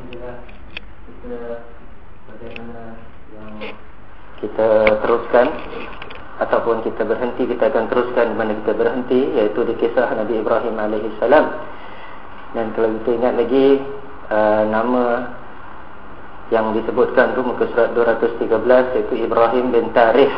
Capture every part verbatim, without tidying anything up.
Alhamdulillah, kita bagaimana yang kita teruskan ataupun kita berhenti, kita akan teruskan di mana kita berhenti, iaitu di kisah Nabi Ibrahim alaihi salam. Dan kalau kita ingat lagi uh, nama yang disebutkan tu muka surat dua ratus tiga belas, iaitu Ibrahim bin Tarikh.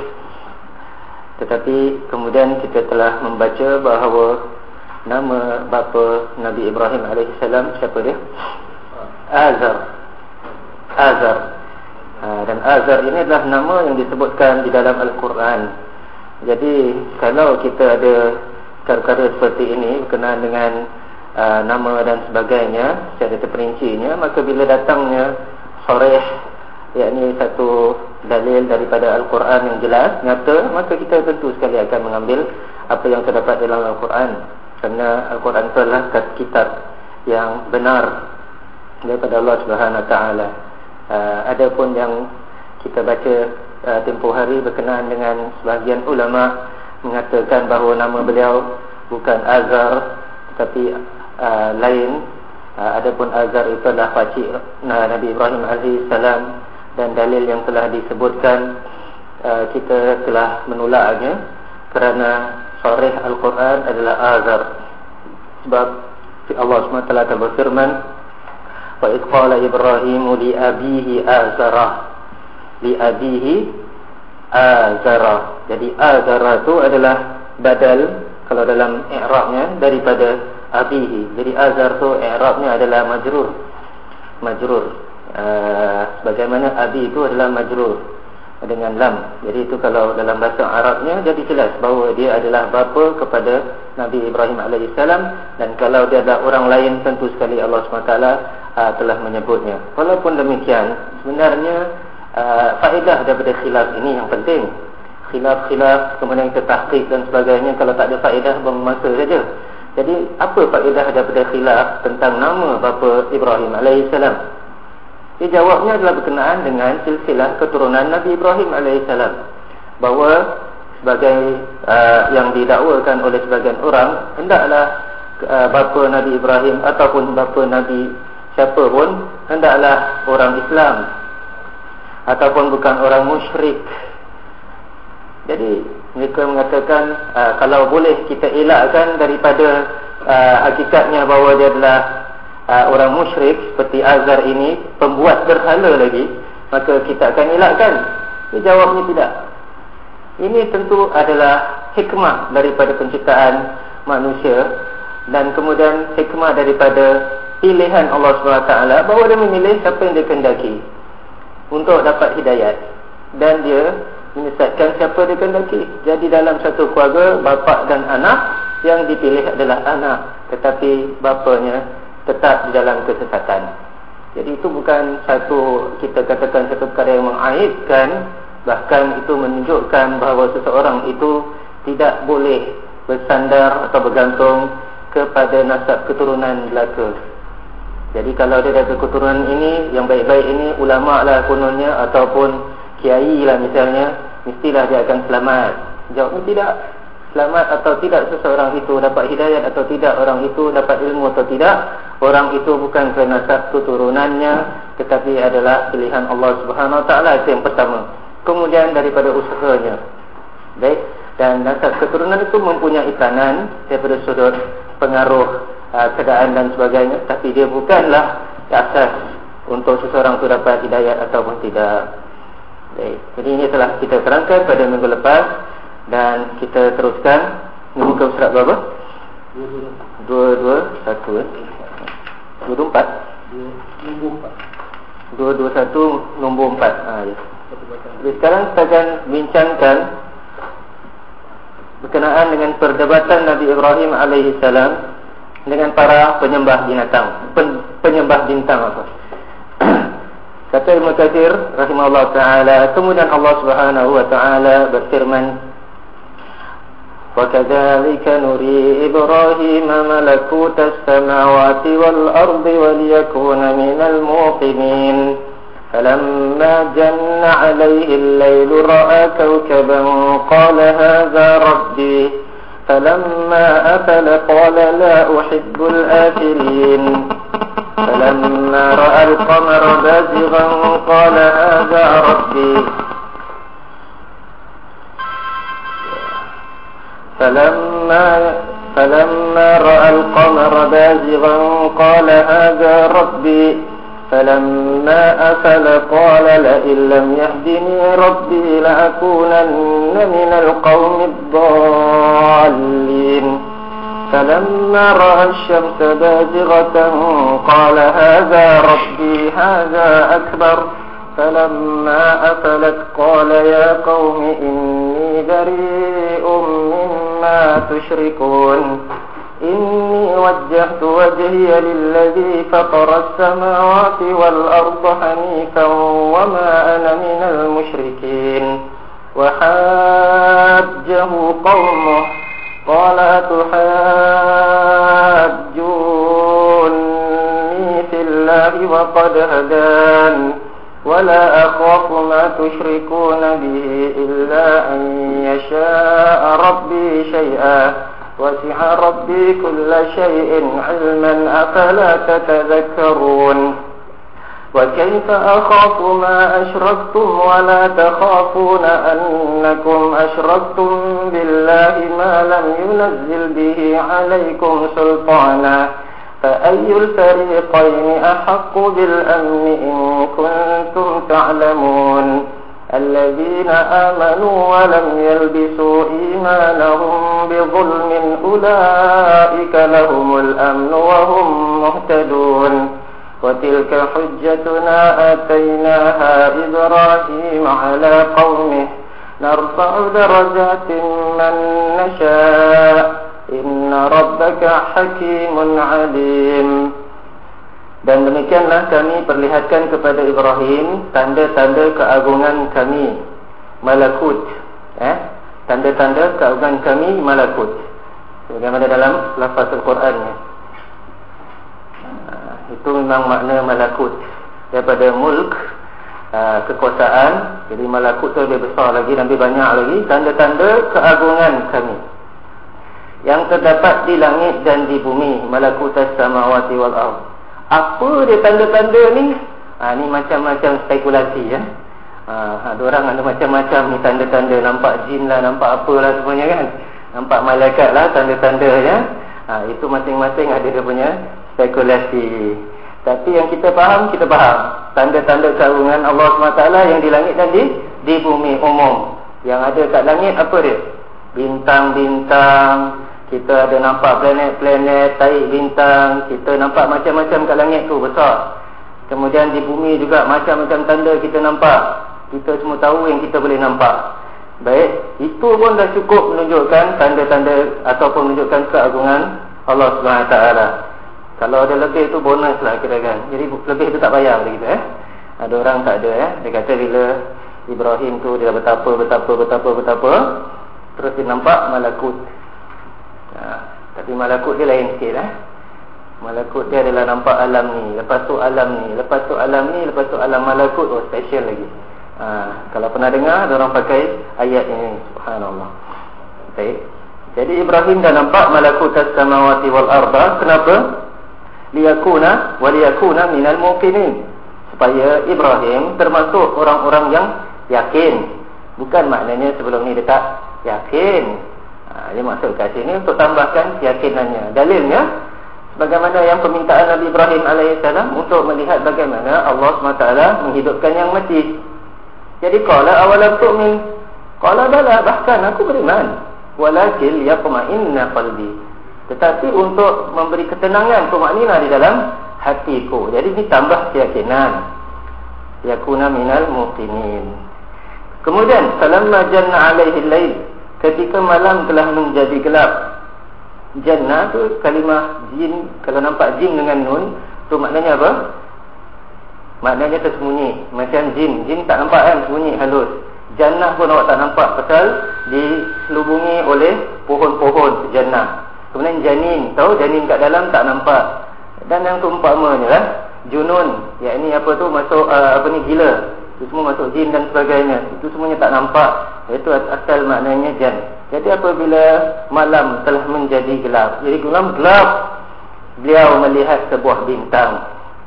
Tetapi kemudian kita telah membaca bahawa nama bapa Nabi Ibrahim alaihi salam siapa dia? Azar. Azar. Ha, dan Azar ini adalah nama yang disebutkan di dalam Al-Quran. Jadi kalau kita ada perkara seperti ini berkenaan dengan uh, nama dan sebagainya secara terperincinya, maka bila datangnya sharih, yakni satu dalil daripada Al-Quran yang jelas, nyata, maka kita tentu sekali akan mengambil apa yang terdapat dalam Al-Quran. Kerana Al-Quran adalah kitab yang benar daripada Allah Subhanahu Wa Taala. Uh, ada pun yang kita baca uh, tempoh hari berkenaan dengan sebahagian ulama mengatakan bahawa nama beliau bukan Azar tetapi uh, lain. Uh, ada pun Azar itu adalah pakcik uh, Nabi Ibrahim alaihi salam, dan dalil yang telah disebutkan uh, kita telah menolaknya kerana sharih Al-Quran adalah Azar. Sebab Allah subhanahu wa taala telah berfirman, wa idh qala Ibrahimu li abihi azara, li abihi azara. Jadi azara itu adalah badal kalau dalam i'rabnya daripada abihi. Jadi azar tu i'rabnya adalah majrur. Majrur. Uh, sebagaimana abi itu adalah majrur dengan lam. Jadi itu kalau dalam bahasa Arabnya jadi jelas bahawa dia adalah bapa kepada Nabi Ibrahim alaihi salam, dan kalau dia adalah orang lain tentu sekali Allah subhanahu wa taala uh, telah menyebutnya. Walaupun demikian, sebenarnya uh, faedah daripada khilaf ini yang penting. Khilaf-khilaf kemudian kita tahqiq dan sebagainya, kalau tak ada faedah buang masa saja. Jadi apa faedah daripada khilaf tentang nama bapa Ibrahim alaihi salam? Dia jawabnya adalah berkenaan dengan silsilah keturunan Nabi Ibrahim alaihi salam, bahawa sebagai uh, yang didakwakan oleh sebagian orang, hendaklah uh, bapa Nabi Ibrahim ataupun bapa Nabi siapa pun hendaklah orang Islam ataupun bukan orang musyrik. Jadi mereka mengatakan uh, kalau boleh kita elakkan daripada uh, hakikatnya bahawa dia adalah Uh, orang musyrik seperti Azar ini, pembuat berhala lagi, maka kita akan elakkan. Dia jawabnya tidak. Ini tentu adalah hikmah daripada penciptaan manusia, dan kemudian hikmah daripada pilihan Allah subhanahu wa taala, bahawa dia memilih siapa yang dia kehendaki untuk dapat hidayat, dan dia menyesatkan siapa dia kehendaki. Jadi dalam satu keluarga, bapa dan anak, yang dipilih adalah anak, tetapi bapanya tetap di dalam kesesatan. Jadi itu bukan satu, kita katakan satu perkara yang mengaibkan, bahkan itu menunjukkan bahawa seseorang itu tidak boleh bersandar atau bergantung kepada nasab keturunan belaka. Jadi kalau dia ada keturunan ini, yang baik-baik ini, ulama lah kononnya ataupun kiai lah misalnya, mestilah dia akan selamat. Jawabnya tidak. Selamat atau tidak seseorang itu, dapat hidayat atau tidak orang itu, dapat ilmu atau tidak, orang itu bukan kerana nasab keturunannya, tetapi adalah pilihan Allah Subhanahu Wa Taala. Itu yang pertama. Kemudian daripada usahanya. Baik, dan nasab keturunan itu mempunyai peranan daripada sudut pengaruh uh, keadaan dan sebagainya, tapi dia bukanlah asas untuk seseorang itu dapat hidayat ataupun tidak. Baik, jadi ini telah kita terangkan pada minggu lepas. Dan kita teruskan. Ini muka surat berapa? dua dua satu eh? dua dua empat dua dua satu nombor empat. ha, ya. Jadi sekarang kita akan bincangkan berkenaan dengan perdebatan Nabi Ibrahim alaihi salam dengan para penyembah binatang, pen, penyembah bintang apa. Kata Ibnu Katsir rahimahullah taala, kemudian Allah Subhanahu wa taala berfirman, وَكَذَلِكَ نُرِي إِبْرَاهِيمَ مَلَكُوتَ السَّمَاوَاتِ وَالْأَرْضِ وَلِيَكُونَ مِنَ الْمُوقِنِينَ فَلَمَّا جَنَّ عَلَيْهِ اللَّيْلُ رَأَى كَوْكَبًا قَالَ هَذَا رَبِّي فَلَمَّا أَفَلَ قَالَ لَا أُحِبُّ الْآفِلِينَ فلما رأى القمر بازغا قال هذا ربي فلما فلما رأى القمر بازغا قال هذا ربي فلما أفل قال لئن لم يهدني ربي لأكونن من القوم الضالين فلما رأى الشمس بازغة قال هذا ربي هذا أكبر فلما أفلت قال يا قوم إني بريء مما تشركون إني وجهت وجهي للذي فطر السماوات والأرض حنيفا وما أنا من المشركين وحاجه قومه قال تحاجوني في الله وقد هدان ولا أخاف ما تشركون به إلا أن يشاء ربي شيئا وسع ربي كل شيء علما أفلا تتذكرون وكيف أخاف ما أشركتم ولا تخافون أنكم أشركتم بالله ما لم ينزل به عليكم سلطانا فأي الفريقين أحق بالأمن إن كنتم تعلمون الذين آمنوا ولم يلبسوا إيمانهم بظلم أولئك لهم الأمن وهم مهتدون وتلك حجتنا آتيناها إبراهيم على قومه نرفع درجات من نشاء إن ربك حكيم عليم. Dan demikianlah kami perlihatkan kepada Ibrahim tanda-tanda keagungan kami malakut, eh? tanda-tanda keagungan kami malakut, sebagaimana dalam lafaz Al-Qurannya. uh, Itu memang makna malakut daripada mulk, uh, kekuasaan. Jadi malakut tu lebih besar lagi, lebih banyak lagi. Tanda-tanda keagungan kami yang terdapat di langit dan di bumi, malakutas samawati wal ardh. Apa dia tanda-tanda ni? Ha, ni macam-macam spekulasi, ya. Ha, ada orang ada macam-macam ni tanda-tanda. Nampak jin lah, nampak apalah semuanya kan. Nampak malaikat lah tanda-tanda, ya. Ha, itu masing-masing ada dia punya spekulasi. Tapi yang kita faham, kita faham tanda-tanda keagungan Allah subhanahu wa taala yang di langit dan di, di bumi umum. Yang ada kat langit apa dia? Bintang-bintang. Kita ada nampak planet-planet, taik bintang. Kita nampak macam-macam kat langit tu besar. Kemudian di bumi juga macam-macam tanda kita nampak. Kita semua tahu yang kita boleh nampak. Baik, itu pun dah cukup menunjukkan tanda-tanda ataupun menunjukkan keagungan Allah subhanahu wa taala. Kalau ada lebih tu bonus lah kira-kira. Jadi lebih tu tak payah begitu, eh. Ada orang tak ada, eh. Dia kata bila Ibrahim tu dia betapa, betapa, betapa, betapa, terus dia nampak malakut. Ha, tapi malakut dia lain sikit, eh. Malakut dia adalah nampak alam ni, lepas tu alam ni, lepas tu alam ni, lepas tu alam malakut. Oh, special lagi. Ha, kalau pernah dengar ada orang pakai ayat ini, subhanallah. Baik. Jadi Ibrahim dah nampak malakutas samawati wal arda. Kenapa? Liyakuna wa liyakuna minal muqinin, supaya Ibrahim termasuk orang-orang yang yakin. Bukan maknanya sebelum ni dia tak yakin. Ha, dia maksud kat sini untuk tambahkan keyakinannya. Dalilnya bagaimana yang permintaan Nabi Ibrahim alaihissalam untuk melihat bagaimana Allah subhanahu wa taala menghidupkan yang mati. Jadi qala awalam tu'min, qala bala, bahkan aku beriman, walakin yatma'inna qalbi, tetapi untuk memberi ketenangan, tumaknina di dalam hatiku. Jadi ditambah keyakinan, yakuna minal muqinin. Kemudian falamma janna alaihi al-lail, ketika malam telah menjadi gelap. Jannah tu kalimah jin, kalau nampak jin dengan nun tu maknanya apa? Maknanya tersembunyi. Macam jin, jin tak nampak kan, sembunyi halus. Jannah pun awak tak nampak pasal diselubungi oleh pohon-pohon jannah. Kemudian janin, tahu janin kat dalam tak nampak. Dan yang keumpamanya lah junun, yakni apa tu masuk uh, apa ni gila. Itu semua masuk jin dan sebagainya. Itu semuanya tak nampak. Itu asal maknanya jan. Jadi apabila malam telah menjadi gelap, jadi gelap gelap, beliau melihat sebuah bintang.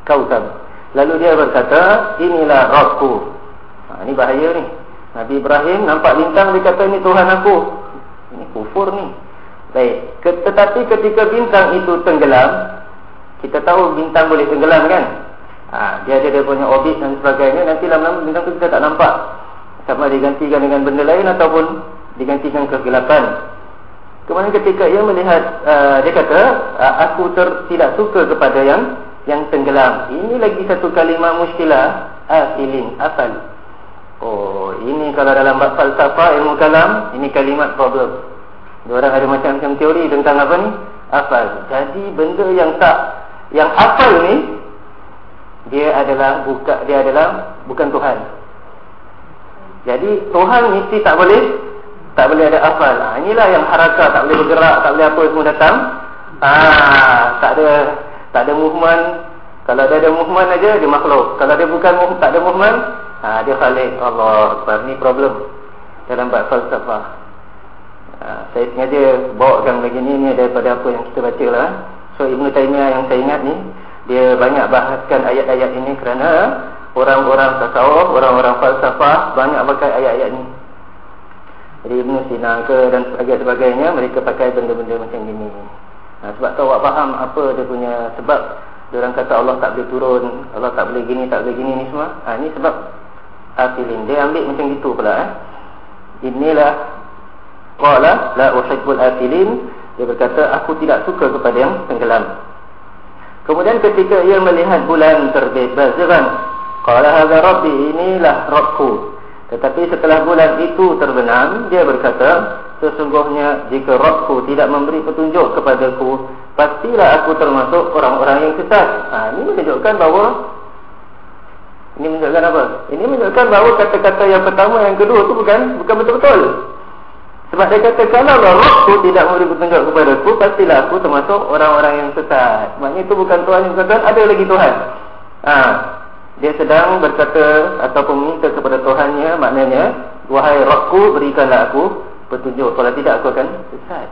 kaukab. Lalu dia berkata, inilah Rabbku. Ha, ini bahaya ni. Nabi Ibrahim nampak bintang, dia kata ini Tuhan aku. Ini kufur ni. Baik, tetapi ketika bintang itu tenggelam, kita tahu bintang boleh tenggelam kan? Ha, dia ada dia punya orbit dan sebagainya. Nanti lama-lama bintang itu kita tak nampak, sama digantikan dengan benda lain ataupun digantikan kegelapan. Kemudian ketika ia melihat, uh, dia kata, uh, aku ter, tidak suka kepada yang yang tenggelam. Ini lagi satu kalimah muskilah, afilin, afal. Oh, ini kalau dalam bab falsafah, ilmu kalam, ini kalimat problem. Diorang ada macam-macam teori tentang apa ni? Afal. Jadi benda yang tak, yang afal ni, dia adalah buka, dia adalah bukan Tuhan. Jadi Tuhan mesti tak boleh, tak boleh ada afal. Ha, inilah yang harakah, tak boleh bergerak, tak boleh apa semua datang. Ah, tak ada, tak ada movement. Kalau dia ada movement aja, dia makhluk. Kalau dia bukan, tak ada movement, ha, dia khalik. Allah Akbar. Ni problem dalam bab falsafah. Ha, saya sengaja bawakan lagi ni, ni daripada apa yang kita baca lah. So Ibn Taymiyah yang saya ingat ni, dia banyak bahaskan ayat-ayat ini kerana orang-orang tasawuf, orang-orang falsafah banyak pakai ayat-ayat ni. Jadi Ibn Sina ke dan sebagainya, mereka pakai benda-benda macam gini. Nah, sebab tu awak faham apa dia punya sebab. Diorang kata Allah tak boleh turun, Allah tak boleh gini, tak boleh gini ni semua. Ha, ni sebab afilin. Dia ambil macam gitu pula eh. Inilah qala la uhibbul afilin. Dia berkata aku tidak suka kepada yang tenggelam. Kemudian ketika ia melihat bulan terbit baziran, qala hadza rabbi, inilah Rabbku. Tetapi setelah bulan itu terbenam, dia berkata, sesungguhnya jika Rabbku tidak memberi petunjuk kepadaku, pastilah aku termasuk orang-orang yang sesat. Ha, ini menunjukkan bahawa, ini menunjukkan apa? Ini menunjukkan bahawa kata-kata yang pertama, yang kedua tu bukan bukan betul-betul. Sebab dia kata, kalau Rabbku tidak memberi petunjuk kepadaku, pastilah aku termasuk orang-orang yang sesat. Maknanya itu bukan Tuhan yang sesat, ada lagi Tuhan. Ha, dia sedang berkata ataupun minta kepada Tuhannya, maknanya, wahai Rabbku, berikanlah aku petunjuk, kalau tidak aku akan sesat.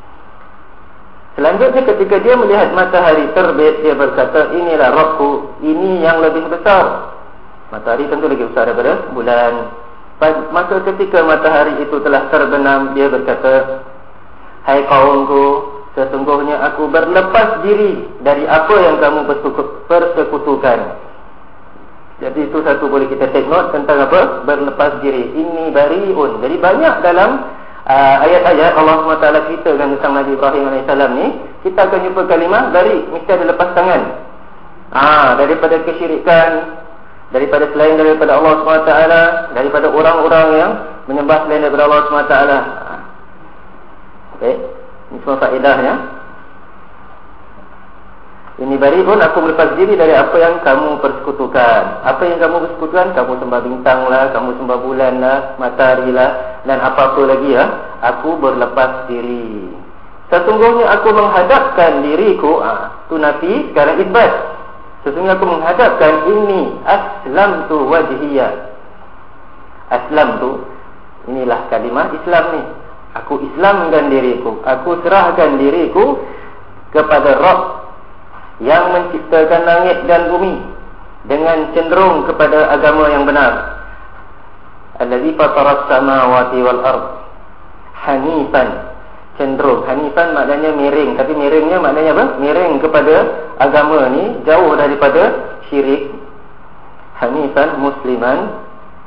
Selanjutnya ketika dia melihat matahari terbit, dia berkata, inilah Rabbku, ini yang lebih besar. Matahari tentu lebih besar daripada bulan. Maka ketika matahari itu telah terbenam, dia berkata, hai kaumku, sesungguhnya aku berlepas diri dari apa yang kamu persekutukan. Jadi itu satu boleh kita take note tentang apa? Berlepas diri. Ini bari'un. Jadi banyak dalam uh, ayat-ayat Allah subhanahu wa taala ceritakan tentang Nabi Ibrahim alaihissalam ni, kita akan jumpa kalimah bari, mesti ada lepas tangan. Ah, daripada kesyirikan, daripada selain daripada Allah subhanahu wa taala, daripada orang-orang yang menyembah selain daripada Allah subhanahu wa taala. Okey, ini semua faedahnya. Ini bari pun aku berlepas diri dari apa yang kamu persekutukan. Apa yang kamu persekutukan? Kamu sembah bintang lah, kamu sembah bulan lah, matahari lah, dan apa-apa lagi lah. Aku berlepas diri. Sesungguhnya aku menghadapkan diriku, ah, tu nafi, sekarang isbat. Sesungguhnya aku menghadapkan ini, aslam tu wajhiyah. Aslam tu, inilah kalimah Islam ni. Aku islamkan diriku, aku serahkan diriku kepada Rabb yang menciptakan langit dan bumi dengan cenderung kepada agama yang benar. Allazi fataras samawati wal ard hanifan, cenderung. Hanifan maknanya miring, tapi miringnya maknanya apa? Miring kepada agama ni, jauh daripada syirik. Hanifan musliman.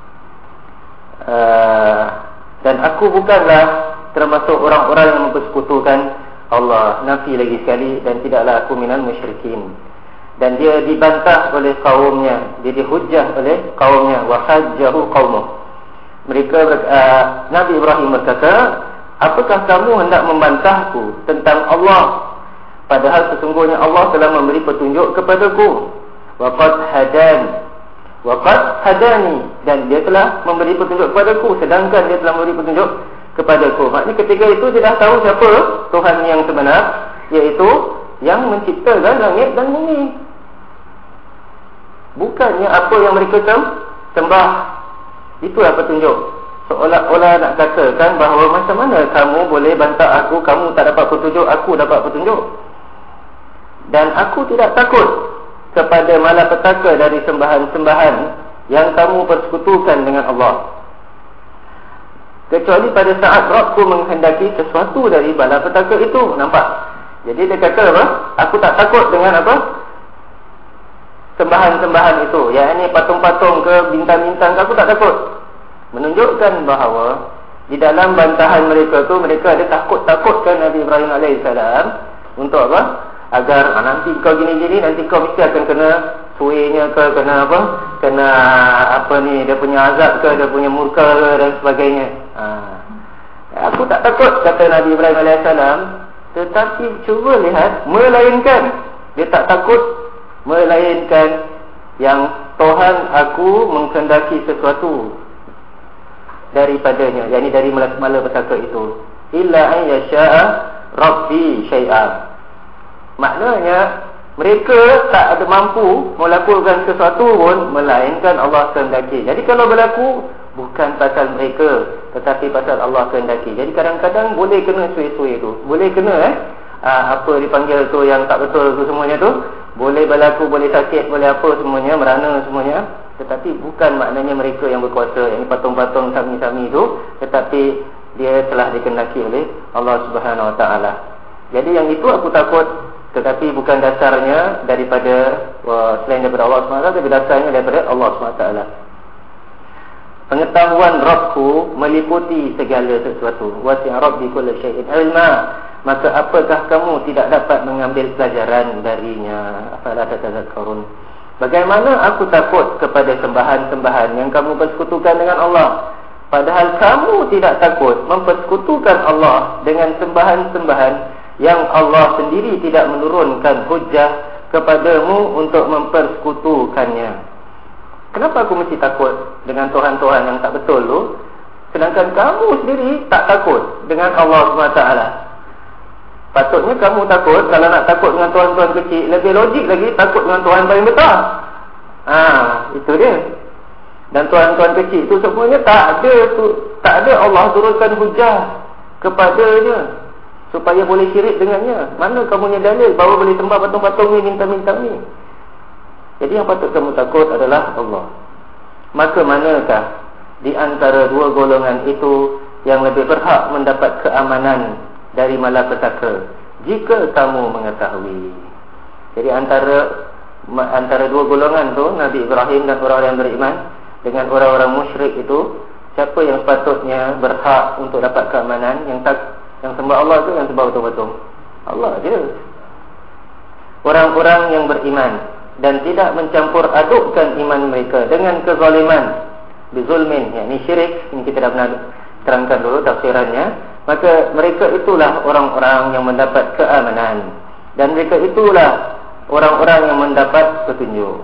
uh, Dan aku bukanlah termasuk orang-orang yang mempersekutukan Allah, nafi lagi sekali, dan tidaklah aku minal musyrikin. Dan dia dibantah oleh kaumnya, dia dihujjah oleh kaumnya, wa hajjahu qaumuh. Mereka uh, Nabi Ibrahim berkata, apakah kamu hendak membantahku tentang Allah, padahal sesungguhnya Allah telah memberi petunjuk kepadaku. Wa qad hadan, wa qad hadani, dan dia telah memberi petunjuk kepadaku, sedangkan dia telah memberi petunjuk kepadaku. Maknanya ketika itu dia dah tahu siapa Tuhan yang sebenar, iaitu yang menciptakan langit dan bumi, bukannya apa yang mereka sembah. Itulah petunjuk. Seolah-olah nak katakan bahawa macam mana kamu boleh bantah aku, kamu tak dapat petunjuk, aku dapat petunjuk. Dan aku tidak takut kepada malapetaka dari sembahan-sembahan yang kamu persekutukan dengan Allah, kecuali pada saat Rabbku menghendaki sesuatu dari malapetaka itu. Nampak? Jadi dia kata apa? Aku tak takut dengan apa? Sembahan-sembahan itu, yang ini patung-patung ke bintang-bintang, aku tak takut. Menunjukkan bahawa di dalam bantahan mereka tu, mereka ada takut-takutkan Nabi Ibrahim alaihissalam untuk apa? Agar ah, nanti kau gini-gini, nanti kau mesti akan kena suinya ke, kena apa? Kena apa ni, dia punya azab ke, dia punya murka ke dan sebagainya. Ha. Aku tak takut, kata Nabi Ibrahim alaihissalam. Tetapi cuba lihat, melainkan dia tak takut, melainkan yang Tuhan aku menghendaki sesuatu daripadanya, yakni dari malapetaka itu. Illa an yasha'a Rabbi syai'a. Maknanya mereka tak ada mampu melakukan sesuatu pun melainkan Allah kehendaki. Jadi kalau berlaku bukan pasal mereka, tetapi pasal Allah kehendaki. Jadi kadang-kadang boleh kena sui-sui tu, boleh kena eh aa, apa dipanggil tu yang tak betul tu semuanya tu, boleh berlaku, boleh sakit, boleh apa semuanya, merana semuanya. Tetapi bukan maknanya mereka yang berkuasa, yang patung-patung sami-sami itu, tetapi dia telah dikehendaki oleh Allah Subhanahu Wa Taala. Jadi yang itu aku takut, tetapi bukan dasarnya daripada wah, selain daripada Allah Subhanahu Wa Taala, tapi dasarnya daripada Allah Subhanahu Wa Taala. Pengetahuan Rabbku meliputi segala sesuatu. Wasi'a Rabbi kulli syai'in ilma. Maka apakah kamu tidak dapat mengambil pelajaran darinya? Afala tatazakkarun. Bagaimana aku takut kepada sembahan-sembahan yang kamu persekutukan dengan Allah, padahal kamu tidak takut mempersekutukan Allah dengan sembahan-sembahan yang Allah sendiri tidak menurunkan hujah kepadamu untuk mempersekutukannya. Kenapa aku mesti takut dengan Tuhan-Tuhan yang tak betul tu, sedangkan kamu sendiri tak takut dengan Allah subhanahu wa taala? Patutnya kamu takut, kalau nak takut dengan Tuhan-Tuhan kecil, lebih logik lagi takut dengan Tuhan paling besar. Ha, itu dia. Dan Tuhan-Tuhan kecil itu semuanya tak ada tu, tak ada Allah turunkan hujah kepadanya supaya boleh syirik dengannya. Mana kamu punya dalil bahawa boleh sembah patung-patung ni, bintang-bintang ni? Jadi yang patut kamu takut adalah Allah. Maka manakah di antara dua golongan itu yang lebih berhak mendapat keamanan dari malapetaka, jika kamu mengetahui? Jadi antara antara dua golongan tu, Nabi Ibrahim dan orang-orang yang beriman dengan orang-orang musyrik itu, siapa yang sepatutnya berhak untuk dapat keamanan? Yang tak, yang sembah Allah tu, yang sembah betul-betul Allah je. Orang-orang yang beriman dan tidak mencampur adukkan iman mereka dengan kezaliman, bizulmin, yakni syirik. Ini kita dah pernah terangkan dulu tafsirannya. Maka mereka itulah orang-orang yang mendapat keamanan, dan mereka itulah orang-orang yang mendapat petunjuk.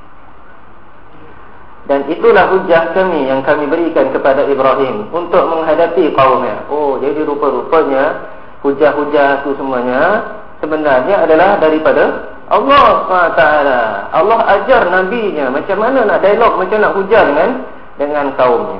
Dan itulah hujah kami yang kami berikan kepada Ibrahim untuk menghadapi kaumnya. Oh, jadi rupa-rupanya hujah-hujah itu semuanya sebenarnya adalah daripada Allah subhanahu wa taala. Allah ajar nabinya macam mana nak dialog, macam nak hujah dengan dengan kaumnya.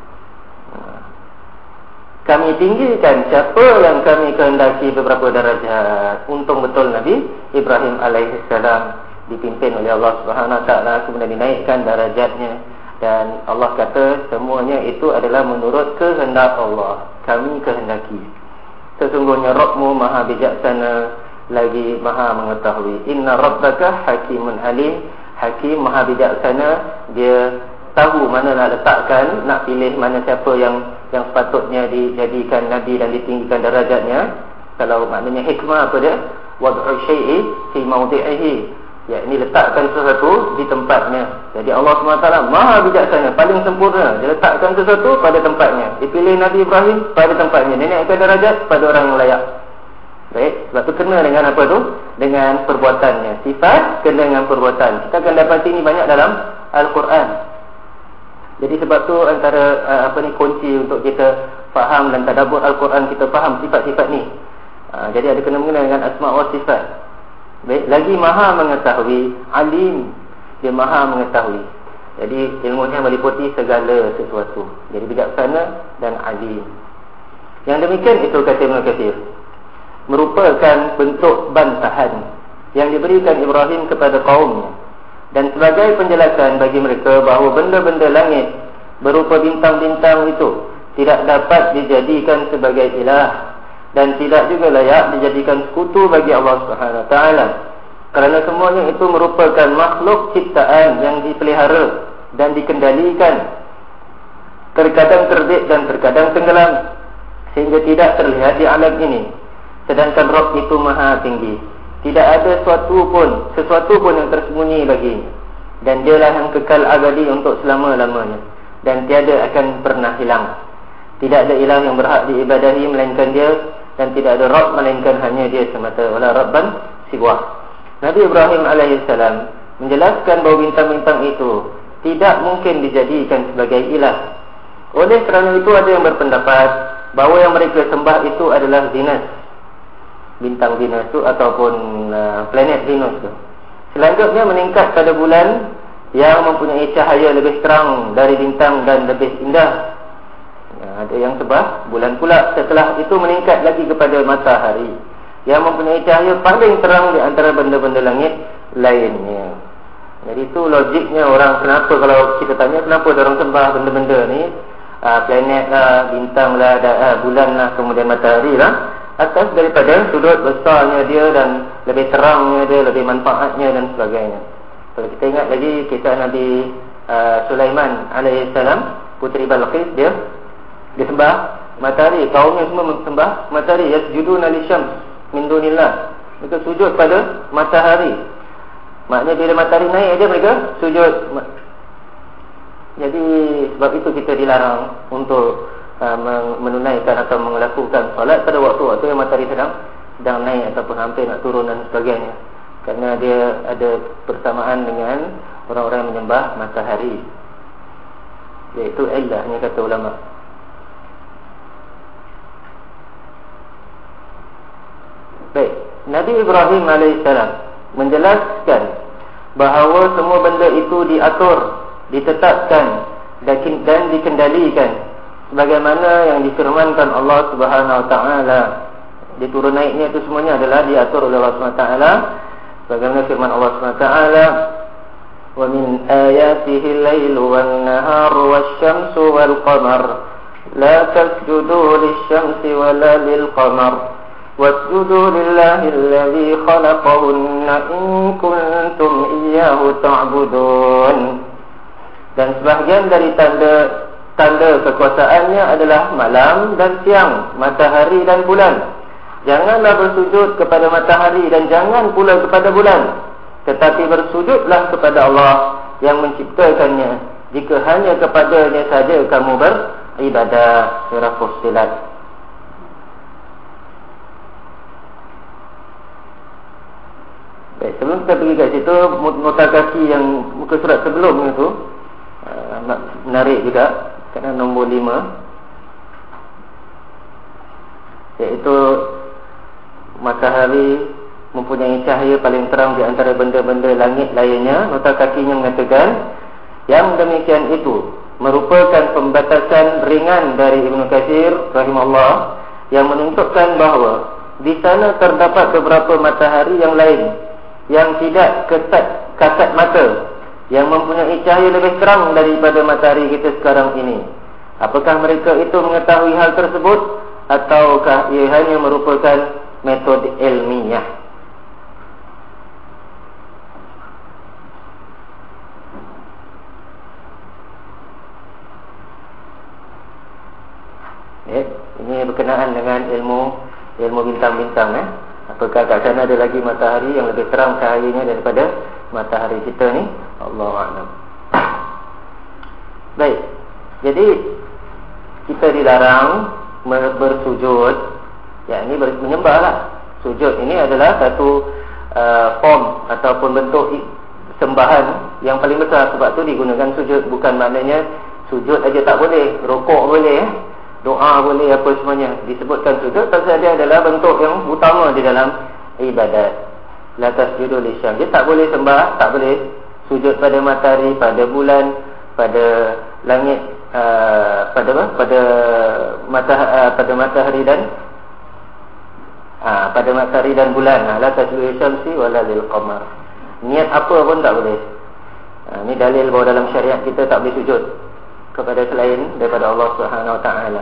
Kami tinggikan siapa yang kami kehendaki beberapa darajat. Untung betul Nabi Ibrahim alaihissalam dipimpin oleh Allah Subhanahu Wa Taala, kemudian dinaikkan darajatnya. Dan Allah kata semuanya itu adalah menurut kehendak Allah. Kami kehendaki. Sesungguhnya Rabbmu maha bijaksana lagi maha mengetahui. Inna rabbaka hakimun alim. Hakim maha bijaksana, dia tahu mana nak letakkan, nak pilih mana siapa yang yang sepatutnya dijadikan nabi dan ditinggikan darajatnya. Kalau maknanya hikmah apa dia? Wad'u syai'i fi mawdi'ihi, yakni letakkan sesuatu di tempatnya. Jadi Allah subhanahu wa taala maha bijaksana, paling sempurna. Dia letakkan sesuatu pada tempatnya. Dipilih Nabi Ibrahim pada tempatnya, dia naikkan darajat pada orang yang layak. Baik, sebab tu kena dengan apa tu? Dengan perbuatannya. Sifat kena dengan perbuatan. Kita akan dapat ini banyak dalam Al-Quran. Jadi sebab tu antara uh, apa ni kunci untuk kita faham dan tadabbur Al-Quran, kita faham sifat-sifat ni. Uh, jadi ada kena-mengena dengan asma wa sifat. Baik, lagi maha mengetahui, alim, dia maha mengetahui. Jadi ilmunya meliputi segala sesuatu. Jadi bijaksana dan alim. Yang demikian itu kata Ibnu Katsir, merupakan bentuk bantahan yang diberikan Ibrahim kepada kaumnya Dan sebagai penjelasan bagi mereka bahawa benda-benda langit berupa bintang-bintang itu tidak dapat dijadikan sebagai ilah dan tidak juga layak dijadikan sekutu bagi Allah Subhanahu Wa Taala, kerana semuanya itu merupakan makhluk ciptaan yang dipelihara dan dikendalikan, terkadang terbit dan terkadang tenggelam, sehingga tidak terlihat di alam ini. Sedangkan Rabb itu maha tinggi, tidak ada sesuatu pun sesuatu pun yang tersembunyi baginya, dan dialah yang kekal abadi untuk selama-lamanya, dan tiada akan pernah hilang. Tidak ada ilah yang berhak diibadahi melainkan dia, dan tidak ada Rabb melainkan hanya dia semata, wala rabban siwah. Nabi Ibrahim alaihissalam menjelaskan bahawa bintang-bintang itu tidak mungkin dijadikan sebagai ilah. Oleh kerana itu ada yang berpendapat bahawa yang mereka sembah itu adalah Venus, bintang Venus itu ataupun uh, planet Venus itu. Selanjutnya meningkat pada bulan yang mempunyai cahaya lebih terang dari bintang dan lebih indah. Ya, ada yang sebab bulan pula. Setelah itu meningkat lagi kepada matahari yang mempunyai cahaya paling terang di antara benda-benda langit lainnya. Jadi itu logiknya orang. Kenapa kalau kita tanya kenapa orang sembah benda-benda ni, uh, planet lah, bintang lah, da, uh, bulan lah, kemudian matahari lah, atas daripada sudut besarnya dia dan lebih terangnya dia, lebih manfaatnya dan sebagainya. Kalau kita ingat lagi kisah Nabi uh, Sulaiman alaihissalam, puteri Balqis, dia dia sembah matahari. Kaumnya semua sembah matahari. Yasjuduna lisyams min dunillah, mereka sujud pada matahari. Maknanya bila matahari naik aja mereka sujud. Jadi sebab itu kita dilarang untuk uh, menunaikan atau melakukan solat pada waktu-waktu yang matahari sedang sedang naik ataupun hampir nak turun dan sebagainya, kerana dia ada persamaan dengan orang-orang yang menyembah matahari. Iaitu ilahnya kata ulama. Baik, Nabi Ibrahim alaihissalam menjelaskan bahawa semua benda itu diatur, ditetapkan dan dikendalikan sebagaimana yang difirmankan Allah Subhanahu Wa Taala. Diturun naiknya itu semuanya adalah diatur oleh Allah Subhanahu Wa Taala, sebagaimana firman Allah Subhanahu Wa Taala, wa min ayatihi al-lailu wan-naharu wasyamsu wal-qamar la tasjudu lisyamsi wala lil-qamar wasjudu lillahi alladhi khalaqahunna in kuntum iyyahu ta'budun. Dan sebahagian dari tanda tanda kekuasaannya adalah malam dan siang, matahari dan bulan. Janganlah bersujud kepada matahari dan jangan pula kepada bulan, tetapi bersujudlah kepada Allah yang menciptakannya, jika hanya kepadanya saja kamu beribadah. Surah Fussilat. Baik, sebelum kita pergi kat situ, nota kaki yang muka surat sebelumnya tu uh, menarik juga, kerana nombor lima, iaitu matahari mempunyai cahaya paling terang di antara benda-benda langit lainnya. Nota kakinya mengatakan yang demikian itu merupakan pembatasan ringan dari Ibnu Katsir rahimahullah, yang menunjukkan bahawa di sana terdapat beberapa matahari yang lain yang tidak kesat kasat mata, yang mempunyai cahaya lebih terang daripada matahari kita sekarang ini. Apakah mereka itu mengetahui hal tersebut, ataukah ia hanya merupakan metode ilmiah? Eh, ini berkenaan dengan ilmu ilmu bintang-bintang. Eh? Apakah kat sana ada lagi matahari yang lebih terang cahayanya daripada matahari kita ni? Allahu a'lam. Baik. Jadi kita dilarang bersujud, yakni menyembahlah. Sujud ini adalah satu uh, form ataupun bentuk sembahan yang paling besar. Sebab tu digunakan sujud. Bukan maknanya sujud aja tak boleh, rukuk boleh, eh? doa boleh, apa semuanya. Disebutkan sujud pasal dia adalah bentuk yang utama di dalam ibadat. La tasjudu lisyams. Dia tak boleh sembah, tak boleh sujud pada matahari, pada bulan, pada langit, uh, pada apa? Pada matahari, uh, pada matahari dan uh, pada matahari dan bulan. La tasjudu lisyamsi wala lil qamar. Niat apa pun tak boleh. Ha, ini dalil bahawa dalam syariat kita tak boleh sujud kepada selain daripada Allah Subhanahu Wa Taala.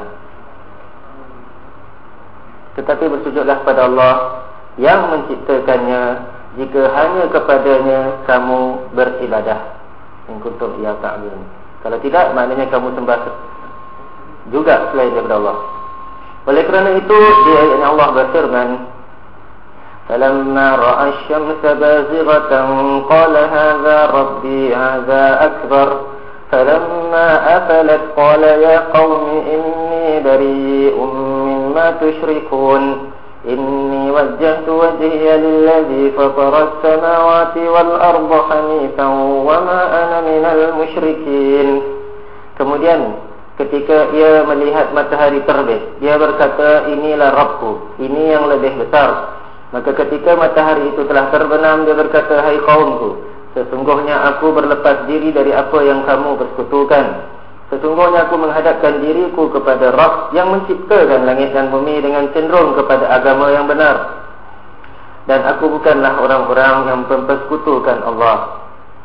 Tetapi bersujudlah kepada Allah yang menciptakannya, jika hanya kepadanya kamu beribadah. In kuntum iyyahu ta'budun. Kalau tidak, maknanya kamu sembah juga selain daripada Allah. Oleh kerana itu, di ayat Allah berfirman, فَلَمَّا رَأَى الشَّمْسَ بَازِغَةً قَالَ هَذَا رَبِّي هَذَا أَكْبَرُ فَلَمَّا أَفَلَتْ قَالَ يَا قَوْمِ إِنِّي بَرِيءٌ مِّمَّا تُشْرِكُونَ إِنِّي وَجَّهْتُ وَجْهِيَ لِلَّذِي فَطَرَ السَّمَاوَاتِ وَالْأَرْضَ حَنِيفًا وَمَا أَنَا مِنَ الْمُشْرِكِينَ. Kemudian ketika ia melihat matahari terbit, dia berkata, inilah Rabbku, ini yang lebih besar. Maka ketika matahari itu telah terbenam, dia berkata, hai kaumku, sesungguhnya aku berlepas diri dari apa yang kamu persekutukan. Sesungguhnya aku menghadapkan diriku kepada Rabb yang menciptakan langit dan bumi dengan cenderung kepada agama yang benar. Dan aku bukanlah orang-orang yang mempersekutukan Allah.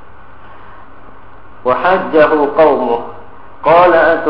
Wa hajjahu qaumuh qala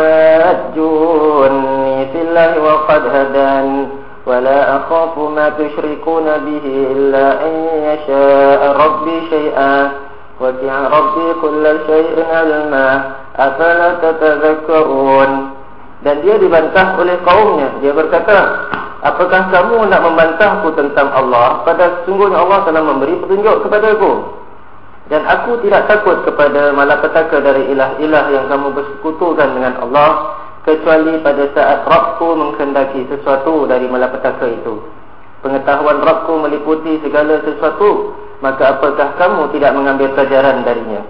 atuhajjunni fillahi wa qad hadan wa la akhafu ma tusyrikuna bihi illa an yasha'a rabbi syai'an wasi'a rabbi kulla syai'in ilma afala tatadhakkarun. Dan dia dibantah oleh kaumnya. Dia berkata, apakah kamu nak membantahku tentang Allah, padahal sesungguhnya Allah telah memberi petunjuk kepadaku, dan aku tidak takut kepada malapetaka dari ilah-ilah yang kamu bersekutukan dengan Allah, kecuali pada saat Rabbku menghendaki sesuatu dari malapetaka itu. Pengetahuan Rabbku meliputi segala sesuatu, maka apakah kamu tidak mengambil pelajaran darinya?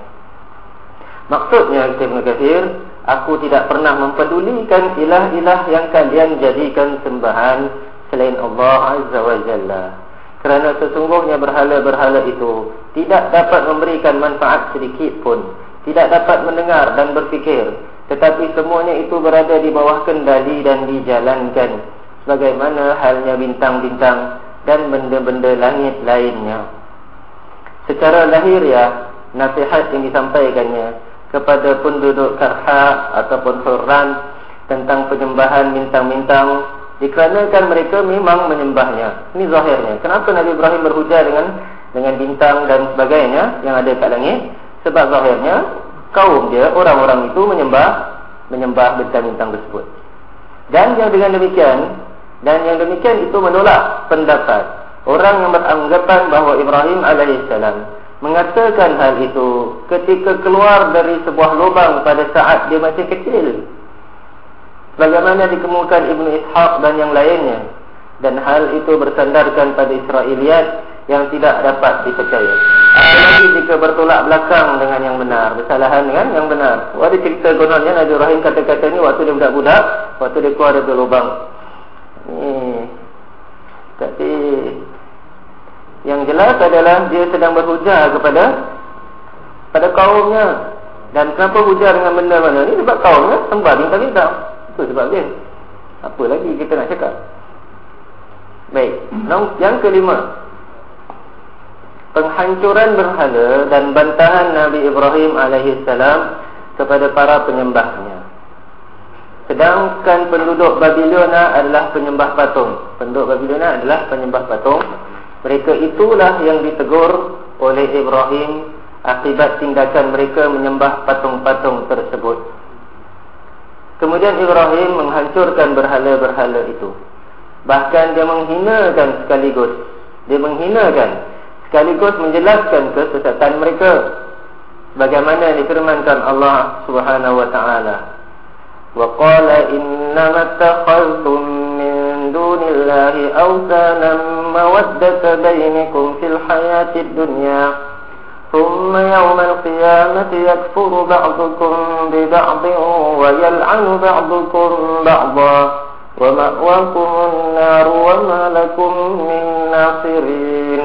Maksudnya, Ibn Katsir, aku tidak pernah mempedulikan ilah-ilah yang kalian jadikan sembahan selain Allah Azza wa Jalla, kerana sesungguhnya berhala-berhala itu tidak dapat memberikan manfaat sedikit pun, tidak dapat mendengar dan berfikir, tetapi semuanya itu berada di bawah kendali dan dijalankan, sebagaimana halnya bintang-bintang dan benda-benda langit lainnya. Secara lahiriah, nasihat yang disampaikannya kepada penduduk Karha ataupun Hurran tentang penyembahan bintang-bintang, dikarenakan mereka memang menyembahnya. Ini zahirnya. Kenapa Nabi Ibrahim berhujah dengan dengan bintang dan sebagainya yang ada kat langit? Sebab zahirnya kaum dia, orang-orang itu menyembah menyembah bintang-bintang tersebut. Dan yang dengan demikian, dan yang demikian itu menolak pendapat orang yang beranggapan bahawa Ibrahim alaihissalam mengatakan hal itu ketika keluar dari sebuah lubang pada saat dia masih kecil, bagaimana dikemukakan Ibnu Ishaq dan yang lainnya, dan hal itu bersandarkan pada Israiliyat yang tidak dapat dipercaya. Apalagi jika bertolak belakang dengan yang benar, bersalahan dengan yang benar. Ada cerita kononnya Nabi Ibrahim kata-kata ni waktu dia budak-budak, waktu dia keluar dari lubang ni. Tapi yang jelas adalah dia sedang berhujah kepada pada kaumnya. Dan kenapa hujah dengan benda mana ni? Sebab kaumnya sembah bintang-bintang. Itu sebab dia. Apa lagi kita nak cakap? Baik, yang kelima, penghancuran berhala dan bantahan Nabi Ibrahim alaihissalam kepada para penyembahnya. Sedangkan penduduk Babilonia adalah penyembah patung. Penduduk Babilonia adalah penyembah patung. Mereka itulah yang ditegur oleh Ibrahim akibat tindakan mereka menyembah patung-patung tersebut. Kemudian Ibrahim menghancurkan berhala-berhala itu. Bahkan dia menghinakan sekaligus. Dia menghinakan sekaligus menjelaskan kesesatan mereka. Bagaimana difirmankan Allah Subhanahu wa taala, "Wa qala innama takhaztum min dunillahi awsanan mawaddata bainakum fil hayatid dunya thumma yawmal qiyamati yakfuru ba'dukum bi ba'din wa yal'anu ba'dukum ba'dha wa ma'wakumun nar wa ma lakum min nasirin."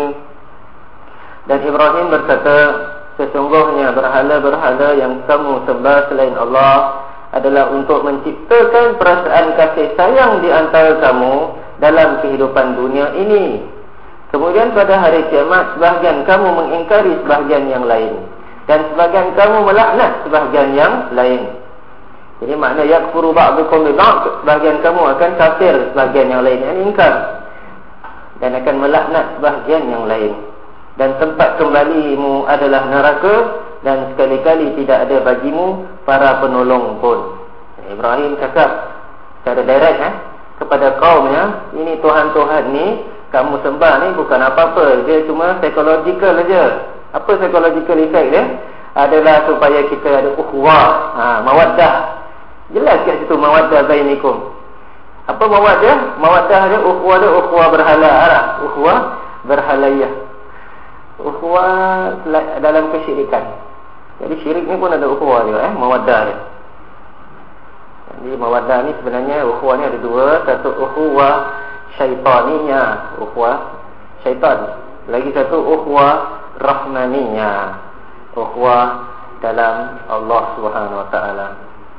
Dan Ibrahim berkata, sesungguhnya berhala-berhala yang kamu sembah selain Allah adalah untuk menciptakan perasaan kasih sayang di antara kamu dalam kehidupan dunia ini. Kemudian pada hari kiamat, sebahagian kamu mengingkari sebahagian yang lain. dan sebahagian kamu melaknat sebahagian yang lain. Jadi makna yakfuru ba'dukum bi ba'd, sebahagian kamu akan kafir sebahagian yang lain, yang ingkar, dan akan melaknat sebahagian yang lain. Dan tempat kembalimu adalah neraka, dan sekali-kali tidak ada bagimu para penolong pun. Ibrahim cakap secara direct eh, kepada kaumnya, ini Tuhan-Tuhan ni kamu sembah ni bukan apa-apa, dia cuma psychological saja. Apa psychological effect dia? Adalah supaya kita ada ukhuwah, ha, mawaddah. Jelas kat situ mawaddah bainikum. Apa mawaddah? Mawaddah dia ukhuwah dia ukhuwah berhala lah, ukhuwah berhalaiah, ukhuwah dalam kesyirikan. Jadi syirik ni pun ada ukhuwah dia, eh, mawaddah dia. Jadi mawaddah ni sebenarnya ukhuwah ni ada dua. Satu ukhuwah syaitaniyah, ukhuwah syaitan. Lagi satu ukhuwah rahmaniyah, ukhuwah dalam Allah Subhanahu Wa Taala.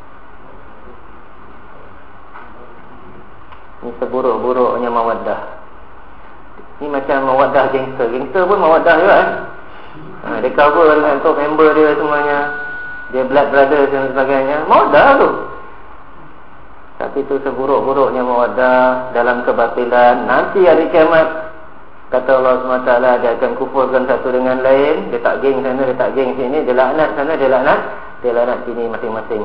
Ini seburuk-buruknya mawaddah. Ini macam mawaddah gangster. Gangster pun mawaddah juga eh? ha, Dia cover untuk member dia semuanya, dia blood brothers dan sebagainya. Mawaddah tu. Tapi itu seburuk-buruknya mawaddah dalam kebatilan. Nanti hari kiamat, kata Allah subhanahu wa taala, dia akan kufurkan satu dengan lain. Dia tak geng sana, dia tak geng sini, dia laknat sana, dia laknat, dia laknat sini masing-masing.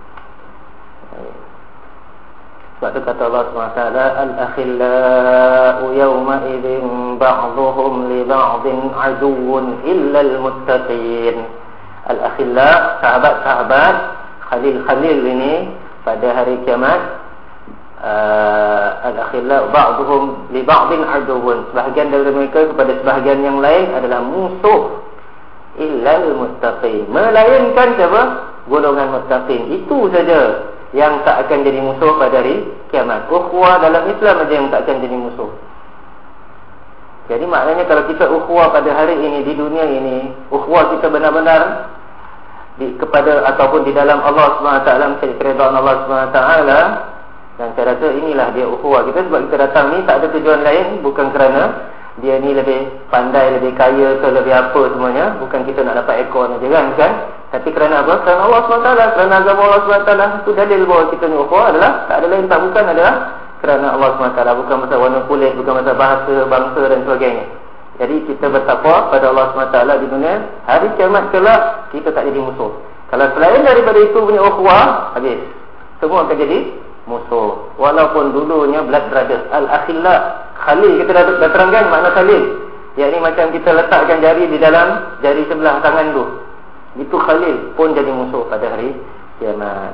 Sebab tu kata Allah subhanahu wa taala, al-akhillau yawma idzin ba'dhuhum li ba'dhin aduwwun illa al-muttaqin. Al-akhillau, sahabat-sahabat, khalil-khalil ini pada hari kiamat, uh, al-akhillau ba'dhuhum li ba'dhin aduwwun, sebahagian dari mereka kepada sebahagian yang lain adalah musuh, illa al-muttaqin, melainkan siapa? Golongan muttaqin. Itu saja yang tak akan jadi musuh pada hari kiamat. Ukhuwah dalam Islam aja yang tak akan jadi musuh. Jadi maknanya kalau kita ukhuwah pada hari ini, di dunia ini, ukhuwah kita benar-benar di, kepada ataupun di dalam Allah subhanahu wa taala, mencari keridhaan Allah subhanahu wa taala, dan saya rasa inilah dia ukhuwah kita. Sebab kita datang ni tak ada tujuan lain, bukan kerana dia ni lebih pandai, lebih kaya ke lebih apa semuanya, bukan kita nak dapat ekor saja kan, kan? Tapi kerana apa? Kerana Allah subhanahu wa taala, kerana agama Allah subhanahu wa taala. Itu dalil bahawa kita ni ukhuwah adalah tak ada lain tak bukan adalah kerana Allah subhanahu wa taala, bukan pasal warna kulit, bukan pasal bahasa, bangsa dan sebagainya. Jadi kita bertakwa pada Allah subhanahu wa taala di dunia, hari kiamat kelak kita tak jadi musuh. Kalau selain daripada itu punya ukhuwah, habis, semua akan jadi musuh. Walaupun dulunya blood brothers, al-akhilla, khalil, kita dah, dah terangkan makna khalil. Yakni macam kita letakkan jari di dalam jari sebelah tangan tu, itu khalil pun jadi musuh pada hari kiamat.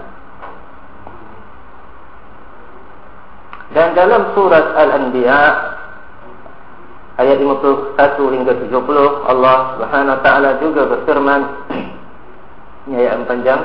Dan dalam surat Al-Anbiya ayat lima puluh satu hingga tujuh puluh, Allah Subhanahu wa taala juga berfirman, ini ayat yang panjang,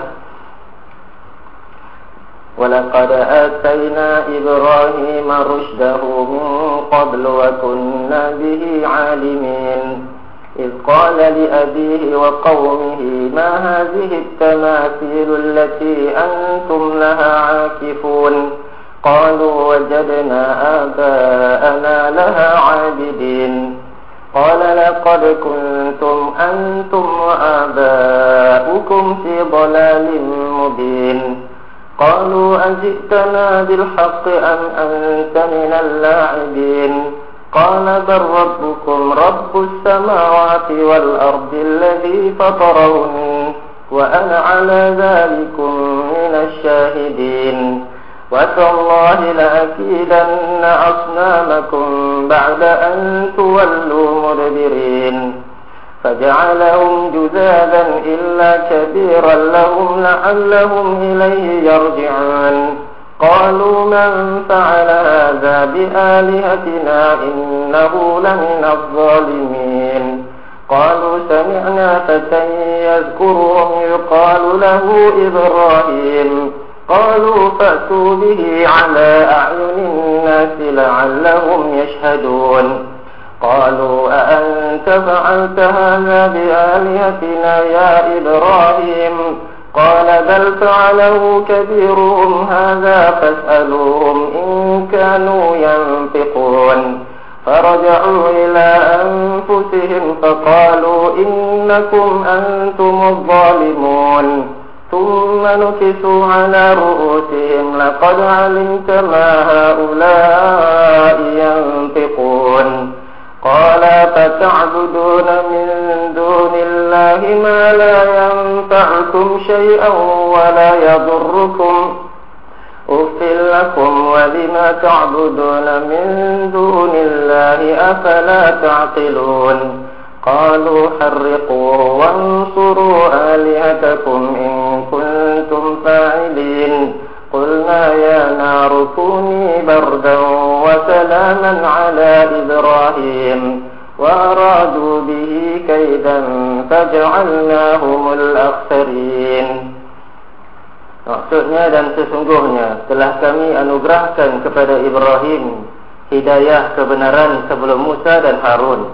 وَلَقَدْ آتَيْنَا إِبْرَاهِيمَ رُشْدَهُ مِنْ قَبْلُ وَكُنَّا بِهِ عَالِمِينَ إِذْ قَالَ لِأَبِيهِ وَقَوْمِهِ مَا هَذِهِ التَّمَاثِيلُ الَّتِي أَنْتُمْ لَهَا عَاكِفُونَ قَالُوا وَجَدْنَا آبَاءَنَا لَهَا عَابِدِينَ قَالَ لَقَدْ كُنْتُمْ أَنْتُمْ وَآبَاؤُكُمْ فِي ضَلَالٍ مُبِينٍ قالوا أجئتنا بالحق أم أنت من اللاعبين قال بل ربكم رب السماوات والأرض الذي فطرهن وأنا على ذلكم من الشاهدين وتالله لأكيدن أصنامكم بعد أن تولوا مدبرين فجعلهم جذاذا إلا كبيرا لهم لعلهم إليه يرجعون قالوا من فعل هذا بآلهتنا إنه لمن الظالمين قالوا سمعنا فتى يذكرهم يقال له إبراهيم قالوا فأتوا به على أعين الناس لعلهم يشهدون قالوا أأنت فعلت هذا بآلهتنا يا إبراهيم قال بل فعله كبيرهم هذا فاسألوهم إن كانوا ينطقون فرجعوا إلى أنفسهم فقالوا إنكم أنتم الظالمون ثم نكسوا على رؤوسهم لقد علمت ما هؤلاء ينطقون قال فتعبدون من دون الله ما لا ينفعكم شيئا ولا يضركم أُفٍّ لكم ولما تعبدون من دون الله أفلا تعقلون قالوا حرقوا وانصروا آلهتكم إن كنتم فاعلين قلنا يا نار كوني بردا وسلاما على إبراهيم وأرادوا به كيدا فجعلناهم الأخسرين. Maksudnya dan sesungguhnya telah kami anugerahkan kepada Ibrahim hidayah kebenaran sebelum Musa dan Harun.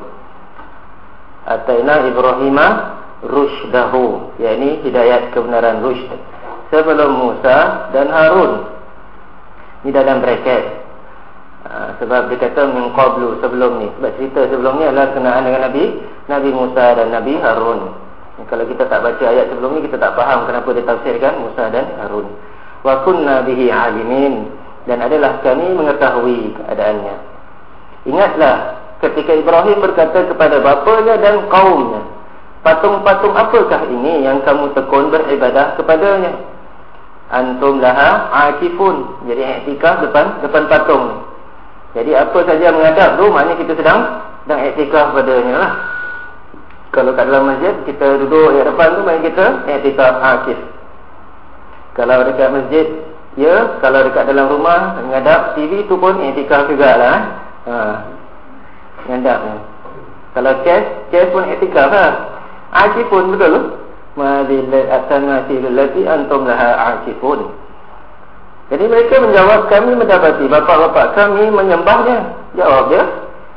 Ataina Ibrahimah rusydahu, yakni hidayat kebenaran rusyd sebelum Musa dan Harun. Ini dalam bracket. Ha, sebab dikata min qablu, sebelum ni. Sebab cerita sebelum ni adalah kenaan dengan Nabi Nabi Musa dan Nabi Harun. Kalau kita tak baca ayat sebelum ni, kita tak faham kenapa dia tafsirkan Musa dan Harun. Wa kunna bihi alimin, dan adalah kami mengetahui keadaannya. Ingatlah ketika Ibrahim berkata kepada bapanya dan kaumnya, patung-patung apakah ini yang kamu tekun beribadah kepadanya? Antum laha akifun. Jadi iktikaf depan depan patung. Jadi apa saja menghadap tu, maknanya kita sedang sedang iktikaf padanya lah. Kalau kat dalam masjid kita duduk di depan tu, maknanya kita iktikaf akif. Kalau dekat masjid, ya, kalau dekat dalam rumah menghadap T V tu pun iktikaf jugalah. Ha. Menghadap ni. Kalau kes, kes pun iktikaf lah. Akif pun betul tu. Madillat atanati allati antum laha akifun. Jadi mereka menjawab, kami mendapati bapak-bapak kami menyembahnya. Jawab dia,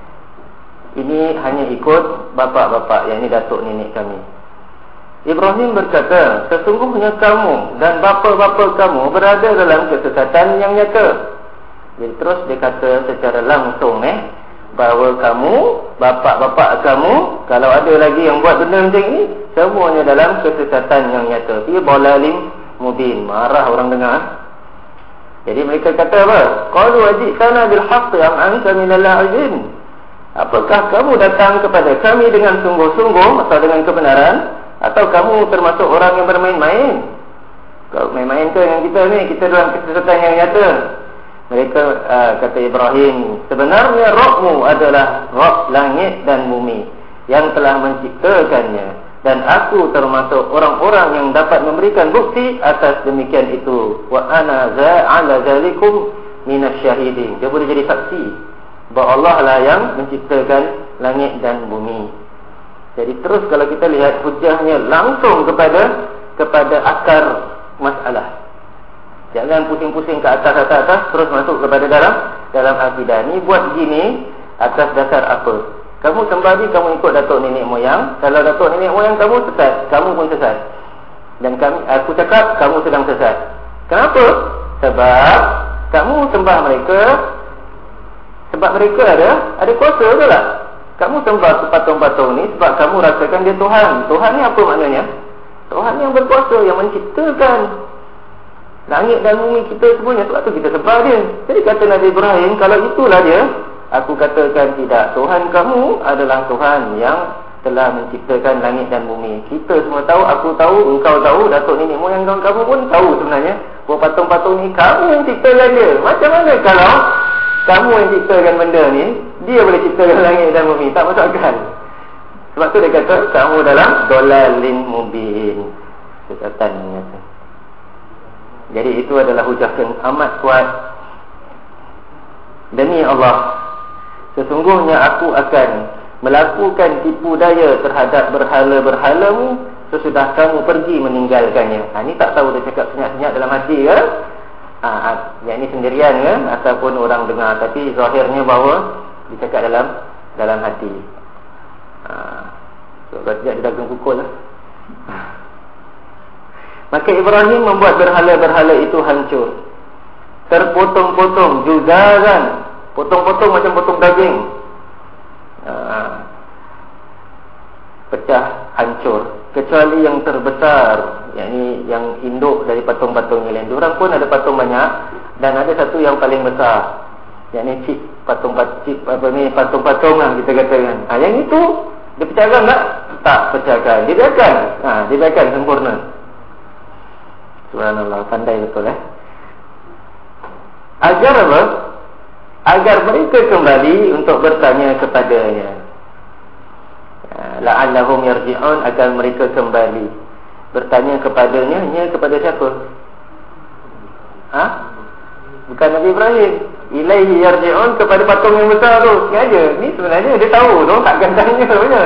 ini hanya ikut bapak-bapak, yang ini datuk nenek kami. Ibrahim berkata, sesungguhnya kamu dan bapa-bapa kamu berada dalam kesesatan yang nyata. Jadi terus dia kata secara langsung eh bahawa kamu, bapak-bapak kamu, kalau ada lagi yang buat benda macam ini, semuanya dalam kesesatan yang nyata. Dia bolalim mubin. Marah orang dengar. Jadi mereka kata apa? Qalu ajitana bil haqqi am anta minal la'ibin. Apakah kamu datang kepada kami dengan sungguh-sungguh atau dengan kebenaran, atau kamu termasuk orang yang bermain-main? Kau main-main ke dengan kita ni? Kita dalam kesesatan yang nyata. Mereka uh, kata Ibrahim, sebenarnya Rabbmu adalah Rabb langit dan bumi yang telah menciptakannya, dan aku termasuk orang-orang yang dapat memberikan bukti atas demikian itu. Wa ana za'ala zalikum minasyahidin. Dia boleh jadi saksi bahawa Allah lah yang menciptakan langit dan bumi. Jadi terus kalau kita lihat hujahnya langsung kepada kepada akar masalah. Jangan pusing-pusing ke atas-atas-atas terus masuk kepada dalam dalam akidah. Ni buat gini atas dasar apa? Kamu sembah ni, kamu ikut datuk nenek moyang. Kalau datuk nenek moyang kamu sesat, kamu pun sesat. Dan kami, aku cakap kamu sedang sesat. Kenapa? Sebab kamu sembah mereka, sebab mereka ada ada kuasa ke tak? Kamu sembah patung-patung ni sebab kamu rasakan dia Tuhan. Tuhan ni apa maknanya? Tuhan yang berkuasa, yang menciptakan langit dan bumi kita semuanya. Sebab tu kita sembah dia. Jadi kata Nabi Ibrahim, kalau itulah dia, aku katakan tidak. Tuhan kamu adalah Tuhan yang telah menciptakan langit dan bumi. Kita semua tahu, aku tahu, engkau tahu, datuk nenek moyang kamu pun tahu sebenarnya bahawa patung-patung ni kamu yang ciptakan dia. Macam mana kalau kamu yang ciptakan benda ni, dia boleh ciptakan langit dan bumi? Tak masuk akal. Sebab tu dia kata kamu dalam dolalin mubin, kesesatan yang nyata. Jadi itu adalah hujah yang amat kuat. Demi Allah, sesungguhnya aku akan melakukan tipu daya terhadap berhala-berhalamu sesudah kamu pergi meninggalkannya. Ha, ni tak tahu dia cakap senyap-senyap dalam hati ke? Ha, ha, yang ni sendirian ke? Ataupun orang dengar. Tapi zahirnya bahawa dia cakap dalam dalam hati. Ha, so, kalau tidak dia dah kena pukul lah. Maka Ibrahim membuat berhala-berhala itu hancur, terpotong-potong, juzaran, potong-potong macam potong daging. hancur, kecuali yang terbesar, yakni yang induk dari patung-patung yang lain. Diorang pun ada patung banyak, dan ada satu yang paling besar, yakni cip patung-patung apa ni patung-patung lah kita katakan. Ha, yang itu dia pecahkan tak? Tak pecahkan. Dia biarkan. Ha, dia biarkan sempurna. Subhanallah, pandai betul eh. Agar apa? Agar mereka kembali untuk bertanya kepadanya. La'allahum yarji'un, agar mereka kembali bertanya kepadanya. Nya kepada siapa? Ha? Bukan Nabi Ibrahim. Ilaihi yarji'un, kepada patung yang besar tu. Sengaja. Ni sebenarnya dia tahu tu, takkan tanya punya.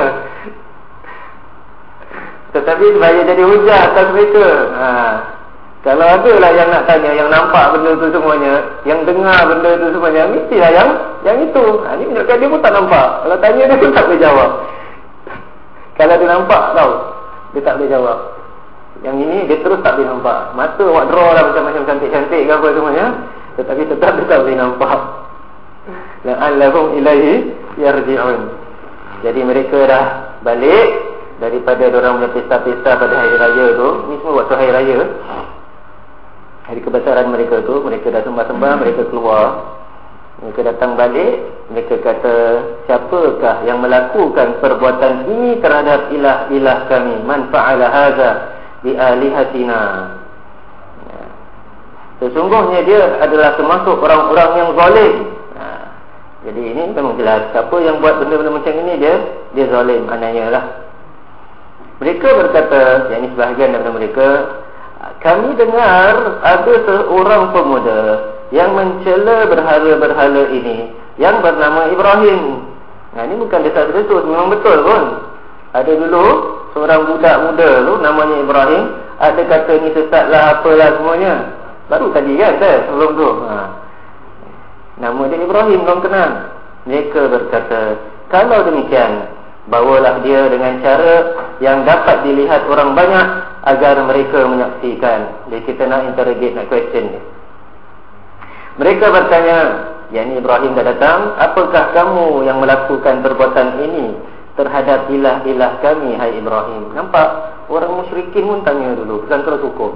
Tetapi supaya jadi hujah atas mereka. Ha. Kalau ada lah yang nak tanya, yang nampak benda tu semuanya, yang dengar benda tu semuanya, mestilah yang yang itu. Ha, ni menunjukkan dia pun tak nampak. Kalau tanya dia pun tak boleh jawab. Kalau dia nampak tau, dia tak boleh jawab. Yang ini dia terus tak boleh nampak. Mata awak draw lah macam-macam cantik-cantik ke apa semuanya, tetapi tetap dia tak boleh nampak. La'allahum ilaihi yarji'un. Jadi mereka dah balik daripada diorang punya pesta-pesta pada hari raya tu. Ni semua waktu hari raya, hari kebesaran mereka tu. Mereka dah sembah-sembah, mereka keluar, mereka datang balik. Mereka kata, siapakah yang melakukan perbuatan ini terhadap ilah-ilah kami? Man fa'ala hadza bi alihatina. Ya. Sesungguhnya dia adalah termasuk orang-orang yang zalim. Ha. Jadi ini memang jelas, siapa yang buat benda-benda macam ini, dia dia zalim, anaknya lah. Mereka berkata, yang ini sebahagian daripada mereka, kami dengar ada seorang pemuda yang mencela berhala-berhala ini, yang bernama Ibrahim. Nah, ini bukan desas-desus, memang betul pun. Ada dulu seorang budak muda tu namanya Ibrahim, ada kata ni sesatlah apalah semuanya. Baru tadi kan saya sebelum tu. Ha. Nama dia Ibrahim, kau kenal. Mereka berkata, kalau demikian, bawalah dia dengan cara yang dapat dilihat orang banyak, agar mereka menyaksikan. Jadi kita nak interrogate, nak question dia. Mereka bertanya, yakni Ibrahim dah datang, apakah kamu yang melakukan perbuatan ini terhadap ilah-ilah kami, hai Ibrahim? Nampak? Orang musyrikin pun tanya dulu, bukan terus hukum.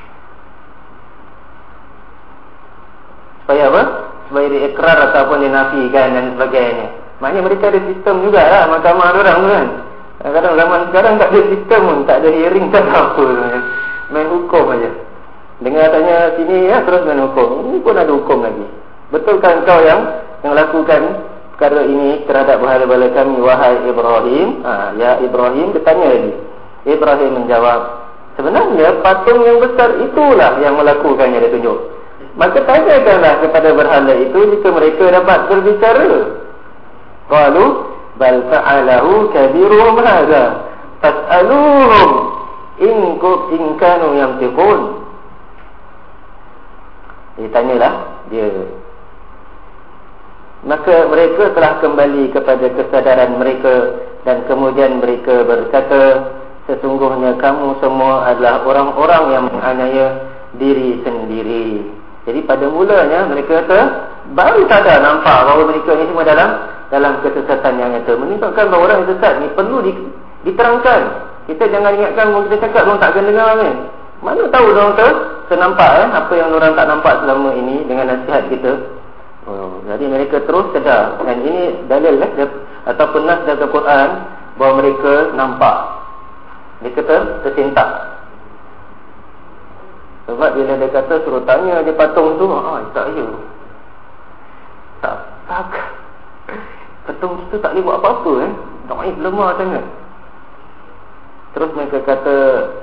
Supaya apa? Supaya dia ikrar ataupun dia nafikan dan sebagainya. Maknanya mereka ada sistem jugalah mahkamah orang kan. Kadang-kadang zaman sekarang tak ada sistem pun, tak ada hearing, tak ada apa sebenarnya. Main hukum aja. Dengar tanya sini ya, terus main hukum. Ini pun ada hukum lagi. Betulkan kau yang yang lakukan perkara ini terhadap berhala-berhala kami, wahai Ibrahim? Ha, ya Ibrahim, bertanya lagi. Ibrahim menjawab, sebenarnya patung yang besar itulah yang melakukannya, dia tunjuk. Maka tanyakanlah kepada berhala itu jika mereka dapat berbicara. Qalu bal fa'alahu kabiruhum hadza fas'aluhum in in kanu yamtiqun. Dia tanyalah dia. Maka mereka telah kembali kepada kesadaran mereka, dan kemudian mereka berkata, sesungguhnya kamu semua adalah orang-orang yang menganiaya diri sendiri. Jadi pada mulanya mereka kata, baru sadar nampak bahawa mereka ni semua dalam dalam kesesatan yang nyata. Menunjukkan bahawa orang yang sesat ni perlu diterangkan. Kita jangan ingatkan kalau kita cakap orang tak akan dengar kan. Mana tahu orang tu senampak eh, apa yang orang tak nampak selama ini dengan nasihat kita. Oh, jadi mereka terus sedar. Dan ini dalil eh, ataupun nas dari Al-Quran bahawa mereka nampak. Mereka ter, tersintak. Sebab bila dia kata suruh tanya dia patung tu, ah, tak ya. Tak, tak. Patung tu tak boleh buat apa-apa eh. Tak main lemah sangat. Terus mereka kata,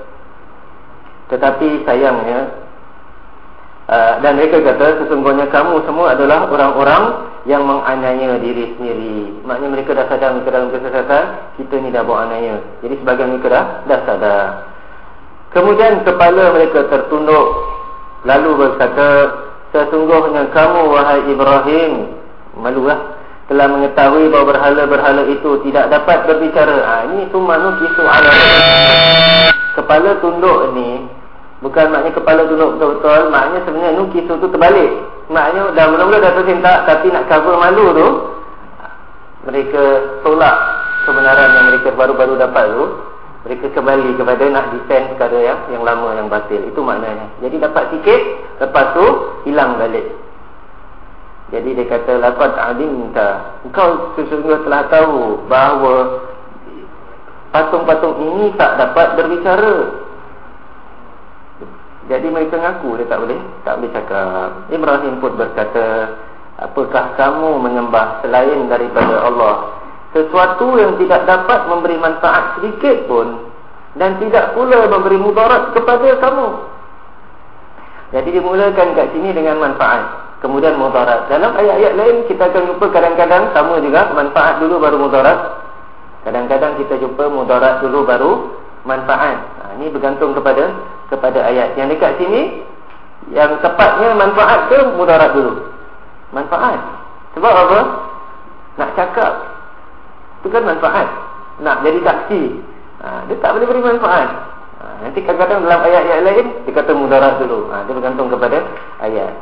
tetapi sayangnya, uh, dan mereka kata, sesungguhnya kamu semua adalah orang-orang yang menganiaya diri sendiri. Maknanya mereka dah sadar mereka dalam kesesatan, kita ni dah buat aniaya. Jadi sebagian mereka dah, dah sadar. Kemudian kepala mereka tertunduk, lalu berkata, sesungguhnya kamu wahai Ibrahim, malulah, telah mengetahui bahawa berhala-berhala itu tidak dapat berbicara. Ha, ini sumanu kisu ala. Kepala tunduk ni bukan maknanya kepala tunduk betul-betul, maknanya sebenarnya nukisu tu terbalik. Maknanya dah mula-mula dah tersintak, tapi nak cover malu tu, mereka tolak kebenaran yang mereka baru-baru dapat tu. Mereka kembali kepada nak defend perkara yang, yang lama, yang batil. Itu maknanya. Jadi dapat sikit, lepas tu hilang balik. Jadi dia kata, laqad alimta, engkau sesungguhnya telah tahu bahawa patung-patung ini tak dapat berbicara. Jadi mereka ngaku dia tak boleh Tak boleh cakap. Ibrahim pun berkata, apakah kamu menyembah selain daripada Allah sesuatu yang tidak dapat memberi manfaat sedikit pun, dan tidak pula memberi mudarat kepada kamu. Jadi dimulakan kat sini dengan manfaat, kemudian mudarat. Dalam ayat-ayat lain kita akan jumpa kadang-kadang sama juga, manfaat dulu baru mudarat. Kadang-kadang kita jumpa mudarat dulu baru manfaat. Ha, ini bergantung kepada kepada ayat. Yang dekat sini, yang tepatnya manfaat ke mudarat dulu? Manfaat. Sebab apa? Nak cakap, itu kan manfaat. Nak jadi saksi, ha, dia tak boleh beri manfaat. ha, Nanti kadang-kadang dalam ayat-ayat lain dia kata mudarat dulu. ha, Dia bergantung kepada ayat.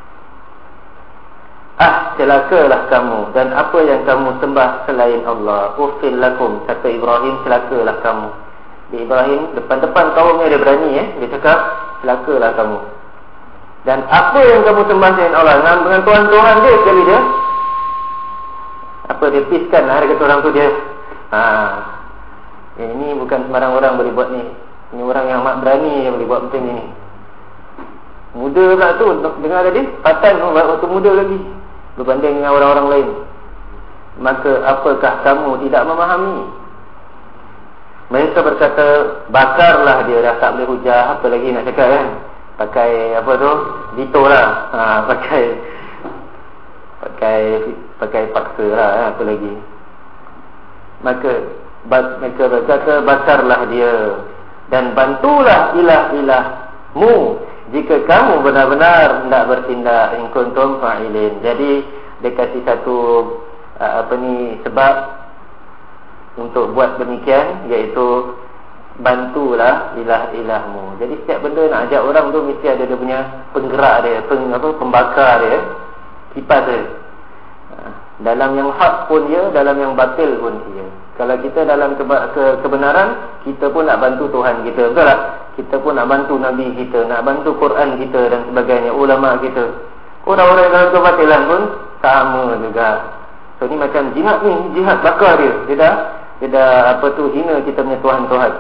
Ah, celakalah kamu dan apa yang kamu sembah selain Allah. Ufil lakum, kata Ibrahim, celakalah kamu. Di Ibrahim depan-depan kaumnya dia berani eh? Dia cakap, celakalah kamu. Dan apa yang kamu sembah selain Allah, dengan Tuhan-Tuhan dia sekali dia, apa dia piskan lah, dia kata orang tu dia ha, eh, ini bukan sembarang orang boleh buat ni. Ini orang yang amat berani yang boleh buat macam ni. Muda pula tu, dengar tadi, patan waktu muda lagi berbanding dengan orang-orang lain. Maka apakah kamu tidak memahami? Mereka berkata, bakarlah dia, dah tak boleh hujah, apa lagi nak cakap kan? Pakai apa tu? Dito lah. ha, Pakai Pakai Pakai paksa lah, apa lagi. Maka mereka berkata, bakarlah dia dan bantulah ilah-ilahmu jika kamu benar-benar hendak bertindak, in kuntum fa'ilin. Jadi dia kasih satu uh, apa ni sebab untuk buat demikian, iaitu bantulah ilah-ilahmu. Jadi setiap benda nak ajak orang tu mesti ada dia punya penggerak dia, peng, apa, pembakar dia, kipas dia. Dalam yang hak pun dia, dalam yang batil pun dia. Kalau kita dalam keba- ke- kebenaran, kita pun nak bantu Tuhan kita, betul tak? Kita pun nak bantu Nabi kita, nak bantu Quran kita dan sebagainya, ulama kita. Orang-orang dalam kebatilan pun sama juga. So ni macam jihad ni, jihad bakar dia. Dia dah, dia dah apa tu, hina kita punya Tuhan-Tuhan.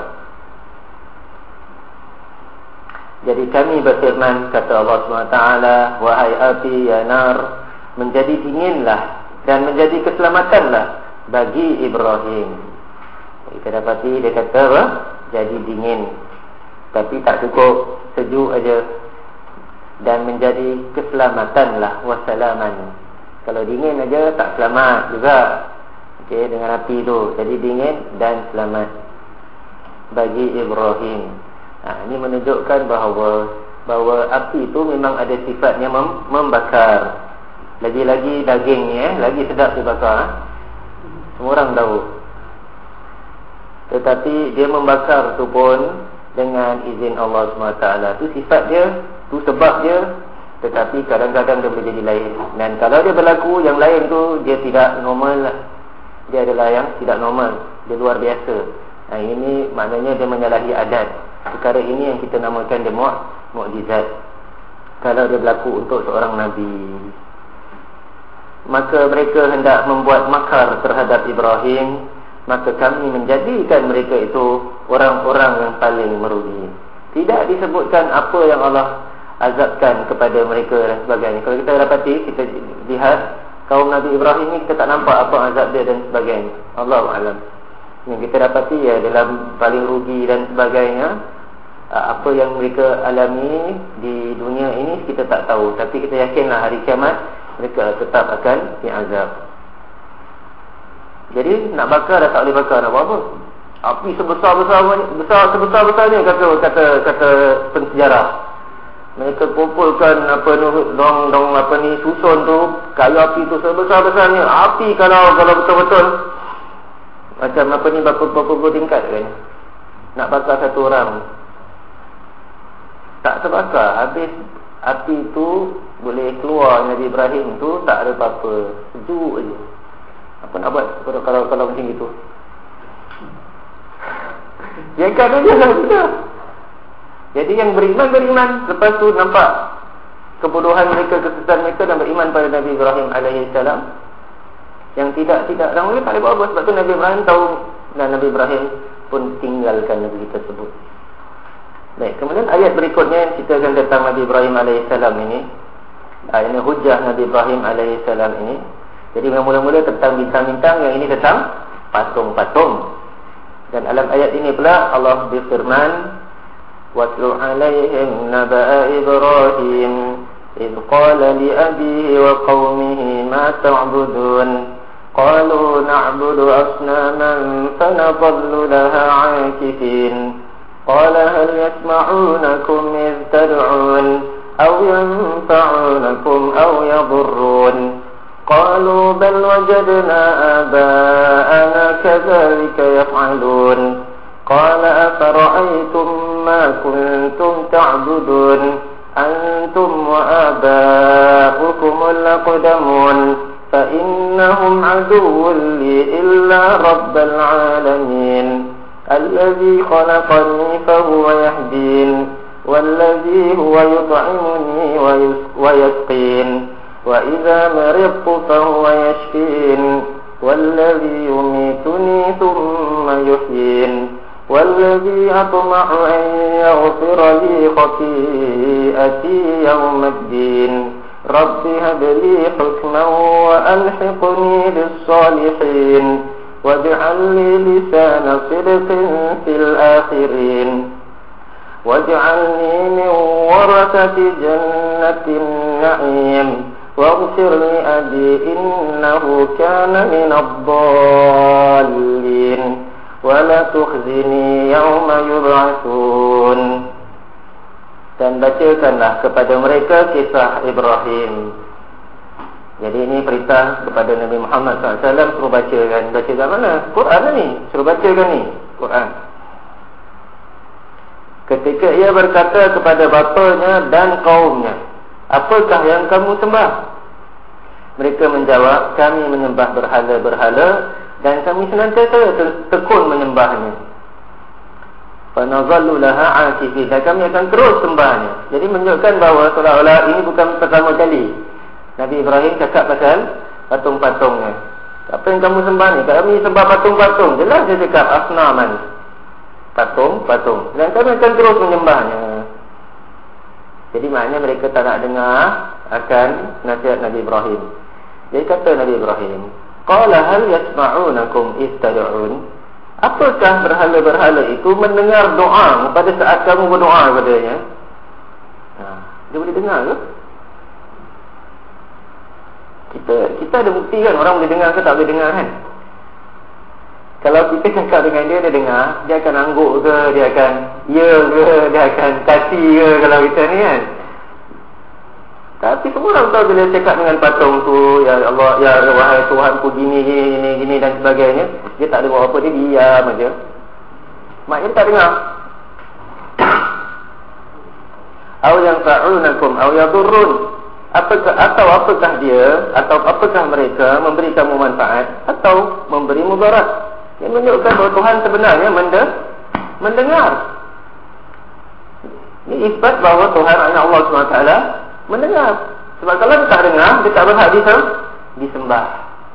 Jadi kami berfirman, kata Allah subhanahu wa taala, wahai api ya nar, menjadi dinginlah dan menjadi keselamatanlah bagi Ibrahim. Kita dapati dia kata apa? Jadi dingin, tapi tak cukup sejuk aja, dan menjadi keselamatanlah, wassalaman. Kalau dingin aja tak selamat juga. Okey, dengan api tu jadi dingin dan selamat bagi Ibrahim. Ha, ini menunjukkan bahawa bahawa api itu memang ada sifatnya mem- membakar. Lagi-lagi daging ni eh, lagi sedap dibakar. Eh? Semua orang tahu. Tetapi dia membakar tu pun dengan izin Allah subhanahu wa taala. Itu sifat dia, tu sebab dia. Tetapi kadang-kadang dia boleh jadi lain. Dan kalau dia berlaku yang lain tu, dia tidak normal. Dia adalah yang tidak normal, dia luar biasa. Nah, ini maknanya dia menyalahi adat. Perkara ini yang kita namakan dia mu- mukjizat. Kalau dia berlaku untuk seorang Nabi. Maka mereka hendak membuat makar terhadap Ibrahim, maka kami menjadikan mereka itu orang-orang yang paling merugi. Tidak disebutkan apa yang Allah azabkan kepada mereka dan sebagainya. Kalau kita dapati, kita lihat kaum Nabi Ibrahim ni, kita tak nampak apa azab dia dan sebagainya. Allahu a'lam. Yang kita dapati ya dalam paling rugi dan sebagainya, apa yang mereka alami di dunia ini kita tak tahu. Tapi kita yakinlah hari kiamat mereka tetap akan diazab. Jadi nak bakar dah tak boleh bakar, nak buat apa? Api sebesar-besar besar sebesar-besarnya kata kata kata pensejarah. Mereka kumpulkan apa dong dong apa ni susun tu, kayu api tu sebesar-besarnya. Api kalau kalau betul-betul macam apa ni berapa-berapa tingkat kan. Nak bakar satu orang, tak terbakar. Habis api tu boleh keluar Nabi Ibrahim tu tak ada apa-apa, sejuk aja. Apa nak buat kalau kalau, kalau macam gitu? Biarkan aja lah kita. Jadi yang beriman, beriman. Lepas tu nampak kebodohan mereka, kesesatan mereka, dan beriman pada Nabi Ibrahim alaihissalam. Yang tidak, tidak. Dan mereka tak boleh buat apa. Sebab tu Nabi Ibrahim tahu, dan Nabi Ibrahim pun tinggalkan negeri tersebut. Baik, kemudian ayat berikutnya yang ceritakan tentang Nabi Ibrahim alaihissalam ini. Ah, ini hujah Nabi Ibrahim alaihissalam ini. Jadi mula-mula tentang bintang-bintang, yang ini tentang patung-patung. Dan dalam ayat ini pula Allah berfirman, وَاتْلُ عَلَيْهِمْ نَبَأَ إِبْرَاهِيمَ إِذْ قَالَ لِأَبِيهِ وَقَوْمِهِ مَا تَعْبُدُونَ قَالُوا نَعْبُدُ أَصْنَامًا فَنَظَلُّ لَهَا عَاكِفِينَ قَالَ هَلْ يَسْمَعُونَكُمْ إِذْ تَدْعُونَ أَوْ يَنفَعُونَكُمْ أَوْ يَضُرُّونَ قَالُوا بَلْ وَجَدْنَا آبَاءَنَا كَذَلِكَ يَفْعَلُونَ قَالَ أَفَرَأَيْتُمْ مَا كُنْتُمْ تَعْبُدُونَ أَنْتُمْ وَآبَاؤُكُمُ الْأَقْدَمُونَ فَإِنَّهُمْ عَدُوٌّ لِّي إِلَّا رَبَّ الْعَالَمِينَ الَّذِي خَلَقَنِي فَهُوَ يَهْدِينِ وَالَّذِي هُوَ يُطْعِمُنِي وَيَسْقِينِ وَإِذَا مَرِضْتُ فَهُوَ يَشْفِينِ وَالَّذِي يُمِيتُنِي ثُمَّ يُحْيِينِ وَالَّذِي أَطْمَعُ أَن يَغْفِرَ لِي خَطِيئَتِي يَوْمَ الدِّينِ رَبِّ هَبْ لِي حُكْمًا وَأَلْحِقْنِي بِالصَّالِحِينَ وَاجْعَلْ لِي لِسَانَ صِدْقٍ فِي الْآخِرِينَ وَاجْعَلْنِي مِنْ وَرَثَةِ جَنَّةِ النَّعِيمِ وَاغْفِرْ لِأَبِي إِنَّهُ كَانَ مِنَ الضَّالِّينَ وَلَا تُخْزِنِي يَوْمَ يُبْعَثُونَ. Dan bacakanlah kepada mereka kisah Ibrahim. Jadi ini perintah kepada Nabi Muhammad sallallahu alaihi wasallam, suruh bacakan. Bacakan mana? Quran ni. Suruh bacakan ni, Quran. Ketika ia berkata kepada bapanya dan kaumnya, apakah yang kamu sembah? Mereka menjawab, kami menyembah berhala-berhala dan kami senantiasa tekun menyembahnya. فَنَظَلُّ لَهَا عَاكِفِينَ. Dan kami akan terus sembahnya. Jadi menunjukkan bahawa seolah-olah ini bukan pertama kali Nabi Ibrahim cakap pasal patung-patungnya. Apa yang kamu sembah ni? Kami sembah patung-patung. Jelas dia cakap asnaman, patung-patung. Dan kami akan terus menyembahnya. Jadi maknanya mereka tak nak dengar akan nasihat Nabi Ibrahim. Jadi kata Nabi Ibrahim, qala hal yasma'unakum istad'un. Apakah berhala-berhala itu mendengar doa pada saat kamu berdoa kepadanya? Ha, dia boleh dengar ke? Kita kita ada bukti kan orang boleh dengar ke tak boleh dengar kan? Kalau kita cakap dengan dia, dia dengar, dia akan angguk ke, dia akan ya ke, dia akan kasi ke kalau kita ni kan. Tapi semua orang tahu bila cakap dengan patung tu, ya Allah, ya wahai Tuhanku gini, gini, gini, gini dan sebagainya, dia tak ada buat apa, dia diam aja. Maknanya dia tak dengar. Aw yanfa'unakum aw yadurrun. Apakah atau apakah dia atau apakah mereka memberi kamu manfaat atau memberi mudarat? Yang menunjukkan bahawa Tuhan sebenarnya mendengar. Ini isbat bahawa Tuhan Allah subhanahu wa taala mendengar. Sebab kalau dia tak dengar, dia tak berhak disembah.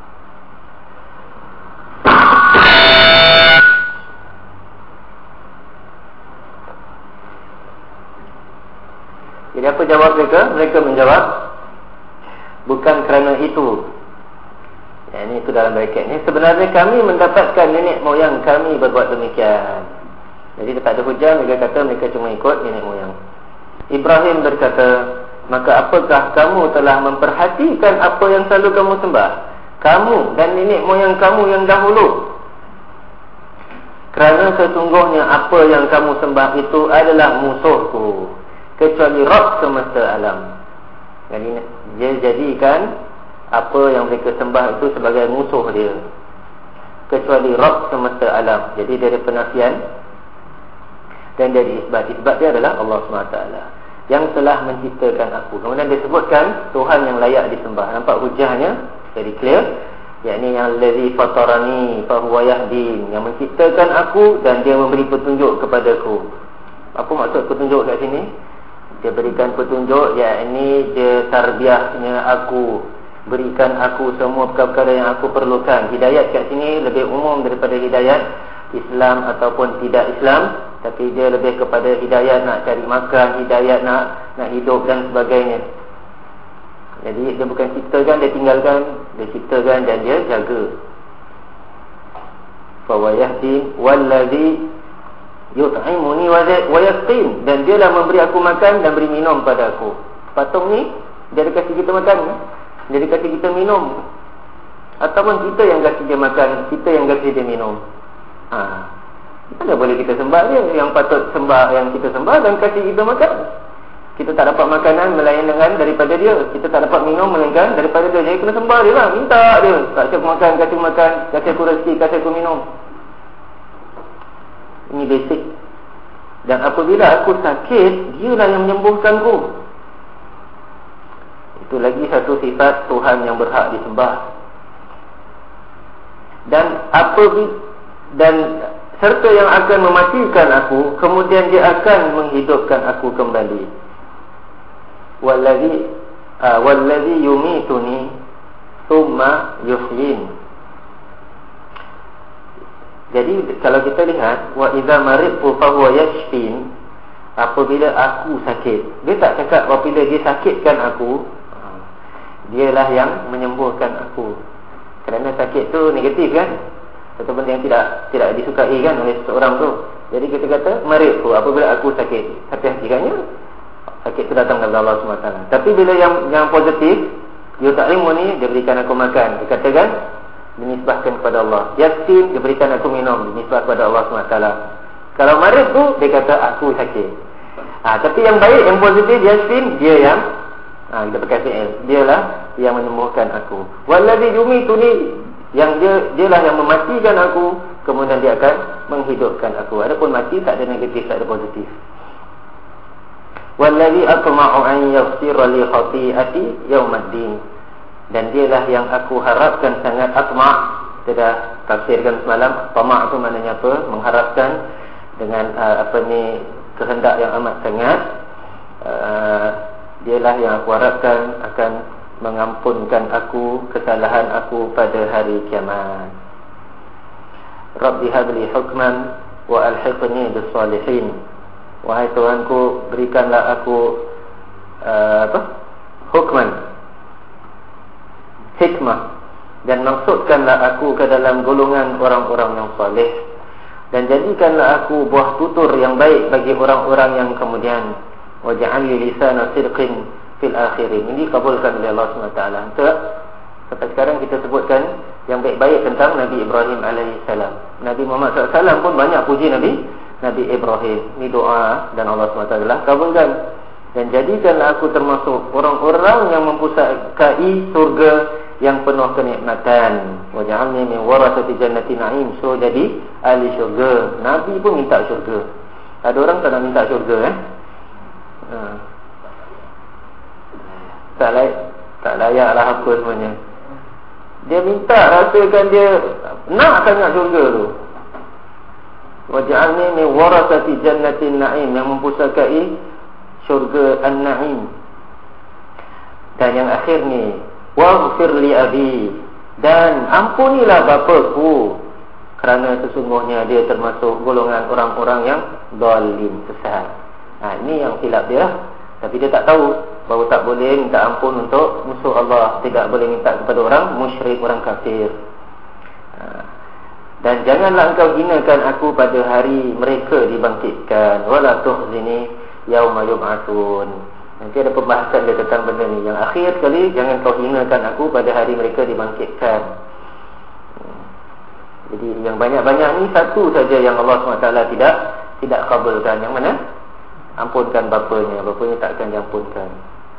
Jadi apa jawab mereka? Mereka menjawab, bukan kerana itu. Ya, ini itu dalam bracketnya. Sebenarnya kami mendapatkan nenek moyang kami berbuat demikian. Jadi dia tak ada hujah, mereka kata mereka cuma ikut nenek moyang. Ibrahim berkata, maka apakah kamu telah memperhatikan apa yang selalu kamu sembah? Kamu dan nenek moyang kamu yang dahulu. Kerana sesungguhnya apa yang kamu sembah itu adalah musuhku, kecuali Rabb semesta alam. Jadi dia jadikan apa yang mereka sembah itu sebagai musuh dia, kecuali Rabb semesta alam. Jadi dia ada penafian dan dia diisbat. Isbat dia adalah Allah subhanahu wa taala yang telah menciptakan aku. Kemudian dia sebutkan Tuhan yang layak disembah. Nampak hujahnya jadi clear. yakni yang allazi fatarani fa huwa yahdin, yang menciptakan aku dan dia memberi petunjuk kepadaku. Apa maksud petunjuk kat sini? Dia berikan petunjuk, yakni dia tarbiyahnya aku, berikan aku semua perkara-perkara yang aku perlukan. Hidayat kat sini lebih umum daripada hidayat Islam ataupun tidak Islam, tapi dia lebih kepada hidayat nak cari makan, hidayat nak nak hidup dan sebagainya. Jadi dia bukan ciptakan, dia tinggalkan, dia ciptakan dan dia jaga. Fa wa yahdin wallazi yut'imuni wa yasqin, dan dialah memberi aku makan dan beri minum pada aku. Patung ni dia ada kasih kita makan, dia ada kasih kita minum, ataupun kita yang kasih dia makan, kita yang kasih dia minum. Ha, mana boleh kita sembah dia? Yang patut sembah yang kita sembah dan kasih kita makan. Kita tak dapat makanan melainkan daripada dia, kita tak dapat minum melainkan daripada dia. Jadi kena sembah dia lah, minta dia, kasih aku makan, kasih aku makan, kasih aku rezeki, kasih aku minum. Ini basic. Dan apabila aku sakit, dialah yang menyembuhkanku. Itu lagi satu sifat Tuhan yang berhak disembah. Dan apabila dan serta yang akan mematikan aku, kemudian dia akan menghidupkan aku kembali. Wallazi uh, wallazi yumituni thumma yuhyin. Jadi kalau kita lihat, wa idza maridtu fa huwa yashfin, apabila aku sakit, dia tak cakap apabila dia sakitkan aku, dialah yang menyembuhkan aku. Kerana sakit tu negatif kan, satu benda yang tidak tidak disukai kan oleh seseorang tu. Jadi kita kata maridtu, apabila aku sakit, tapi hakikatnya sakit itu datang dari Allah subhanahu wa taala. Tapi bila yang yang positif, yut'imuni, dia berikan aku makan, dikatakan dinisbahkan kepada Allah. Yasin, diberikan aku minum, dinisbah kepada Allah subhanahu wa taala. Kalau marid tu, dia kata aku sakit. Ha, tapi yang baik, yang positif, Yasin, dia yang ha, kita pakai fi'il, dialah yang menyembuhkan aku. Wallazi yumituni, yang dia dialah yang mematikan aku, kemudian dia akan menghidupkan aku. Adapun mati tak ada negatif, tak ada positif. Wallazi atma'u an yaghfira li khati'ati yaumaddin, dan dialah yang aku harapkan sangat. Atma' kita tafsirkan semalam, tama' itu maknanya apa? Mengharapkan dengan uh, apa ni, kehendak yang amat sangat. uh, Dialah yang aku harapkan akan mengampunkan aku kesalahan aku pada hari kiamat. Rabbi habli hukman wa alhiqni bis salihin. Wahai Tuhanku, berikanlah aku uh, apa? Hukman, hikmah, dan maksudkanlah aku ke dalam golongan orang-orang yang saleh, dan jadikanlah aku buah tutur yang baik bagi orang-orang yang kemudian. Waj'alni lisana sidqin fil akhirin. Ini kabulkan oleh Allah subhanahu wa taala. Sampai sekarang kita sebutkan yang baik-baik tentang Nabi Ibrahim alaihissalam. Nabi Muhammad sallallahu alaihi wasallam pun banyak puji Nabi Nabi Ibrahim. Ini doa dan Allah subhanahu wa taala kabulkan. Dan jadikanlah aku termasuk orang-orang yang mempusakai surga yang penuh kenikmatan. Waj'alni min warasati jannati na'im. So jadi ahli syurga. Nabi pun minta syurga. Ada orang tak nak minta syurga eh? Ha. Tak layak, tak layaklah apa semuanya. Dia minta, rasakan dia nak sangat syurga tu. Waj'alni min warasati jannatin na'im, yang mempusakai syurga an-na'im. Dan yang akhir ni, waghfir li abi, dan ampunilah bapaku, kerana sesungguhnya dia termasuk golongan orang-orang yang zalim, sesat. Ha, ini yang silap dia. Tapi dia tak tahu bahawa tak boleh minta ampun untuk musuh Allah, tidak boleh minta kepada orang musyrik, orang kafir. Ha. Dan janganlah engkau hinakan aku pada hari mereka dibangkitkan. Wala tuhzini yauma yub'atsun. Nanti ada pembahasan dia tentang benda ni. Yang akhir sekali, jangan kau hinakan aku pada hari mereka dibangkitkan. Jadi yang banyak-banyak ni satu saja yang Allah subhanahu wa taala tidak tidak kabulkan. Yang mana? Ampunkan bapanya. Bapanya tak akan diampunkan.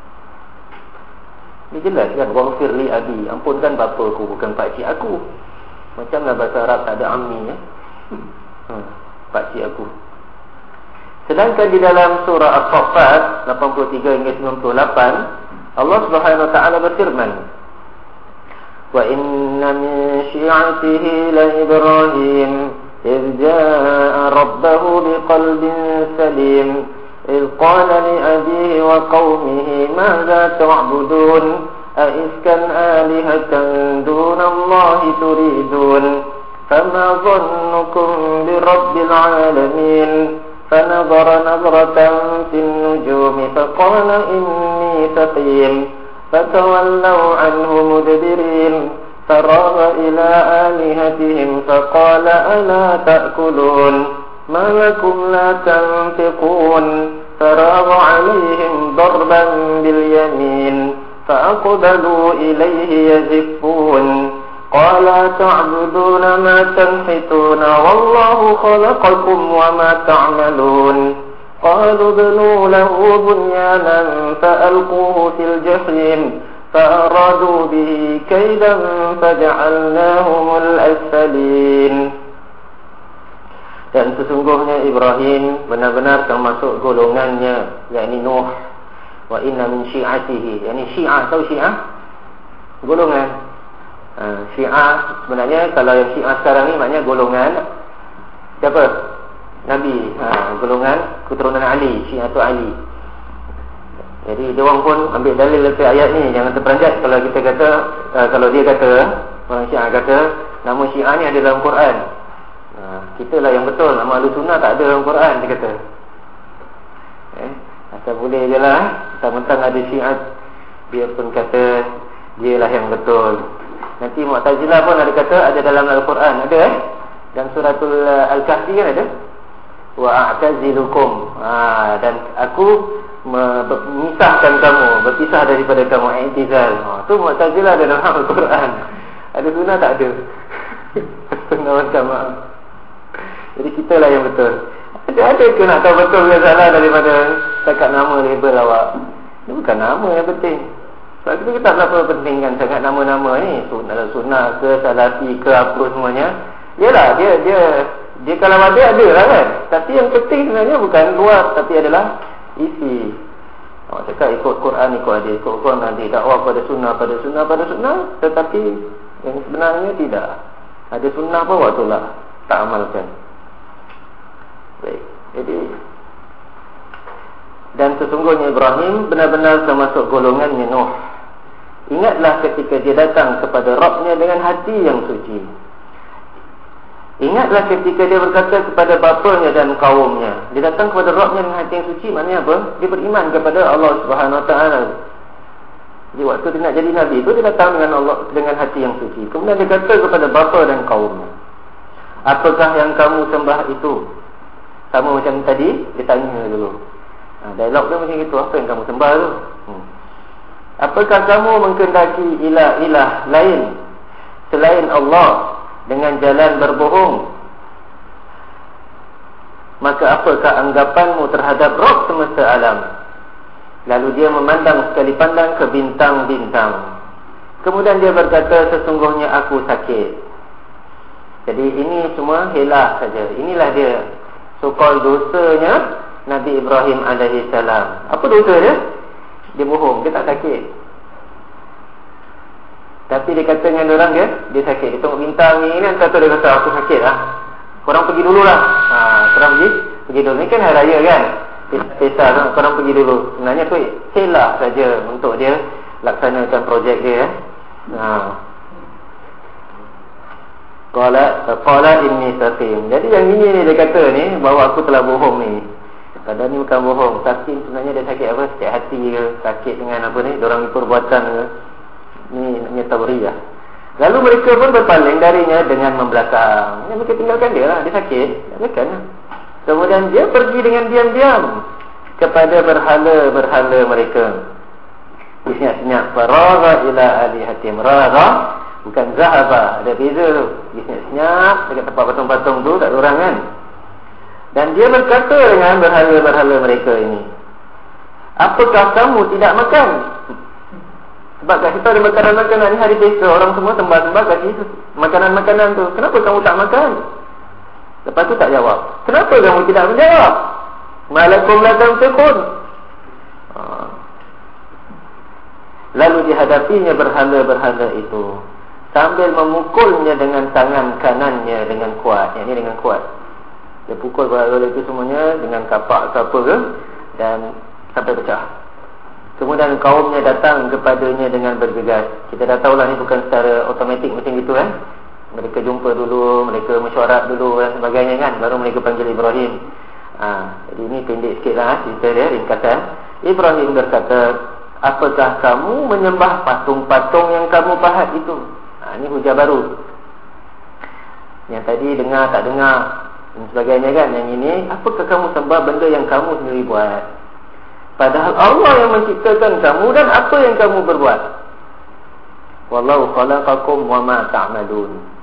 Ini jelas kan? Waghfir li abi, ampunkan bapaku, bukan pakcik aku. Macamlah bahasa Arab tak ada ammi ya? hmm, pakcik aku. Sedangkan di dalam surah As-Saffat lapan puluh tiga hingga sembilan puluh lapan, Allah Subhanahu wa taala berfirman, Wa inna min syi'atihi la Ibrahim إذ جاء ربه بقلب سليم إذ قال لأبيه وقومه ماذا تعبدون أئفكا آلهة دون الله تريدون فما ظنكم برب العالمين فنظر نظرة في النجوم فقال إني سقيم فتولوا عنه مدبرين فراغ إلى آلهتهم فقال ألا تأكلون ما لكم لا تنطقون فراغ عليهم ضربا باليمين فأقبلوا إليه يزفون قال تعبدون ما تنحتون والله خلقكم وما تعملون قالوا ابنوا له بنيانا فألقوه في الجحيم فأرادوا به كيدا فجعلناهم الأسفلين. Dan sesungguhnya Ibrahim benar-benar termasuk golongannya, yakni Nuh. Wa inna min syi'atihi, yakni Syiah, tahu Syiah? Golongan. Ha, Syiah sebenarnya kalau yang Syiah sekarang ni maknanya golongan siapa? Nabi. Ha, golongan keturunan Ali, Syiah tu Ali. Jadi dia orang pun ambil dalil dari ayat ni. Jangan terperanjat kalau kita kata uh, kalau dia kata, orang Syiah kata nama Syiah ni ada dalam Quran. uh, Kita lah yang betul, nama Ahlus Sunnah tak ada dalam Quran, dia kata. eh, Asal boleh je lah, mentang-mentang ada Syiah, dia pun kata dia lah yang betul. Nanti Mu'tazilah pun ada kata ada dalam Al-Quran. Ada eh dalam suratul Al-Kahfi kan ada, wa a'tazilukum, ha, dan aku memisahkan kamu, berpisah daripada kamu, i'tizal. Ha, tu Mu'tazilah ada dalam Al-Quran. Ada Sunnah tak ada. Sunnah macam mana? Jadi kita lah yang betul. Ada ada ke nak tahu betul ke salah daripada cakap nama label awak? Ini bukan nama yang penting. Sebab kita kita tak berapa pentingkan sangat nama-nama ni, sunnah, sunnah ke salafi ke apa semuanya. Yalah, dia dia dia kalau ada ada lah kan. Tapi yang penting sebenarnya bukan luar, tapi adalah isi. Awak cakap ikut Quran, ikut hadis, ikut Quran nanti dakwah pada sunnah, pada sunnah, pada sunnah. Tetapi yang sebenarnya tidak. Ada sunnah pun awak tolak, tak amalkan. Baik, jadi dan sesungguhnya Ibrahim benar-benar termasuk golongannya Nuh. Ingatlah ketika dia datang kepada Rabbnya dengan hati yang suci. Ingatlah ketika dia berkata kepada bapanya dan kaumnya. Dia datang kepada Rabbnya dengan hati yang suci, maknanya apa? Dia beriman kepada Allah Subhanahu Wa Taala. Jadi waktu dia nak jadi Nabi itu, dia datang dengan Allah dengan hati yang suci. Kemudian dia kata kepada bapa dan kaumnya, apakah yang kamu sembah itu? Sama macam tadi, dia tanya dulu. Ha, dialog dia macam itu, apa yang kamu sembah tu? Hmm. Apakah kamu menghendaki ilah-ilah lain selain Allah dengan jalan berbohong? Maka apakah anggapanmu terhadap Rabb semesta alam? Lalu dia memandang sekali pandang ke bintang-bintang. Kemudian dia berkata, sesungguhnya aku sakit. Jadi ini semua helah saja. Inilah dia so-called dosanya Nabi Ibrahim alaihi salam. Apa dosa dia? Dia bohong, dia tak sakit. Tapi dia kata dengan orang dia, dia sakit. Dia tengok bintang ni kan, kata dia kata aku sakit lah. Korang pergi dulu lah. Ha, korang pergi, pergi dulu. Ni kan hari raya kan, pesta kan, korang pergi dulu. Sebenarnya tu helah saja untuk dia laksanakan projek dia. Ha. Qala qala inni saqim. Jadi yang ini ni dia kata ni, bahawa aku telah bohong ni. Padahal ni bukan bohong. Saqim sebenarnya dia sakit apa? Sakit hati ke? Sakit dengan apa ni? Dorang perbuatan ke? Ni namanya tauriyah. Lalu mereka pun berpaling darinya dengan membelakang. Ya, mereka tinggalkan dia lah. Dia sakit, tinggalkan lah. Kemudian dia pergi dengan diam-diam kepada berhala-berhala mereka. Senyap-senyap. Faragha ila alihatim. Ragha bukan zahaba, ada beza tu. Senyap-senyap dekat tempat patung-patung tu, tak ada orang kan. Dan dia berkata dengan berhala-berhala mereka ini, apakah kamu tidak makan? Sebab kat kita ada makanan-makanan ni, hari pesta orang semua sembah-sembah kasih makanan-makanan tu. Kenapa kamu tak makan? Lepas tu tak jawab. Kenapa kamu tidak menjawab? Malakum la tanfiqun. Lalu dihadapinya berhala-berhala itu. sambil memukulnya dengan tangan kanannya dengan kuat. Yang ini dengan kuat. Dia pukul bola itu semuanya dengan kapak ke apa ke, dan sampai pecah. Kemudian kaumnya datang kepadanya dengan bergegas. Kita dah tahulah ni bukan secara automatik macam gitu kan. Mereka jumpa dulu, mereka mesyuarat dulu dan sebagainya kan, baru mereka panggil Ibrahim. Ha, jadi ini pendek sikit lah cerita dia, ringkasan. Ibrahim berkata, apakah kamu menyembah patung-patung yang kamu pahat itu? Ha, ini hujah baru. Yang tadi dengar tak dengar dan sebagainya kan. Yang ini, apakah kamu sembah benda yang kamu sendiri buat? Padahal Allah yang menciptakan kamu dan apa yang kamu berbuat. Wallahu khalaqakum wa ma ta'malun.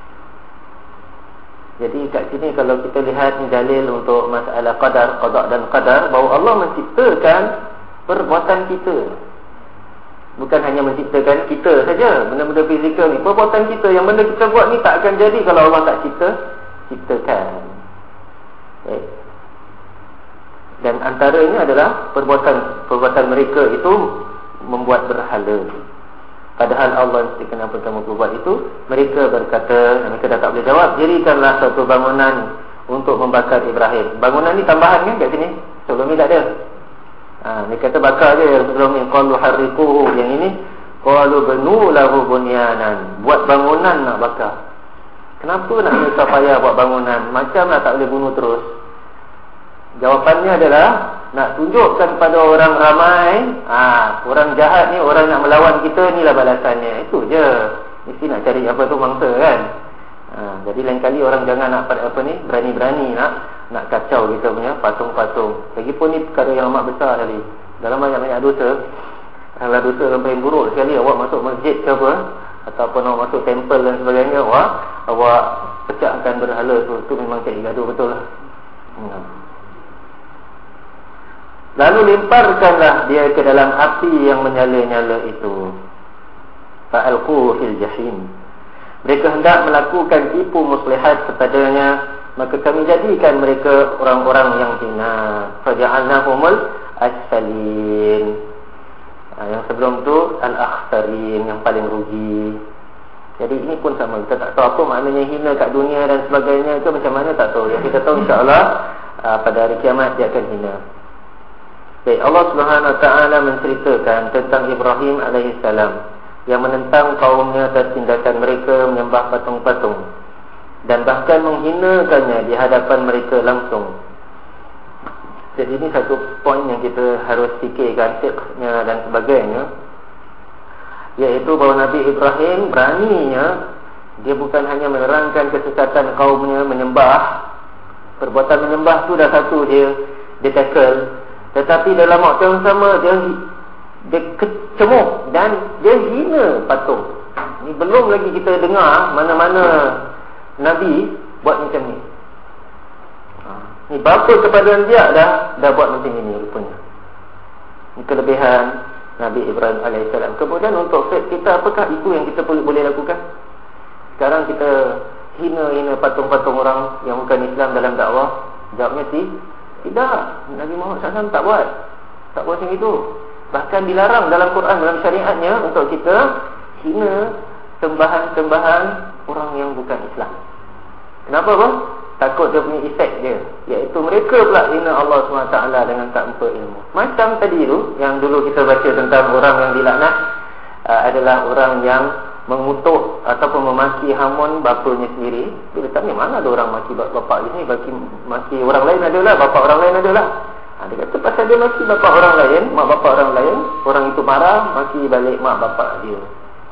Jadi kat sini kalau kita lihat ni dalil untuk masalah qadar, qada dan qadar, bahawa Allah menciptakan perbuatan kita. Bukan hanya menciptakan kita saja, benda-benda fizikal ni, perbuatan kita, yang benda kita buat ni tak akan jadi kalau Allah tak cipta, ciptakan. Okay. Dan antaranya adalah perbuatan perbuatan mereka itu membuat berhala. Padahal Allah mesti kenapa kamu buat itu. Mereka berkata, mereka dah tak boleh jawab, dirikanlah satu bangunan untuk membakar Ibrahim. Bangunan ni tambahan kan kat sini, sebelum ni tak ada. Ha, dia kata bakar je. Sebelum ni qalu harriquhu, yang ini qalu banu lahu bunyanan, buat bangunan nak bakar. Kenapa nak susah payah buat bangunan? Macam nak tak boleh bunuh terus. Jawapannya adalah nak tunjukkan pada orang ramai, ah, orang jahat ni, orang nak melawan kita, inilah balasannya. Itu je. Mesti nak cari apa tu mangsa kan. Ha, jadi lain kali orang jangan nak apa ni, berani-berani nak nak kacau kita punya patung-patung. Lagipun ni perkara yang amat besar sekali. Dalam banyak-banyak dosa, kalau dosa yang paling buruk sekali, awak masuk masjid ke apa, ataupun awak masuk temple dan sebagainya, awak awak pecahkan berhala tu, tu memang cari gaduh betul lah. Hmm. Lalu lemparkanlah dia ke dalam api yang menyala-nyala itu. Fa'alquhu fil jahim. Mereka hendak melakukan tipu muslihat kepadanya, maka kami jadikan mereka orang-orang yang hina. Faja'alnahumul asfalin. Yang sebelum tu al-akhsarin, yang paling rugi. Jadi ini pun sama. Kita tak tahu apa maknanya hina kat dunia dan sebagainya. Itu macam mana tak tahu. Yang kita tahu insya-Allah pada hari kiamat dia akan hina. Baik, Allah Subhanahu Wa Taala menceritakan tentang Ibrahim alaihissalam yang menentang kaumnya atas tindakan mereka menyembah patung-patung dan bahkan menghinakannya di hadapan mereka langsung. Jadi ini satu poin yang kita harus fikirkan, fiqhnya dan sebagainya, iaitu bahawa Nabi Ibrahim beraninya, dia bukan hanya menerangkan kesesatan kaumnya menyembah. Perbuatan menyembah tu dah satu dia dia tackle, tetapi dalam waktu yang sama dia dia kecemuk dan dia hina patung. Ni belum lagi kita dengar mana-mana Nabi buat macam ni. Ha, ni bapa kepada dia dah dah buat macam ini rupanya. Ini kelebihan Nabi Ibrahim alaihissalam. Kemudian untuk faith kita, apakah itu yang kita boleh lakukan? Sekarang kita hina-hina patung-patung orang yang bukan Islam dalam dakwah. Jawabnya si tidak. Nabi Muhammad sallallahu alaihi wasallam tak buat Tak buat macam itu. Bahkan dilarang dalam Quran, dalam syariatnya, untuk kita hina sembahan-sembahan orang yang bukan Islam. Kenapa bang? Takut dia punya efek dia, iaitu mereka pula hina Allah subhanahu wa taala dengan tak mempunyai ilmu. Macam tadi tu, yang dulu kita baca tentang orang yang dilaknat, uh, adalah orang yang mengutuk ataupun memaki hamun bapanya sendiri. Bila tanya mana ada orang maki bapak ini, maki, maki orang lain adalah, bapak orang lain adalah. Ha, dia kata pasal dia maki bapak orang lain, mak bapak orang lain, orang itu marah, maki balik mak bapak dia.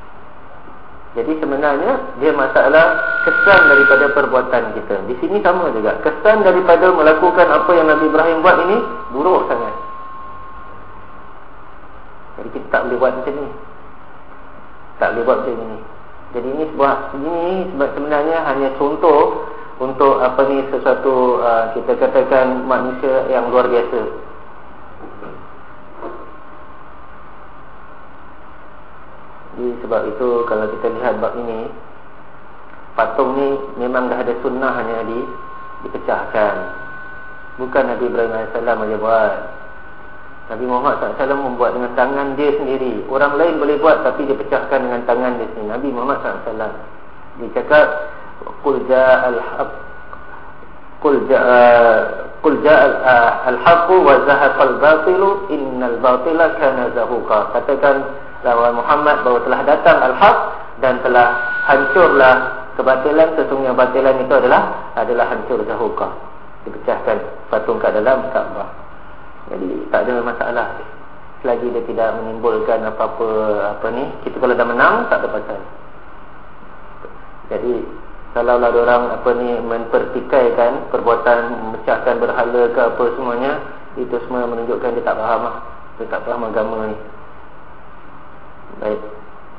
Jadi sebenarnya dia masalah kesan daripada perbuatan kita. Di sini sama juga, kesan daripada melakukan apa yang Nabi Ibrahim buat ini buruk sangat. Jadi kita tak boleh buat macam ni. Tak boleh buat macam ini. Jadi ini sebuah ini sebenarnya hanya contoh untuk apa ni, sesuatu uh, kita katakan manusia yang luar biasa. Jadi sebab itu kalau kita lihat bab ini, patung ni memang dah ada sunnah hanya di dipecahkan. Bukan Nabi Ibrahim alaihissalam saja buat. Nabi Muhammad sallallahu alaihi wasallam membuat dengan tangan dia sendiri. Orang lain boleh buat tapi dia pecahkan dengan tangan dia sendiri. Nabi Muhammad sallallahu alaihi wasallam dia cakap qul ja'al haqq qul ja'a qul ja'al al-haqq wa zahaqal batil innal batila kana zahuqa. Katakan wahai Muhammad bahawa telah datang al-haq dan telah hancurlah kebatilan. Sesungguhnya batilan itu adalah adalah hancur zahuqa. Dipecahkan patung kat dalam Kaabah. Jadi tak ada masalah selagi dia tidak menimbulkan apa-apa apa ni. Kita kalau dah menang tak ada pasal. Jadi kalau ada orang apa ni mempertikaikan perbuatan memecahkan berhala ke apa semuanya, itu semua menunjukkan dia tak faham lah. Dia tak faham agama ni. Baik.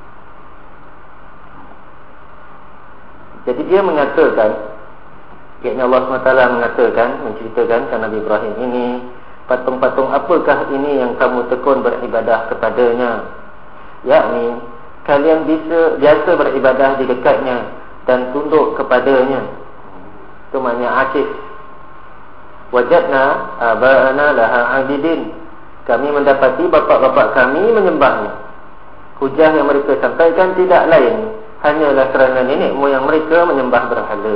Jadi dia mengatakan, yakni Allah subhanahu wa taala mengatakan, menceritakan tentang Nabi Ibrahim ini, patung-patung apakah ini yang kamu tekun beribadah kepadanya? Yakni kalian bisa biasa beribadah di dekatnya dan tunduk kepadanya. Itu maknanya akif. Wajadna aba'ana laha abidin. Kami mendapati bapa-bapa kami menyembahnya. Hujah yang mereka sampaikan tidak lain hanyalah kerana nenek moyang mereka menyembah berhala.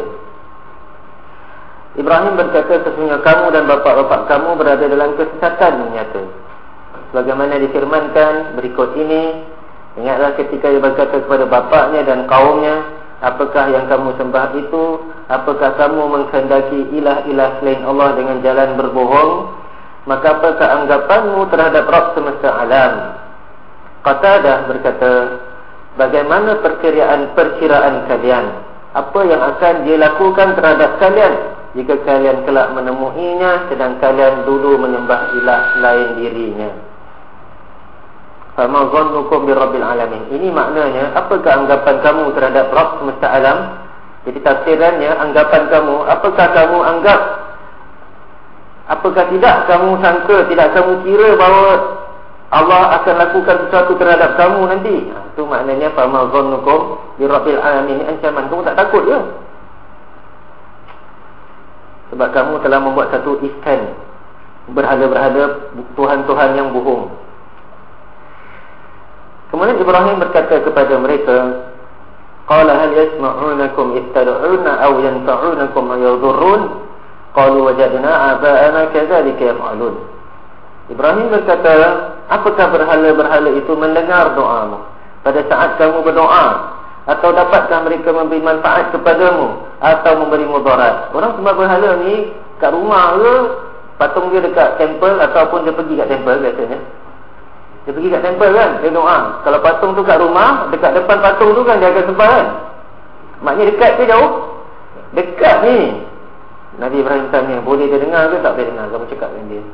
Ibrahim berkata, sesungguhnya kamu dan bapa-bapa kamu berada dalam kesesatan yang nyata. Sebagaimana difirmankan berikut ini, ingatlah ketika dia berkata kepada bapaknya dan kaumnya, apakah yang kamu sembah itu? Apakah kamu menghendaki ilah-ilah selain Allah dengan jalan berbohong? Maka apakah anggapanmu terhadap Rabb semesta alam? Qatadah berkata, bagaimana perkiraan perkiraan kalian? Apa yang akan dia lakukan terhadap kalian jika kalian kelak menemuinya sedang kalian dulu menyembah ilah lain dirinya? Fama zannukum birabbil alamin. Ini maknanya, apakah anggapan kamu terhadap Rabb semesta alam? Jadi tafsirannya, anggapan kamu, apakah kamu anggap, apakah tidak kamu sangka, tidak kamu kira bahawa Allah akan lakukan sesuatu terhadap kamu nanti? Itu maknanya fama zannukum birabbil alamin. Ini ancaman, kamu tak takut ke? Sebab kamu telah membuat satu iskan, berhala-berhala Tuhan-Tuhan yang bohong. Kemudian Ibrahim berkata kepada mereka, qala hal yasma'unakum ittad'una aw yanfa'unakum aw yadhurrun? Qalu wajadna aba'ana kadzalika yaf'alun. Ibrahim berkata, apakah berhala-berhala itu mendengar doamu pada saat kamu berdoa? Atau dapatkah mereka memberi manfaat kepadamu atau memberi mudarat? Orang sembah berhala ni kat rumah ke, patung dia dekat temple, ataupun dia pergi kat temple biasanya. Dia pergi kat temple kan, dia doa. Kalau patung tu kat rumah, dekat depan patung tu kan dia akan sembah kan. Maknanya dekat ke jauh? Dekat ni. Nabi Ibrahim tanya, boleh dia dengar ke tak boleh dengar? Kamu cakap dengan dia.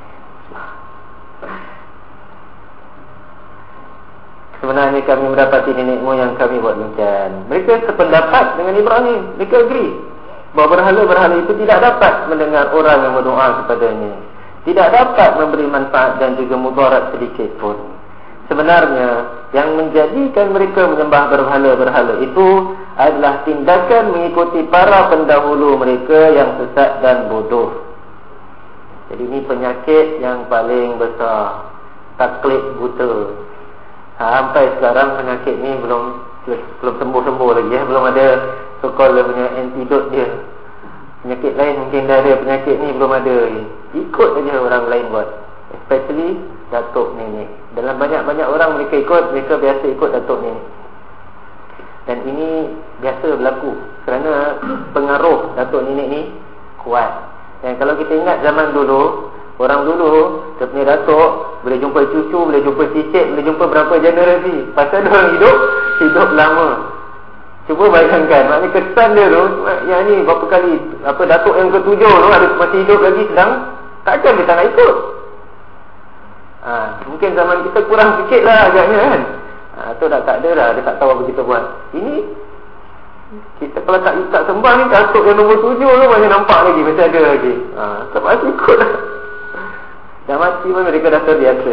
Sebenarnya kami mendapati nenek moyang kami buat demikian. Mereka sependapat dengan Ibrahim. Mereka agree bahawa berhala-berhala itu tidak dapat mendengar orang yang berdoa kepadanya, tidak dapat memberi manfaat dan juga mudarat sedikit pun. Sebenarnya yang menjadikan mereka menyembah berhala-berhala itu adalah tindakan mengikuti para pendahulu mereka yang sesat dan bodoh. Jadi ini penyakit yang paling besar, taklid buta. Sampai sekarang penyakit ni belum belum sembuh-sembuh lagi ya. Belum ada so-called punya antidote dia. Penyakit lain mungkin dah ada, penyakit ni belum ada. Ikut saja orang lain buat, especially datuk nenek. Dalam banyak-banyak orang mereka ikut, mereka biasa ikut datuk nenek. Dan ini biasa berlaku kerana pengaruh datuk nenek ni kuat. Dan kalau kita ingat zaman dulu, orang dulu, dia punya datuk boleh jumpa cucu, boleh jumpa cicit, boleh jumpa berapa generasi. Pasal dia orang hidup, hidup lama. Cuba bayangkan, maknanya kesan dia tu, yang ni berapa kali, apa datuk yang ketujuh tu ada masih hidup lagi sedang, takkan dia tak nak ikut. Ha, mungkin zaman kita kurang sikit lah agaknya kan. Ha, tu dah tak ada dah, dia tak tahu apa kita buat. Ini kita kalau tak tak sembah ni, datuk yang nombor tujuh tu masih nampak lagi, masih ada lagi. Ha, tak pasti ikut lah. Dah mati pun mereka dah terbiasa.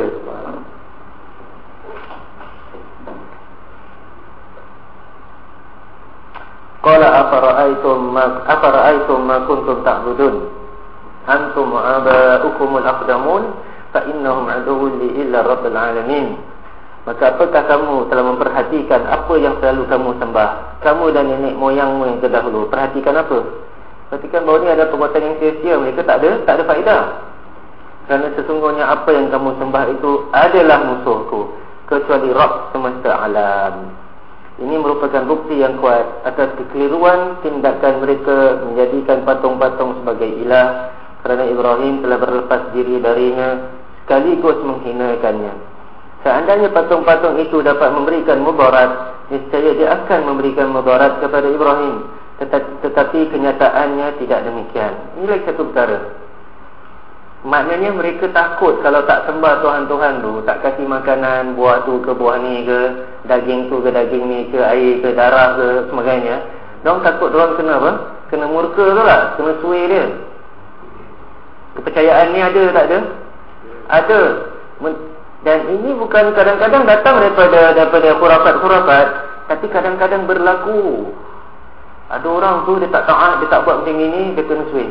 Qala afara'aytum ma afara'aytum ma kuntum ta'budun antum wa aba'ukumul aqdamun fa innahum aduwwun li illa rabbil alamin. Maka apakah kamu telah memperhatikan apa yang selalu kamu sembah, kamu dan nenek moyangmu yang terdahulu? Perhatikan apa? Perhatikan bahawa ini ada perbuatan yang sia-sia, mereka tak ada tak ada faedah. Kerana sesungguhnya apa yang kamu sembah itu adalah musuhku, kecuali Rabb semesta alam. Ini merupakan bukti yang kuat atas kekeliruan tindakan mereka menjadikan patung-patung sebagai ilah, kerana Ibrahim telah berlepas diri darinya sekaligus menghinakannya. Seandainya patung-patung itu dapat memberikan mudarat, niscaya dia akan memberikan mudarat kepada Ibrahim. Tetapi, tetapi kenyataannya tidak demikian. Ini lagi satu perkara. Maknanya mereka takut kalau tak sembah Tuhan-Tuhan tu, tak kasih makanan, buah tu ke buah ni ke, daging tu ke daging ni ke, air ke darah ke, sebagainya. Diorang takut diorang kena apa? Kena murka tu lah, kena suai dia. Kepercayaan ni ada tak ada? Ada. Dan ini bukan kadang-kadang datang daripada daripada khurafat-khurafat, tapi kadang-kadang berlaku. Ada orang tu dia tak taat, dia tak buat macam ini, dia kena suai.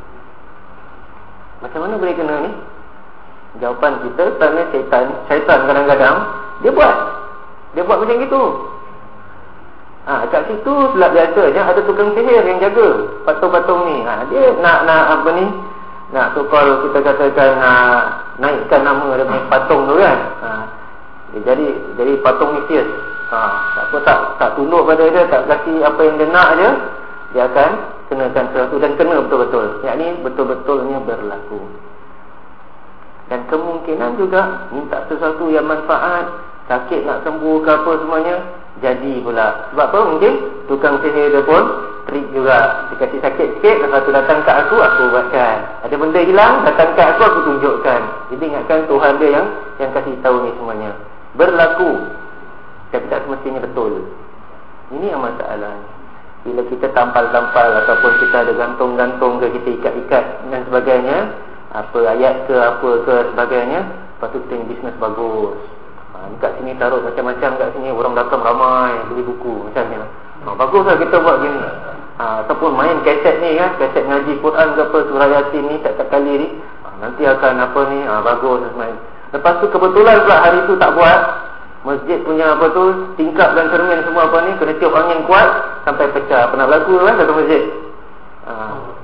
Macam mana boleh kena ni? Jawapan kita, kerana syaitan, syaitan kadang-kadang dia buat. Dia buat macam itu. Ha, kat situ selap biasa je ada tukang sihir yang jaga patung-patung ni. Ha, dia nak nak apa ni? Nak so call kita katakan nak naikkan nama daripada patung tu kan. Ha, dia jadi jadi patung misius. Ha, tak apa tak tak tunduk pada dia, tak kasi apa yang dia nak je, dia akan kenakan sesuatu dan kena betul-betul. Yang ni betul-betulnya berlaku. Dan kemungkinan juga minta sesuatu yang manfaat, sakit nak sembuh ke apa semuanya, jadi pula. Sebab apa? Mungkin tukang sihir dia pun trik juga. Dia kasi sakit sikit, lepas tu datang kat aku, aku buatkan. Ada benda hilang, datang kat aku, aku tunjukkan. Jadi ingatkan Tuhan dia yang yang kasih tahu ni semuanya. Berlaku, tapi tak semestinya betul. Ini yang masalahnya. Bila kita tampal-tampal ataupun kita ada gantung-gantung ke, kita ikat-ikat dan sebagainya, apa ayat ke apa ke sebagainya, lepas tu kita bisnes bagus. Ha, kat sini taruh macam-macam, kat sini orang datang ramai beli buku macamnya. Ha, baguslah kita buat gini. Ha, ataupun main kaset ni kan, kaset ngaji Quran ke apa, surah Yasin ni tak-tak kali ni. Ha, nanti akan apa ni, ha, bagus main. Lepas tu kebetulan pula hari tu tak buat. Masjid punya apa tu, tingkap dan cermin semua apa ni, kena tiup angin kuat sampai pecah. Pernah berlaku kan satu masjid. Ha.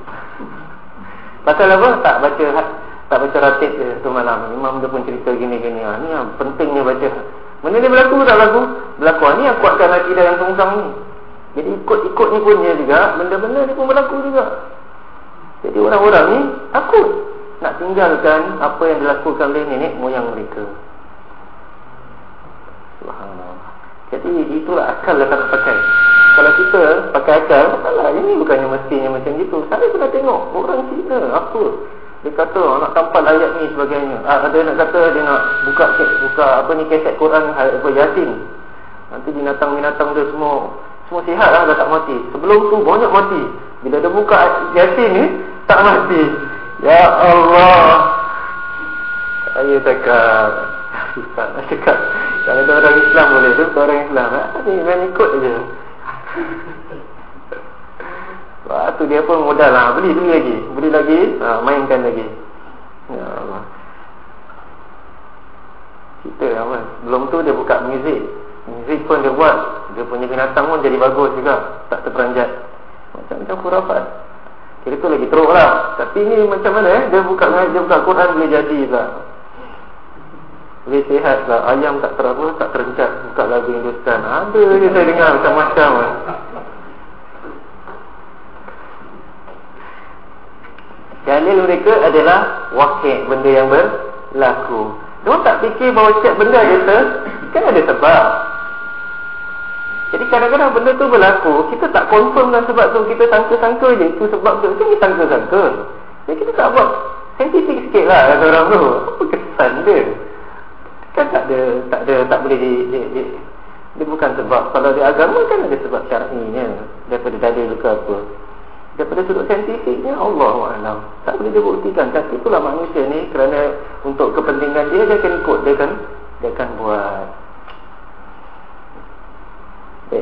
Pasal apa? Tak baca tak baca ratib je tu malam. Imam dia pun cerita gini-gini. Ha, ni yang pentingnya baca. Benda ni berlaku tak berlaku? Berlaku. Ni yang kuatkan akidah yang tunggang ni. Jadi ikut-ikut ni pun dia juga, benda-benda ni pun berlaku juga. Jadi orang-orang ni takut nak tinggalkan apa yang dilakukan oleh nenek moyang mereka. Subhanallah. Jadi itulah akal yang tak pakai. Kalau kita pakai akal, salah. Ini bukannya mestinya macam gitu. Saya pernah tengok orang Cina apa, dia kata nak tampal ayat ni sebagainya. Ah, ada nak kata dia nak buka buka apa ni kaset Quran apa Yasin. Nanti binatang-binatang dia semua semua sihat lah, dah tak mati. Sebelum tu banyak mati. Bila dia buka Yasin ni tak mati. Ya Allah. Saya cakap susah nak cakap. Kalau ada orang Islam boleh tu, orang Islam ni main ikut je. Wah, tu dia pun modal lah, beli beli lagi, beli lagi, ha, mainkan lagi. Ya Allah. Kita apa? Belum tu dia buka muzik. Muzik pun dia buat, dia punya binatang pun jadi bagus juga, tak terperanjat. Macam-macam khurafat. Kira tu lagi teruk lah. Tapi ni macam mana eh? Dia buka dia buka Quran boleh jadi lah. Boleh sihat lah. Ayam tak terapa, tak terencat. Buka lagu Hindustan. Ada je saya dengar macam-macam lah. Dalil mereka adalah wakil, benda yang berlaku. Mereka tak fikir bahawa setiap benda ada, kan ada sebab. Jadi kadang-kadang benda tu berlaku, kita tak confirmkan sebab tu, kita sangka-sangka je itu sebab tu, itu kita sangka-sangka. Jadi kita tak buat saintifik sikit lah kata orang tu. Apa kesan dia? Kan tak ada, tak ada, tak boleh di, di, di dia bukan sebab. Kalau di agama kan ada sebab syar'inya, daripada dalil ke apa. Daripada sudut saintifiknya, Allahu'alam, tak boleh dibuktikan. Tapi itulah manusia ni, kerana untuk kepentingan dia, dia akan ikut, dia akan, dia akan buat. Okay.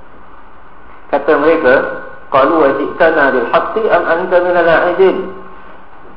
Kata mereka, qalu wajitana bil haqqi am anta minal la'idin.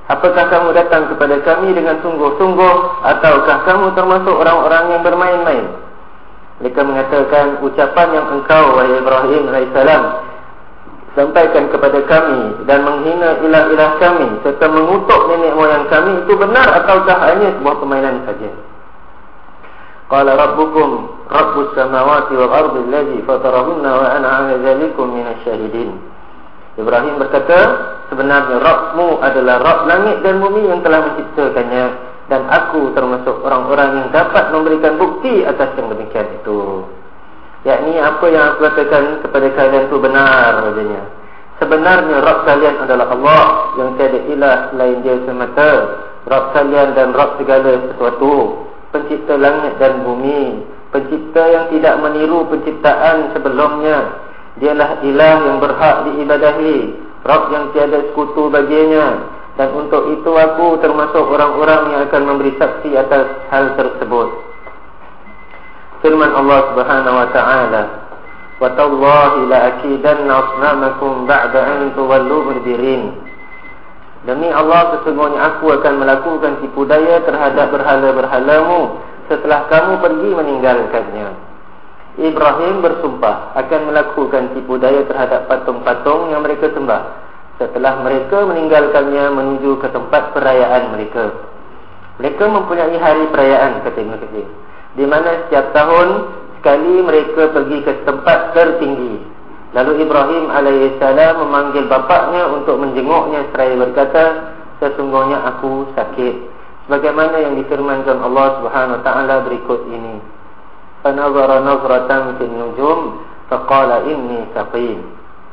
Apakah kamu datang kepada kami dengan sungguh-sungguh, ataukah kamu termasuk orang-orang yang bermain-main? Mereka mengatakan, ucapan yang engkau, wahai Ibrahim alaihissalam, sampaikan kepada kami dan menghina ilah-ilah kami serta mengutuk nenek moyang kami, itu benar ataukah hanya sebuah permainan saja? Qala rabbukum rabbus samawati wal ardi allazi fatarahunna wa ana 'ala dzalikum minasyahidin. Ibrahim berkata, sebenarnya Rabbmu adalah Rabb langit dan bumi yang telah menciptakannya, dan aku termasuk orang-orang yang dapat memberikan bukti atas yang demikian itu. Yakni apa yang aku katakan kepada kalian itu benar adanya. Sebenarnya Rabb kalian adalah Allah yang tiada ilah selain Dia semata, Rabb kalian dan Rabb segala sesuatu, pencipta langit dan bumi, pencipta yang tidak meniru penciptaan sebelumnya. Dialah ilah yang berhak diibadahi, Rabb yang tiada sekutu baginya, dan untuk itu aku termasuk orang-orang yang akan memberi saksi atas hal tersebut. Firman Allah Subhanahu wa taala, "Wa tallahi la akidanna asnamakum ba'da an tuwallu mudbirin." Demi Allah, sesungguhnya aku akan melakukan tipu daya terhadap berhala-berhalamu setelah kamu pergi meninggalkannya. Ibrahim bersumpah akan melakukan tipu daya terhadap patung-patung yang mereka sembah setelah mereka meninggalkannya menuju ke tempat perayaan mereka. Mereka mempunyai hari perayaan, kata Ibn Katsir, di mana setiap tahun sekali mereka pergi ke tempat tertinggi. Lalu Ibrahim alaihissalam memanggil bapaknya untuk menjenguknya seraya berkata, sesungguhnya aku sakit, sebagaimana yang difirmankan Allah Subhanahu wa taala berikut ini. Fanazara nazratan fil nujum faqala inni saqim.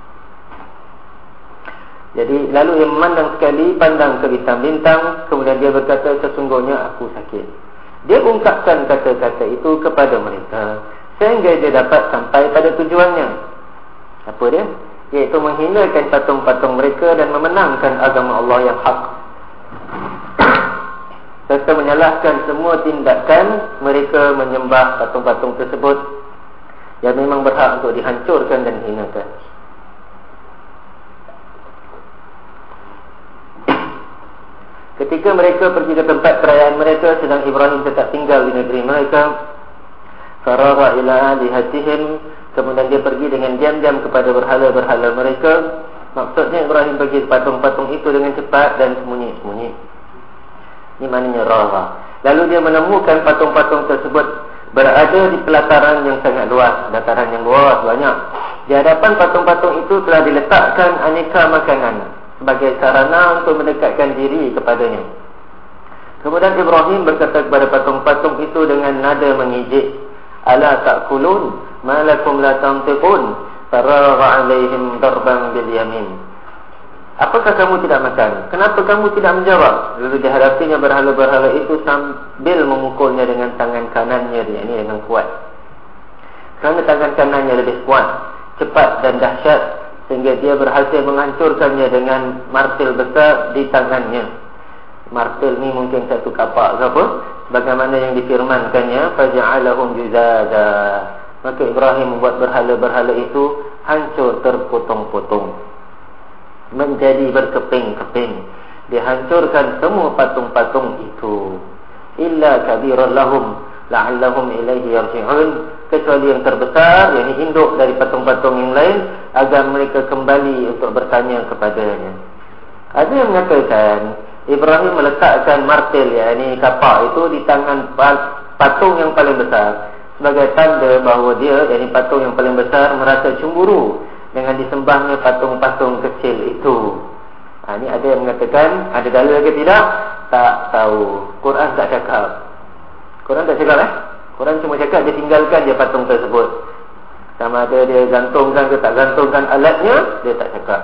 Jadi lalu ia memandang sekali, pandang ke bintang-bintang, kemudian dia berkata, sesungguhnya aku sakit. Dia ungkapkan kata-kata itu kepada mereka sehingga dia dapat sampai pada tujuannya. Apa dia? Iaitu menghinakan patung-patung mereka dan memenangkan agama Allah yang hak, serta menyalahkan semua tindakan mereka menyembah patung-patung tersebut yang memang berhak untuk dihancurkan dan dihinakan. Ketika mereka pergi ke tempat perayaan mereka, sedang Ibrahim tetap tinggal di negeri mereka, faragha ila alihatihim, kemudian dia pergi dengan diam-diam kepada berhala-berhala mereka. Maksudnya Ibrahim pergi ke patung-patung itu dengan cepat dan sembunyi-sembunyi. Ini maknanya raha. Lalu dia menemukan patung-patung tersebut berada di pelataran yang sangat luas, dataran yang luas banyak. Di hadapan patung-patung itu telah diletakkan aneka makanan sebagai sarana untuk mendekatkan diri kepadanya. Kemudian Ibrahim berkata kepada patung-patung itu dengan nada mengejek, "Ala ta'kulun ma lakum la tantiqun?" Faragha 'alaihim darban bil yamin. Apakah kamu tidak makan? Kenapa kamu tidak menjawab? Lalu dihadapinya berhala-berhala itu sambil memukulnya dengan tangan kanannya, yakni dengan kuat. Kerana tangan kanannya lebih kuat, cepat dan dahsyat, sehingga dia berhasil menghancurkannya dengan martil besar di tangannya. Martil ni mungkin satu kapak ke apa, bagaimana yang difirmankannya, faja'alahum juzada. Maka Ibrahim membuat berhala-berhala itu hancur terpotong-potong, menjadi berkeping-keping. Dihancurkan semua patung-patung itu, illa kabiran lahum la'allahum ilaihi yarji'un, kecuali yang terbesar, yang induk dari patung-patung yang lain, agar mereka kembali untuk bertanya kepadanya. Ada yang mengatakan Ibrahim meletakkan martil, yakni kapak itu di tangan patung yang paling besar sebagai tanda bahawa dia, yakni patung yang paling besar, merasa cemburu dengan disembahnya patung-patung kecil itu. Ha, ini ada yang mengatakan, ada dalil ke tidak? Tak tahu. Quran tak cakap. Quran tak cakap eh? Quran cuma cakap dia tinggalkan dia patung tersebut. Sama ada dia gantungkan ke tak gantungkan alatnya, dia tak cakap.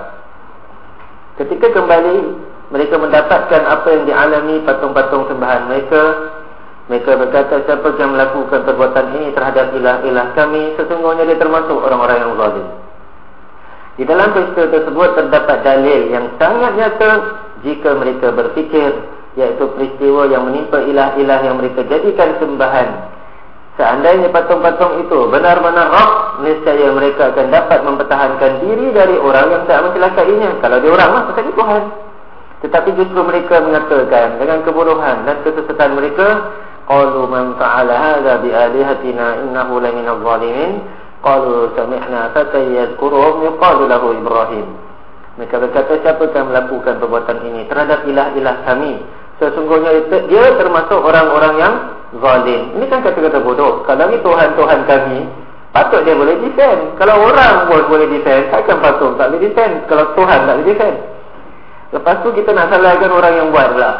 Ketika kembali, mereka mendapatkan apa yang dialami patung-patung sembahan mereka. Mereka berkata, siapa yang melakukan perbuatan ini terhadap ilah-ilah kami, sesungguhnya dia termasuk orang-orang yang zalim. Di dalam peristiwa tersebut terdapat dalil yang sangat nyata jika mereka berfikir, iaitu peristiwa yang menimpa ilah-ilah yang mereka jadikan sembahan. Seandainya patung-patung itu benar-benar Rabb, niscaya mereka akan dapat mempertahankan diri dari orang yang tak mencelakainya. Kalau dia orang lah, pasal dia Tuhan. Tetapi justru mereka mengatakan dengan kebodohan dan kesesatan mereka, qalu man fa'ala hadza bi alihatina innahu laminadh dhalimin. Qalu sami'na fatan yadhkuruhum yuqalu lahu Ibrahim. Mereka berkata, siapa yang melakukan perbuatan ini terhadap ilah-ilah kami, sesungguhnya dia termasuk orang-orang yang zalim. Ini kan kata-kata bodoh. Kalau ni Tuhan-Tuhan kami, patut dia boleh defend. Kalau orang pun boleh defend, takkan patung tak boleh defend kalau Tuhan tak boleh defend. Lepas tu kita nak salahkan orang yang buat pula.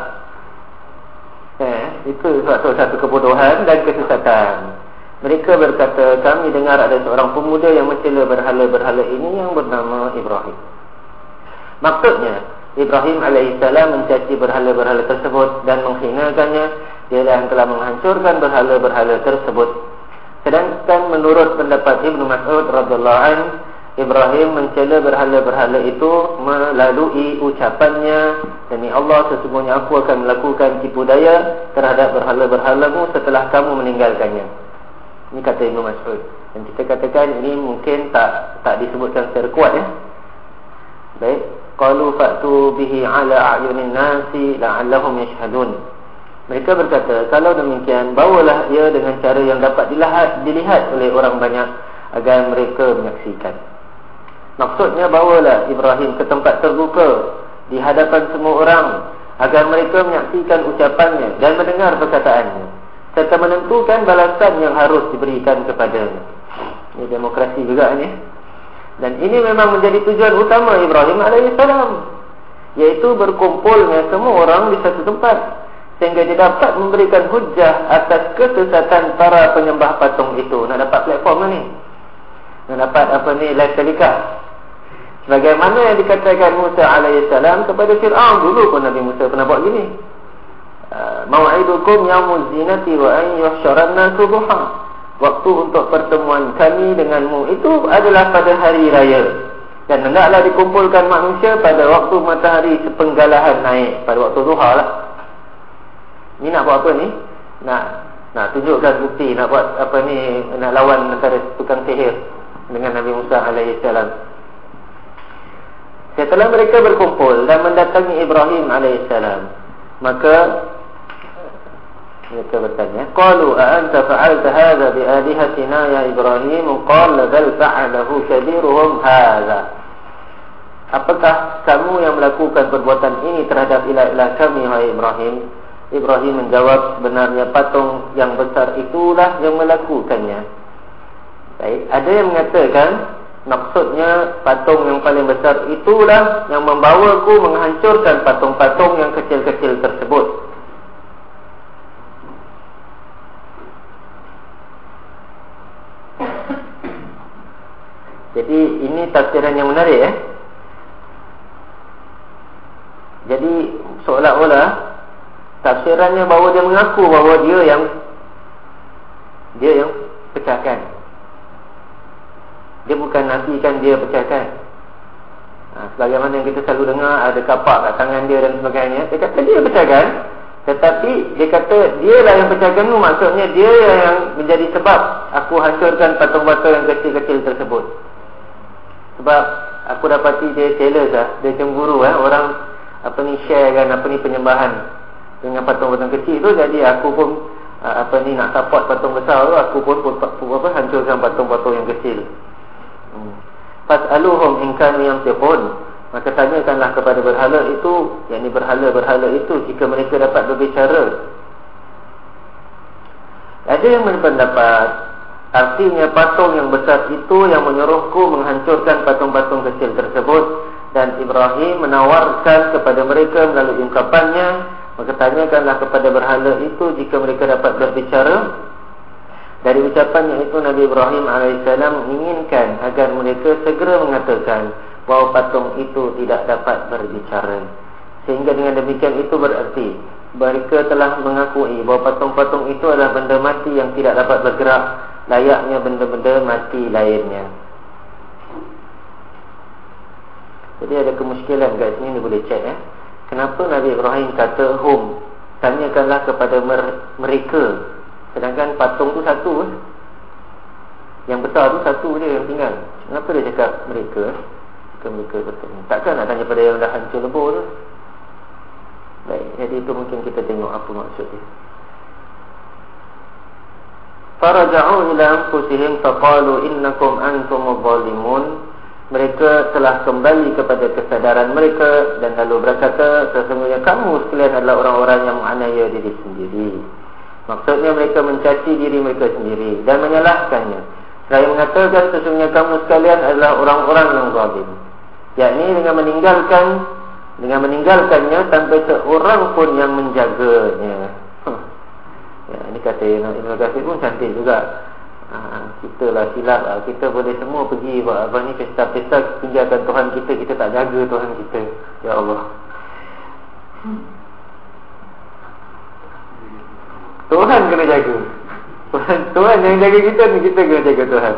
Eh, itu suatu satu kebodohan dan kesesatan. Mereka berkata, kami dengar ada seorang pemuda yang mencela berhala-berhala ini yang bernama Ibrahim. Maksudnya, Ibrahim alaihissalam mencaci berhala-berhala tersebut dan menghinakannya. Dia yang telah menghancurkan berhala-berhala tersebut. Sedangkan menurut pendapat Ibnu Mas'ud radhiyallahu anhu, Ibrahim mencela berhala-berhala itu melalui ucapannya, demi Allah, sesungguhnya aku akan melakukan tipu daya terhadap berhala-berhalamu setelah kamu meninggalkannya. Ini kata Ibnu Mas'ud. Dan kita katakan ini mungkin tak tak disebutkan secara kuat, ya. Baik, qalu fa'tu bihi ala a'yunin nasi la'allahum yashhadun. Mereka berkata, kalau demikian, bawalah ia dengan cara yang dapat dilihat, dilihat oleh orang banyak agar mereka menyaksikan. Maksudnya, bawalah Ibrahim ke tempat terbuka di hadapan semua orang agar mereka menyaksikan ucapannya dan mendengar perkataannya, serta menentukan balasan yang harus diberikan kepadanya. Ini demokrasi juga ni. Dan ini memang menjadi tujuan utama Ibrahim alaihissalam, iaitu berkumpulnya semua orang di satu tempat, sehingga dia dapat memberikan hujah atas kesesatan para penyembah patung itu. Nak dapat platform ni, nak dapat apa ni, live telecast. Sebagaimana yang dikatakan Musa alaihissalam kepada Fir'aun. Dulu pun Nabi Musa pernah buat gini. Mau'idukum yaumuz zinati wa an yuhsyaran nasu duha. Waktu untuk pertemuan kami denganmu itu adalah pada hari raya, dan hendaklah dikumpulkan manusia pada waktu matahari sepenggalahan naik, pada waktu duha lah. Ni nak buat apa ni? Nak nak tunjukkan bukti, nak buat apa ni, nak lawan antara tukang sihir dengan Nabi Musa alaihissalam. Setelah mereka berkumpul dan mendatangi Ibrahim alaihissalam, maka mereka bertanya, qalu a anta fa'alta hadza bi alihatina ya Ibrahim? Qala bal fa'alahu kabiruhum hadza. Apakah kamu yang melakukan perbuatan ini terhadap ilah-ilah kami, wahai Ibrahim? Ibrahim menjawab, sebenarnya patung yang besar itulah yang melakukannya. Baik, ada yang mengatakan maksudnya patung yang paling besar itulah yang membawaku menghancurkan patung-patung yang kecil-kecil tersebut. Jadi ini tafsiran yang menarik, eh? Jadi seolah-olah tafsirannya bahawa dia mengaku bahawa dia yang Dia yang pecahkan. Dia bukan nafikan dia pecahkan. ha, Sebagaimana yang kita selalu dengar, ada kapak kat tangan dia dan sebagainya. Dia kata dia pecahkan, tetapi dia kata dialah yang pecahkan tu. Maksudnya dia yang menjadi sebab aku hancurkan patung-patung yang kecil-kecil tersebut. Sebab aku dapati dia jealous lah, dia cemburu lah. Orang apa ni share kan apa ni penyembahan dengan patung-patung kecil tu. Jadi aku pun apa ni nak support patung besar tu, aku pun, pun, pun apa, hancurkan patung-patung yang kecil. hmm. Fas'aluhum in kanu yantiqun. Maka tanyakanlah kepada berhala itu, yakni berhala-berhala itu, jika mereka dapat berbicara. Ada yang berpendapat artinya patung yang besar itu yang menyuruhku menghancurkan patung-patung kecil tersebut, dan Ibrahim menawarkan kepada mereka melalui ungkapannya, maka tanyakanlah kepada berhala itu jika mereka dapat berbicara. Dari ucapannya itu, Nabi Ibrahim alaihissalam menginginkan agar mereka segera mengatakan bahawa patung itu tidak dapat berbicara. Sehingga dengan demikian itu berarti mereka telah mengakui bahawa patung-patung itu adalah benda mati yang tidak dapat bergerak, layaknya benda-benda mati lainnya. Jadi ada kemusykilan kat sini, ni boleh cek, eh? Kenapa Nabi Ibrahim kata hum, tanyakanlah kepada mereka, sedangkan patung tu satu, eh? Yang besar tu satu je yang tinggal. Kenapa dia cakap mereka? Ke mereka betul. Takkan nak tanya pada yang dah hancur lebur tu? Baik, jadi itu mungkin kita tengok apa maksudnya. Faraja'u ila anfusihim faqalu innakum antumuz zalimun. Mereka telah kembali kepada kesadaran mereka dan lalu berkata, sesungguhnya kamu sekalian adalah orang-orang yang menganiaya diri sendiri. Maksudnya mereka mencaci diri mereka sendiri dan menyalahkannya. Seraya mengatakan sesungguhnya kamu sekalian adalah orang-orang yang zalim. Yakni dengan meninggalkan dengan meninggalkannya tanpa seorang pun yang menjaganya. Ya, ini kata Ibn Katsir pun cantik juga. Ha, kita lah silap lah. Kita boleh semua pergi buat apa ni, pesta-pesta, tinggalkan Tuhan kita. Kita tak jaga Tuhan kita. Ya Allah, Tuhan kena jaga. Tuhan, Tuhan yang jaga kita ni, kita kena jaga Tuhan.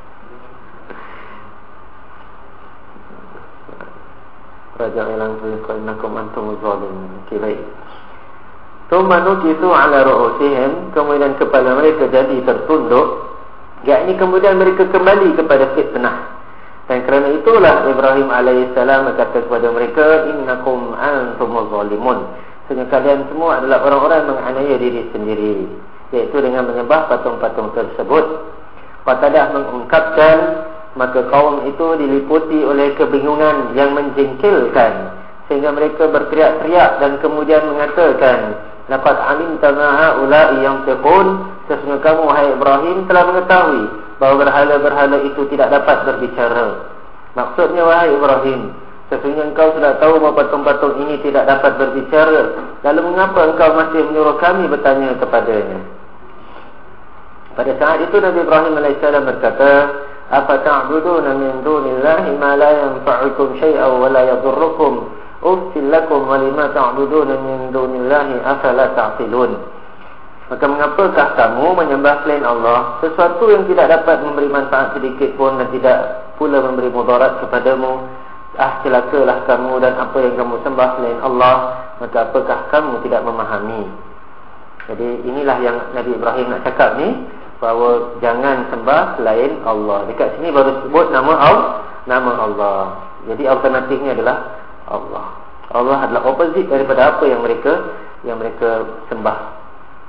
Raja ilang qulnakum antumuz zalimun. Okey, baik. Thumma nukisu ala ru'usihim, kemudian kepala mereka jadi tertunduk. Yakni kemudian mereka kembali kepada fitnah. Dan kerana itulah Ibrahim alaihissalam berkata kepada mereka, innakum antumuz zalimun. Sesungguhnya kalian semua adalah orang-orang yang menganiaya diri sendiri, iaitu dengan menyembah patung-patung tersebut. Qatadah mengungkapkan, maka kaum itu diliputi oleh kebingungan yang menjengkelkan, sehingga mereka berteriak-teriak dan kemudian mengatakan, laqad alimta ma haula'i yantiqun. Sesungguhnya kamu, wahai Ibrahim, telah mengetahui bahawa berhala-berhala itu tidak dapat berbicara. Maksudnya, wahai Ibrahim, sesungguhnya engkau sudah tahu bahawa patung-patung ini tidak dapat berbicara. Lalu mengapa engkau masih menyuruh kami bertanya kepadanya? Pada saat itu Nabi Ibrahim alaihissalam berkata, apa ta'buduna min dunillahi ma la yanfa'ukum syai'an wa la yadurrukum, uffil lakum wa lima ta'buduna min dunillahi afala ta'qilun. Maka mengapakah kamu menyembah selain Allah sesuatu yang tidak dapat memberi manfaat sedikit pun dan tidak pula memberi mudarat kepadamu? Ah, celakalah kamu dan apa yang kamu sembah selain Allah. Maka apakah kamu tidak memahami? Jadi inilah yang Nabi Ibrahim nak cakap ni, bahawa jangan sembah selain Allah. Dekat sini baru sebut nama Allah, nama Allah. Jadi alternatifnya adalah Allah. Allah adalah opposite daripada apa yang mereka yang mereka sembah.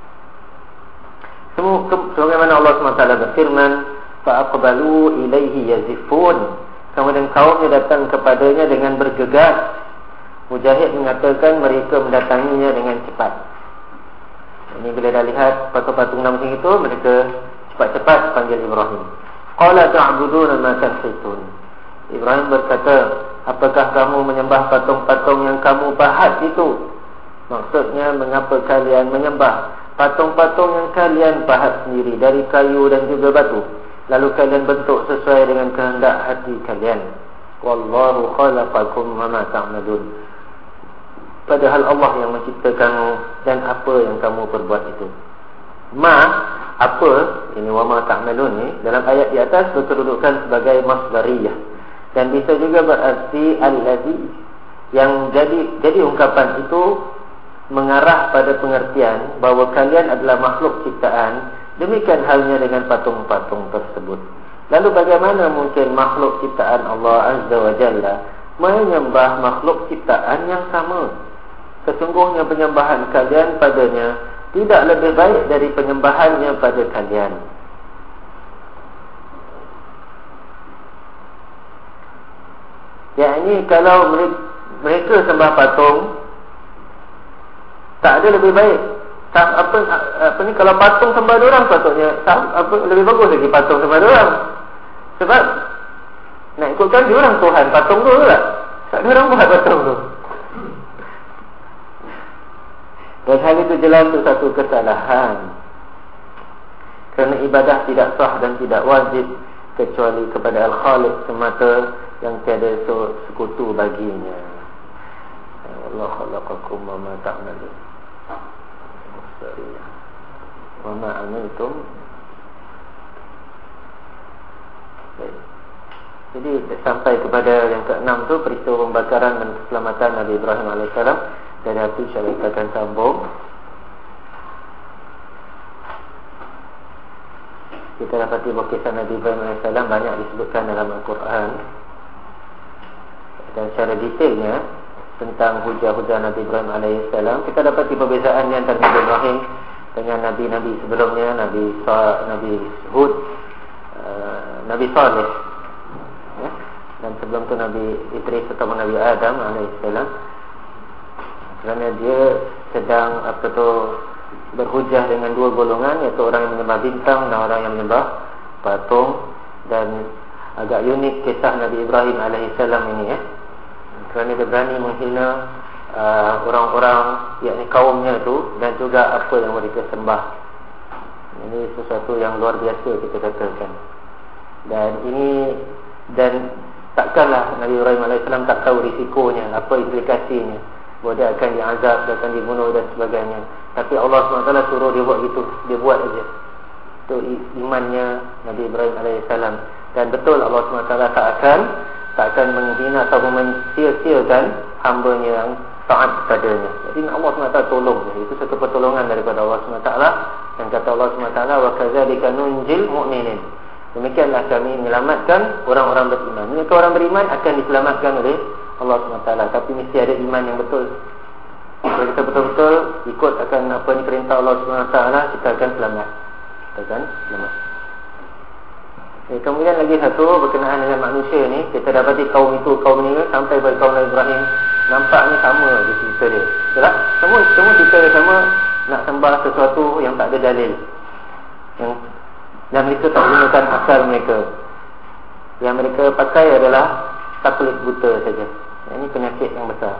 Semua sebagaimana Allah subhanahu wa taala berfirman, fa'aqbalu ilaihi yazifun. Kemudian kaumnya datang kepadanya dengan bergegas. Mujahid mengatakan mereka mendatanginya dengan cepat. Ini bila dah lihat patung-patung macam itu, mereka cepat-cepat panggil Ibrahim. Qala ta'buduna ma tanhitun. Ibrahim berkata, apakah kamu menyembah patung-patung yang kamu pahat itu? Maksudnya, mengapa kalian menyembah patung-patung yang kalian pahat sendiri dari kayu dan juga batu, lalu kalian bentuk sesuai dengan kehendak hati kalian? Wallahu khalaqakum wa ma ta'malun. Padahal Allah yang menciptakanmu dan apa yang kamu perbuat itu. Ma, apa, ini wa ma ta'malun ni dalam ayat di atas berkedudukan sebagai masdariyah, dan bisa juga berarti allazi, yang jadi jadi ungkapan itu mengarah pada pengertian bahawa kalian adalah makhluk ciptaan. Demikian halnya dengan patung-patung tersebut. Lalu bagaimana mungkin makhluk ciptaan Allah Azza wa Jalla menyembah makhluk ciptaan yang sama? Sesungguhnya penyembahan kalian padanya tidak lebih baik dari penyembahannya pada kalian. Yakni kalau mereka sembah patung, tak ada lebih baik. Apa apa ni, kalau patung sembah orang, patutnya apa lebih bagus lagi patung sembah orang. Sebab nak ikutkan dia orang Tuhan, patung tu lah. Tak ada orang buat patung tu. Dan hal itu jelas itu satu kesalahan. Kerana ibadah tidak sah dan tidak wajib kecuali kepada Al-Khaliq semata yang tiada sekutu baginya. Allah khalaqakum wa ma ta'malun. Wa ma amiltum. Jadi sampai kepada yang keenam tu, peristiwa pembakaran dan keselamatan Nabi Ibrahim alaihissalam. Dari hati saya akan sambung. Kita dapati bahawa kisah Nabi Ibrahim alaihissalam banyak disebutkan dalam Al-Quran, dan secara detailnya tentang hujah-hujah Nabi Ibrahim alaihissalam. Kita dapati perbezaan antara Nabi Ibrahim dengan Nabi-Nabi sebelumnya, Nabi Sa, Nabi Hud, uh, Nabi Saleh, ya? Dan sebelum tu Nabi Idris atau Nabi Adam alaihissalam. Kerana dia sedang apa tu berhujah dengan dua golongan, iaitu orang yang menyembah bintang dan orang yang menyembah patung. Dan agak unik kisah Nabi Ibrahim alaihissalam ini, ya. Kerana dia berani menghina uh, orang-orang, yakni kaumnya tu, dan juga apa yang mereka sembah. Ini sesuatu yang luar biasa kita katakan. Dan ini, dan takkanlah Nabi Ibrahim alaihissalam tak tahu risikonya, apa implikasinya, bahawa dia akan diazab, dia akan dibunuh dan sebagainya. Tapi Allah subhanahu wa taala suruh dia buat gitu, dia buat aja. Itu imannya Nabi Ibrahim alaihissalam. Dan betul Allah subhanahu wa taala tak akan tak akan menghina atau mencia-ciakan hamba-Nya yang taat kepadanya. Jadi Allah subhanahu wa taala tolong dia. Itu satu pertolongan daripada Allah subhanahu wa taala. Dan kata Allah subhanahu wa taala, wa kadzalika nunjil mu'minin. Demikianlah kami menyelamatkan orang-orang beriman. Mereka orang beriman akan diselamatkan oleh Allah subhanahu wa taala. Tapi mesti ada iman yang betul. Kalau kita betul-betul ikut akan apa ni perintah Allah subhanahu wa taala, kita akan selamat. Kita akan selamat. Eh, kemudian lagi satu berkenaan dengan manusia ni, kita dapati kaum itu, kaum ni sampai pada kaum Nabi Ibrahim, nampaknya sama di cerita dia. Betul tak? Semua, semua cerita dia sama, nak sembah sesuatu yang tak ada dalil, yang, dan mereka tak gunakan akal mereka. Yang mereka pakai adalah taklid buta saja. Ini penyakit yang besar.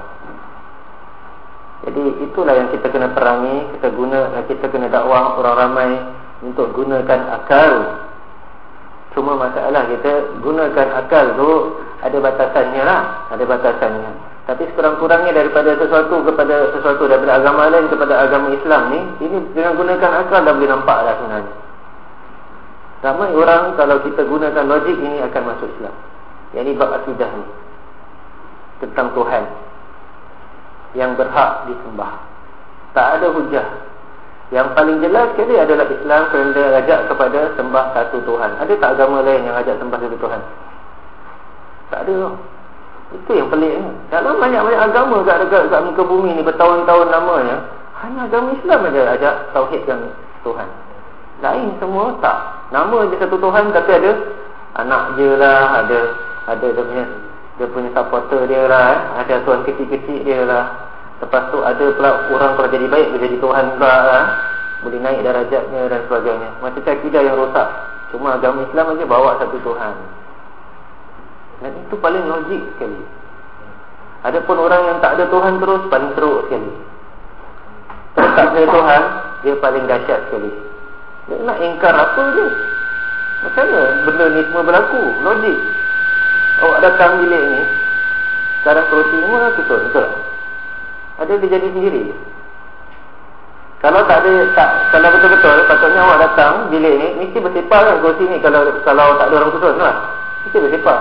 Jadi itulah yang kita kena perangi. Kita guna, kita kena dakwah orang ramai untuk gunakan akal. Cuma masalah kita gunakan akal tu ada batasannya lah, ada batasannya. Tapi sekurang-kurangnya daripada sesuatu kepada sesuatu, daripada agama lain kepada agama Islam ni, ini dengan gunakan akal dah boleh nampak lah sebenarnya. Ramai orang kalau kita gunakan logik ini akan masuk Islam. Yang ini bab akidah ni, tentang Tuhan yang berhak disembah. Tak ada hujah. Yang paling jelas sekali adalah Islam, kerana dia ajak kepada sembah satu Tuhan. Ada tak agama lain yang ajak sembah satu Tuhan? Tak ada. Itu yang peliknya. Dalam banyak-banyak agama kat, kat, kat muka bumi ni bertahun-tahun lamanya, hanya agama Islam aja ajak tauhidkan Tuhan. Lain semua tak. Nama je satu Tuhan, tapi ada anak je lah, ada ada dia punya, dia punya supporter dia lah, eh? Ada tuan kecil-kecil dia lah. Lepas tu ada pula orang kalau jadi baik dia jadi Tuhan pula lah. Boleh naik darajatnya dan sebagainya. Macam akidah yang rosak. Cuma agama Islam aja bawa satu Tuhan. Dan itu paling logik sekali. Adapun orang yang tak ada Tuhan terus, paling teruk sekali. Terus tak ada Tuhan, dia paling dahsyat sekali. Dia nak ingkar apa je. Macam mana benda ni semua berlaku? Logik. Awak datang bilik ni, sekarang kerusi semua tutup, betul? Ada dia jadi sendiri. Kalau tak ada, tak, kalau betul-betul patutnya awak datang bilik ni, mesti bersepah kan kerusi ni. Kalau kalau tak ada orang susun lah, mesti bersepah.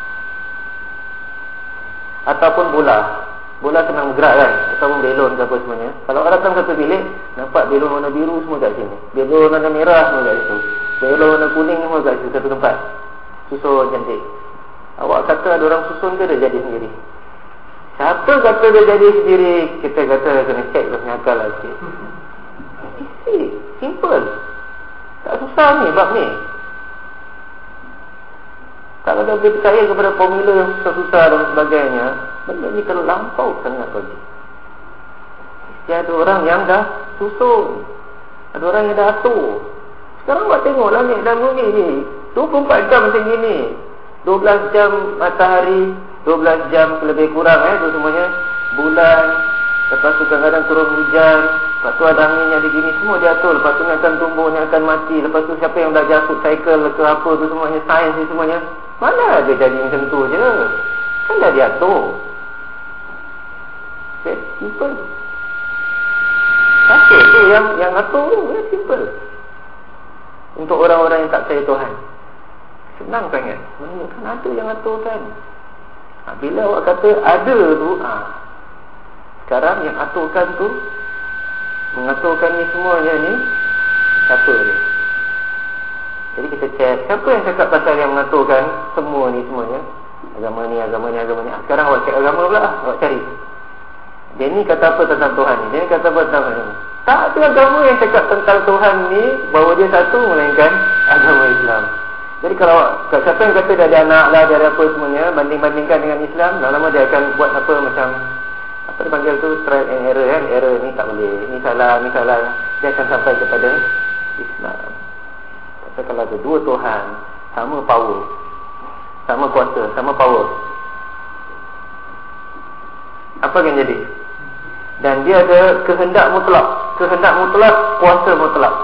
Ataupun bola. Bola senang bergerak kan, ataupun belon ke apa semuanya. Kalau orang datang satu bilik, nampak belon warna biru semua kat sini, belon warna merah semua kat situ, belon warna kuning semua kat situ, satu tempat. Susun cantik. Awak kata ada orang susun ke dia jadi sendiri? Siapa kata dia jadi sendiri? Kita kata kena check lah, punya akal lah sikit. Simple. Tak susah ni bab ni. Kalau dia boleh percaya kepada formula yang susah-susah dan sebagainya, benda ni kalau lampau sangat logik. Dia ada orang yang dah susun, ada orang yang dah atur. Sekarang buat tengok langit dan bumi ni dua puluh empat jam macam gini, dua belas jam matahari, dua belas jam lebih kurang eh tu semuanya, bulan, lepas tu kadang-kadang turun hujan, lepas tu ada angin yang begini, semua diatur. Lepas tu ni akan tumbuh, ni akan mati. Lepas tu siapa yang belajar food cycle ke apa tu semuanya, sains ni semuanya, mana ada jadi macam tu je. Kan dah diatur. Okay, simple. Satu tu yang yang atur tu, very simple. Untuk orang-orang yang tak percaya Tuhan, senang sangat. Menunjukkan ada yang aturkan. Ha, bila awak kata ada tu, ha, sekarang yang aturkan tu, mengaturkan ni semuanya ni, siapa dia? Jadi kita cek, siapa yang cakap pasal yang mengaturkan semua ni semuanya? Agama ni, agama ni, agama ni. Ha, sekarang awak cek agama pula, awak cari. Dia ni kata apa tentang Tuhan ni, dia ni kata apa tentang Tuhan ni. Tak ada agama yang cakap tentang Tuhan ni bahawa dia satu melainkan agama Islam. Jadi kalau siapa yang kata dia ada anak lah, dia ada apa semuanya, banding-bandingkan dengan Islam, lama-lama dia akan buat apa macam apa dia panggil tu, trial and error kan. Error ni tak boleh, ni salah, ni salah. Dia akan sampai kepada Islam. Pasal kalau ada dua Tuhan, sama power, sama kuasa, sama power, apa akan jadi? Dan dia ada kehendak mutlak. Kehendak mutlak, kuasa mutlak.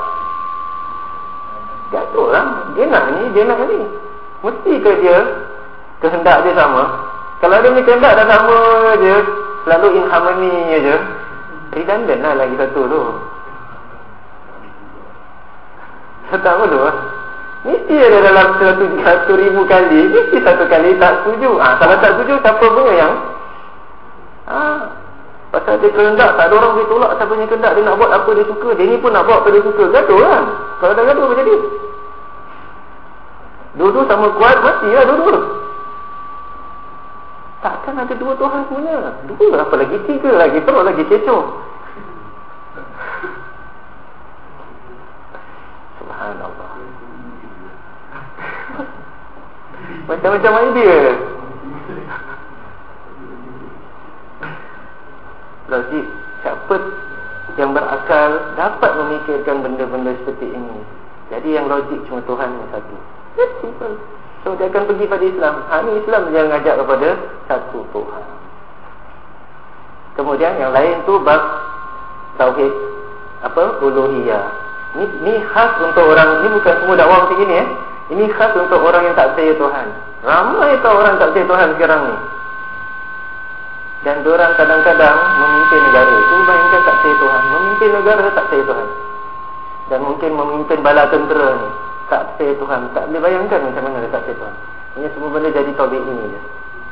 Gaduh lah. Dia nak ni, dia nak ni. Mesti ke dia kehendak dia sama? Kalau dia punya kehendak dah sama je, selalu in harmony je, redundant lah lagi satu tu. Tak perlu lah. Mesti ada dalam satu, satu ribu kali, mesti satu kali tak setuju. ha, Kalau tak setuju, siapa punya yang Ah, pasal dia kehendak, tak ada orang boleh tolak siapa punya kehendak. Dia nak buat apa dia suka, dia ni pun nak buat apa dia suka. Gaduh kan? Kalau dah gaduh apa jadi? Dua-dua sama kuat, matilah dua-dua. Takkan ada dua Tuhan semuanya. Dua, apa lagi tiga lagi, teruk lagi kecoh. Subhanallah. Macam-macam idea. Logik, siapa yang berakal dapat memikirkan benda-benda seperti ini. Jadi yang logik cuma Tuhan yang satu. That's simple. So dia akan pergi pada Islam. Ha, ni Islam yang ngajak kepada satu Tuhan. Kemudian yang lain tu bab tauhid apa? Uluhiyah. Ni ni khas untuk orang, ni bukan semua dakwah macam ni eh. Ini khas untuk orang yang tak percaya Tuhan. Ramai tau orang tak percaya Tuhan sekarang ni. Dan diorang kadang-kadang memimpin negara. Itu bayangkan tak percaya Tuhan. Memimpin negara tak percaya Tuhan. Dan mungkin memimpin bala tentera ni tak percaya Tuhan. Tak boleh bayangkan macam mana dia tak percaya Tuhan. Ini semua benda jadi topik ini je.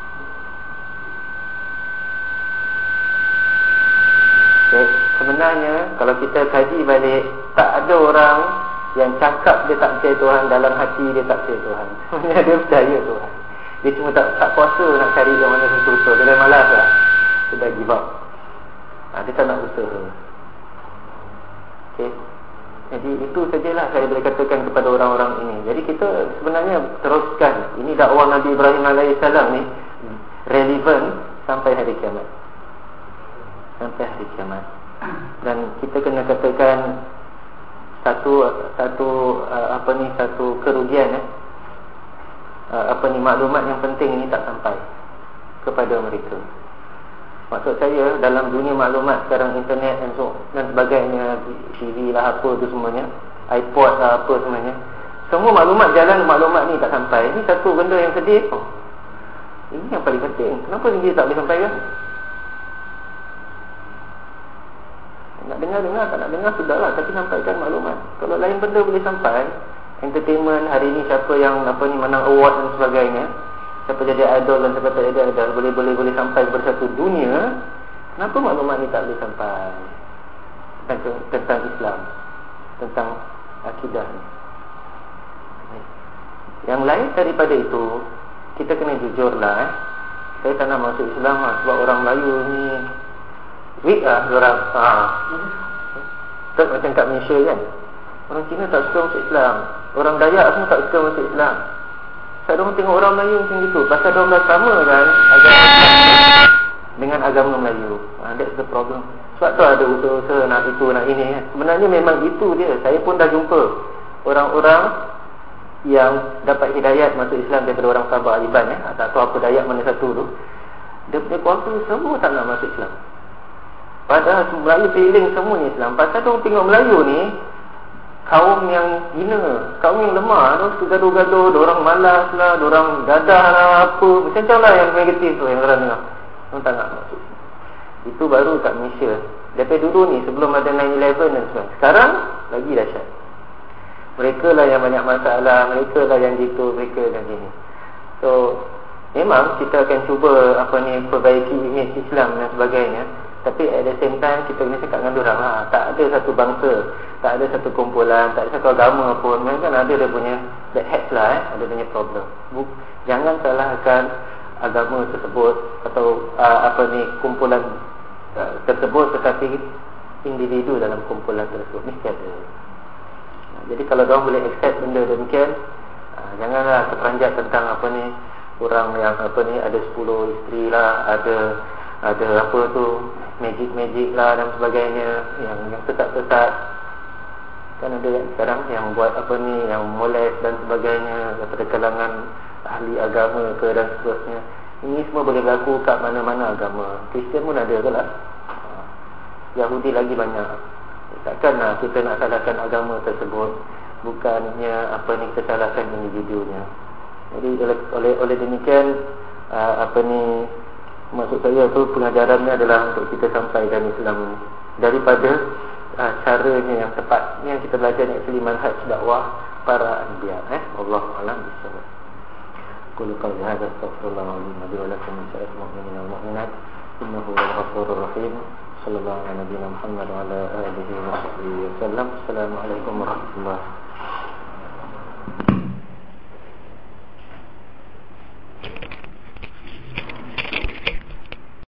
Okay. Sebenarnya kalau kita kaji balik, tak ada orang yang cakap dia tak percaya Tuhan, dalam hati dia tak percaya Tuhan. Sebenarnya dia percaya Tuhan. Dia cuma tak, tak kuasa nak cari yang mana betul-betul. Dia dah malas lah. Dia dah give up. ha, Dia tak nak usaha. Okay. Jadi itu sajalah saya boleh katakan kepada orang-orang ini. Jadi kita sebenarnya teruskan. Ini dakwah Nabi Ibrahim alaihissalam ni relevan sampai hari kiamat. Sampai hari kiamat. Dan kita kena katakan satu satu uh, apa ni satu kerugian eh. Uh, apa ni maklumat yang penting ini tak sampai kepada mereka. Maksud saya dalam dunia maklumat sekarang, internet dan, so, dan sebagainya, T V lah apa tu semuanya, iPod lah apa semuanya, semua maklumat jalan, maklumat ni tak sampai. Ini satu benda yang sedih. oh, Ini yang paling penting. Kenapa ni dia tak boleh sampaikan? Nak dengar-dengar, tak nak dengar sudahlah, tapi sampaikan maklumat. Kalau lain benda boleh sampai, entertainment hari ni, siapa yang apa ni menang award dan sebagainya, siapa jadi idol dan siapa tak jadi idol, boleh boleh boleh sampai kepada satu dunia. Kenapa maklumat ni tak boleh sampai tentang, tentang Islam, tentang akidah ni? Yang lain daripada itu, kita kena jujurlah eh. Saya tak nak masuk Islam lah, sebab orang Melayu ni weak lah orang. Ha. Tak macam kat Malaysia kan, orang Cina tak suka masuk Islam, orang Dayak pun tak suka masuk Islam. Saya orang tengok orang Melayu macam itu, pasal dia orang sama kan agama Islam dengan agama Melayu. ha, That's the problem. Sebab tu ada usaha-usaha nak itu nak ini kan. Sebenarnya memang itu dia. Saya pun dah jumpa orang-orang yang dapat hidayat masuk Islam daripada orang Sabah Aliban eh. Tak tahu apa Dayak mana satu tu. Dia punya keluarga semua tak nak masuk Islam, padahal Melayu keliling semuanya Islam. Pasal tu tengok Melayu ni kaum yang hina, kaum yang lemah tu, gaduh-gaduh, diorang malas lah, diorang dadah lah, apa macam-macam lah yang negatif tu yang orang dengar. Orang tak nak masuk. Itu baru kat Malaysia. Daripada dulu ni, sebelum ada nine eleven dan sebagainya. Sekarang lagi dahsyat. Mereka lah yang banyak masalah, mereka lah yang gitu, mereka dan gini. So memang kita akan cuba apa ni perbaiki image Islam dan sebagainya. Tapi at the same time kita kena cakap dengan diorang lah, tak ada satu bangsa, tak ada satu kumpulan, tak ada satu agama pun, memang kan ada dia punya bad hats lah eh, ada punya problem. Buk, jangan salahkan agama tersebut atau uh, apa ni kumpulan tersebut, tetapi individu dalam kumpulan tersebut mesti ada. Jadi kalau orang boleh accept benda demikian, janganlah terperanjat tentang apa ni, orang yang apa ni ada sepuluh isteri lah, ada ada apa tu magic-magic lah dan sebagainya, yang yang sesat-sesat. Kan ada kan sekarang yang buat apa ni, yang molest dan sebagainya daripada kalangan ahli agama ke dan seterusnya. Ini semua boleh berlaku kat mana-mana agama. Kristian pun ada ke lah, Yahudi lagi banyak. Takkanlah kita nak salahkan agama tersebut, bukannya apa ni kita salahkan individunya. Jadi oleh oleh, oleh demikian uh, apa ni, maksud saya tu pengajarannya adalah untuk kita sampaikan Islam ni daripada uh, caranya yang tepat, yang kita belajar actually manhaj dakwah para anbiya. Eh, Allahu a'lam bishawab. Qul qawli hadza astaghfirullahaladzim wa lakum min syarril mu'minin wal mu'minat innahu huwal ghafurur rahim. Sallallahu alaihi wa sallam wa ala alihi wa sahbihi wasallam. Assalamualaikum warahmatullahi wabarakatuh.